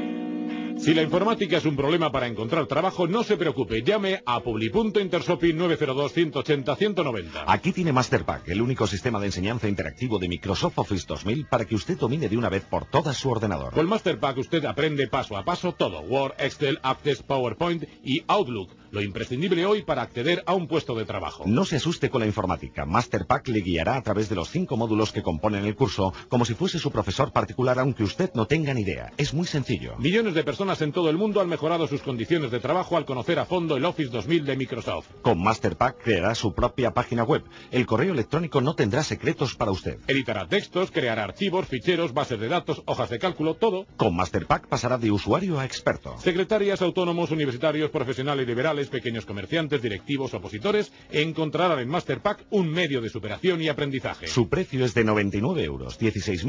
Si la informática es un problema para encontrar trabajo, no se preocupe. Llame a Publi.Intershopping 902-180-190. Aquí tiene Masterpack, el único sistema de enseñanza interactivo de Microsoft Office 2000 para que usted domine de una vez por todas su ordenador. Con Masterpack usted aprende paso a paso todo. Word, Excel, Access, PowerPoint y Outlook. Lo imprescindible hoy para acceder a un puesto de trabajo. No se asuste con la informática. Masterpack le guiará a través de los 5 módulos que componen el curso, como si fuese su profesor particular, aunque usted no tenga ni idea. Es muy sencillo. Millones de personas en todo el mundo han mejorado sus condiciones de trabajo al conocer a fondo el Office 2000 de Microsoft. Con Masterpack creará su propia página web. El correo electrónico no tendrá secretos para usted. Editará textos, creará archivos, ficheros, bases de datos, hojas de cálculo, todo. Con Masterpack pasará de usuario a experto. Secretarias, autónomos, universitarios, profesionales liberales, pequeños comerciantes, directivos, opositores, encontrarán en Masterpack un medio de superación y aprendizaje. Su precio es de 99 euros,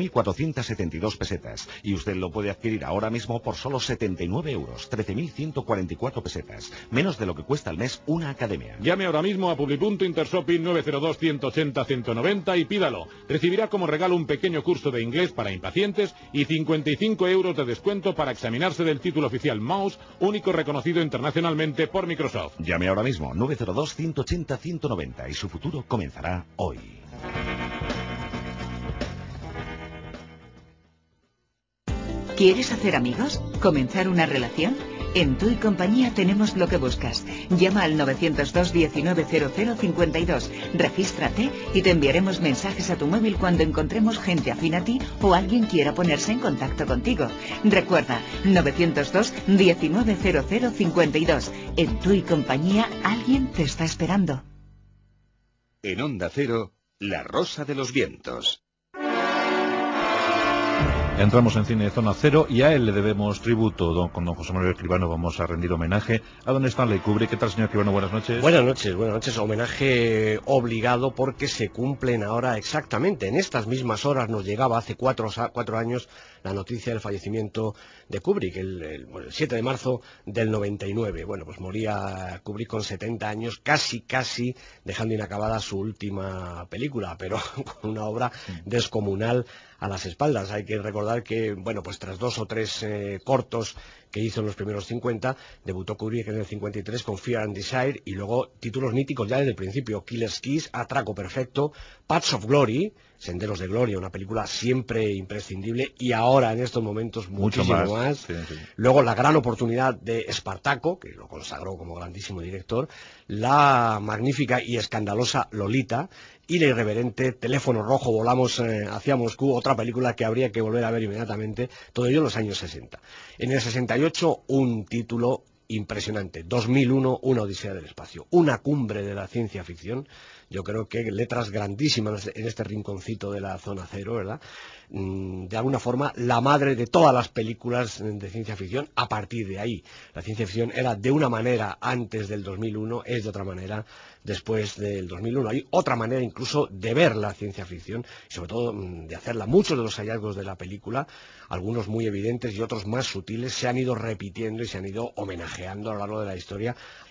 16.472 pesetas. Y usted lo puede adquirir ahora mismo por solo 79 euros, 13.144 pesetas. Menos de lo que cuesta al mes una academia. Llame ahora mismo a Publi.Intershopping 902-180-190 y pídalo. Recibirá como regalo un pequeño curso de inglés para impacientes y 55 euros de descuento para examinarse del título oficial Mouse, único reconocido internacionalmente por Microsoft. Llame ahora mismo, 902-180-190 y su futuro comenzará hoy. ¿Quieres hacer amigos? ¿Comenzar una relación? En Tu y Compañía tenemos lo que buscas. Llama al 902 190052, regístrate y te enviaremos mensajes a tu móvil cuando encontremos gente afín a ti o alguien quiera ponerse en contacto contigo. Recuerda, 902 190052. En Tu y Compañía alguien te está esperando. En Onda Cero, La Rosa de los Vientos. Entramos en Cine de Zona Cero y a él le debemos tributo. Con don José Manuel Escribano vamos a rendir homenaje a don Stanley Kubrick. ¿Qué tal, señor Escribano? Buenas noches. Buenas noches. Homenaje obligado porque se cumplen ahora exactamente. En estas mismas horas nos llegaba hace cuatro años la noticia del fallecimiento de Kubrick, el 7 de marzo del 99. Bueno, pues moría Kubrick con 70 años, casi dejando inacabada su última película, pero con una obra descomunal a las espaldas. Hay que recordar que, bueno, pues tras 2 o 3 cortos que hizo en los primeros 50, debutó Kubrick en el 53 con Fear and Desire y luego títulos míticos ya desde el principio: Killer's Kiss, Atraco Perfecto, Paths of Glory, Senderos de Gloria, una película siempre imprescindible y ahora en estos momentos muchísimo más. Sí. Luego la gran oportunidad de Espartaco, que lo consagró como grandísimo director, la magnífica y escandalosa Lolita y la irreverente Teléfono Rojo, volamos hacia Moscú, otra película que habría que volver a ver inmediatamente, todo ello en los años 60. En el 68 un título impresionante, 2001, Una Odisea del Espacio, una cumbre de la ciencia ficción. Yo creo que letras grandísimas en este rinconcito de la Zona Cero, ¿verdad? De alguna forma, la madre de todas las películas de ciencia ficción a partir de ahí. La ciencia ficción era de una manera antes del 2001, es de otra manera después del 2001. Hay otra manera incluso de ver la ciencia ficción, y sobre todo de hacerla. Muchos de los hallazgos de la película, algunos muy evidentes y otros más sutiles, se han ido repitiendo y se han ido homenajeando a lo largo de la historia.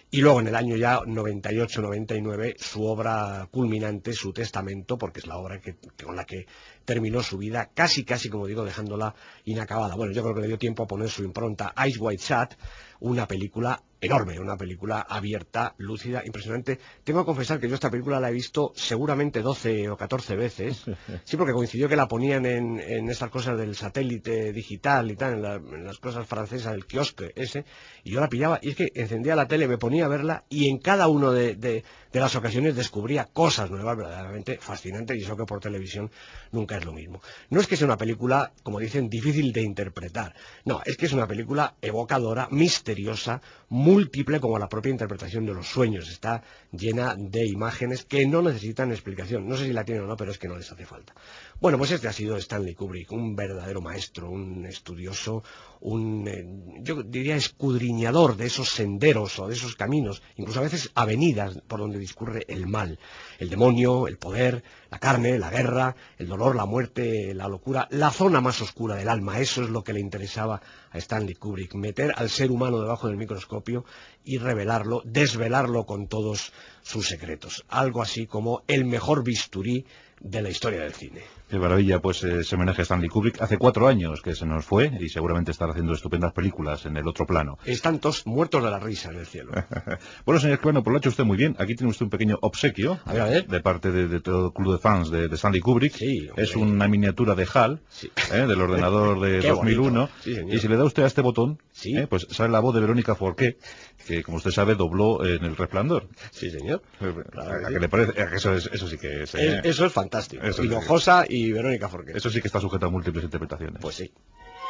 Y luego en el año ya 98-99 su obra culminante, Su testamento, porque es la obra con la que terminó su vida, casi como digo, dejándola inacabada. Bueno, yo creo que le dio tiempo a poner su impronta. Eyes Wide Shut, una película enorme, una película abierta, lúcida, impresionante. Tengo que confesar que yo esta película la he visto seguramente 12 o 14 veces, sí, porque coincidió que la ponían en estas cosas del satélite digital y tal, en las cosas francesas, del kiosque ese, y yo la pillaba, y es que encendía la tele, me ponía a verla, y en cada una de las ocasiones descubría cosas nuevas verdaderamente fascinantes, y eso que por televisión nunca es lo mismo. No es que sea una película, como dicen, difícil de interpretar, no, es que es una película evocadora, misteriosa, múltiple, como la propia interpretación de los sueños. Está llena de imágenes que no necesitan explicación. No sé si la tienen o no, pero es que no les hace falta. Bueno, pues este ha sido Stanley Kubrick, un verdadero maestro, un estudioso, yo diría escudriñador de esos senderos o de esos caminos, incluso a veces avenidas por donde discurre el mal, el demonio, el poder, la carne, la guerra, el dolor, la muerte, la locura, la zona más oscura del alma. Eso es lo que le interesaba a Stanley Kubrick, meter al ser humano debajo del microscopio y revelarlo, desvelarlo con todos sus secretos. Algo así como el mejor bisturí de la historia del cine. Qué maravilla, pues ese homenaje a Stanley Kubrick. Hace 4 años que se nos fue y seguramente estará haciendo estupendas películas en el otro plano. Están todos muertos de la risa en el cielo. Bueno, señor Escribano, pues lo ha hecho usted muy bien. Aquí tiene usted un pequeño obsequio a ver. De parte de todo el club de fans de Stanley Kubrick. Sí, es una miniatura de HAL, sí. Del ordenador de 2001. Sí, y si le da usted a este botón, sí. Pues sale la voz de Verónica Forqué, que como usted sabe dobló en El Resplandor. Sí, señor. Claro, ¿a qué le parece? Eso sí que es... Eso es fantástico. Eso Hinojosa y Verónica Forqué. Eso sí que está sujeto a múltiples interpretaciones. Pues sí.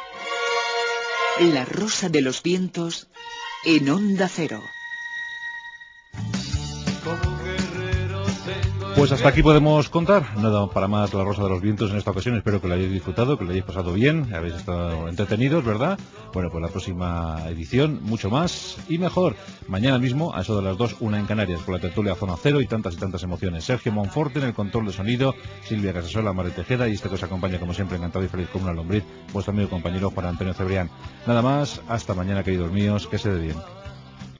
La Rosa de los Vientos en Onda Cero. Pues hasta aquí podemos contar. Nada para más La Rosa de los Vientos en esta ocasión. Espero que lo hayáis disfrutado, que lo hayáis pasado bien, habéis estado entretenidos, ¿verdad? Bueno, pues la próxima edición, mucho más y mejor. Mañana mismo, a eso de las 2, una en Canarias, con la tertulia Zona Cero y tantas emociones. Sergio Monforte en el control de sonido, Silvia Casasola, Mari Tejeda, y este que os acompaña, como siempre, encantado y feliz como una lombriz, vuestro amigo y compañero Juan Antonio Cebrián. Nada más, hasta mañana, queridos míos, que se dé bien.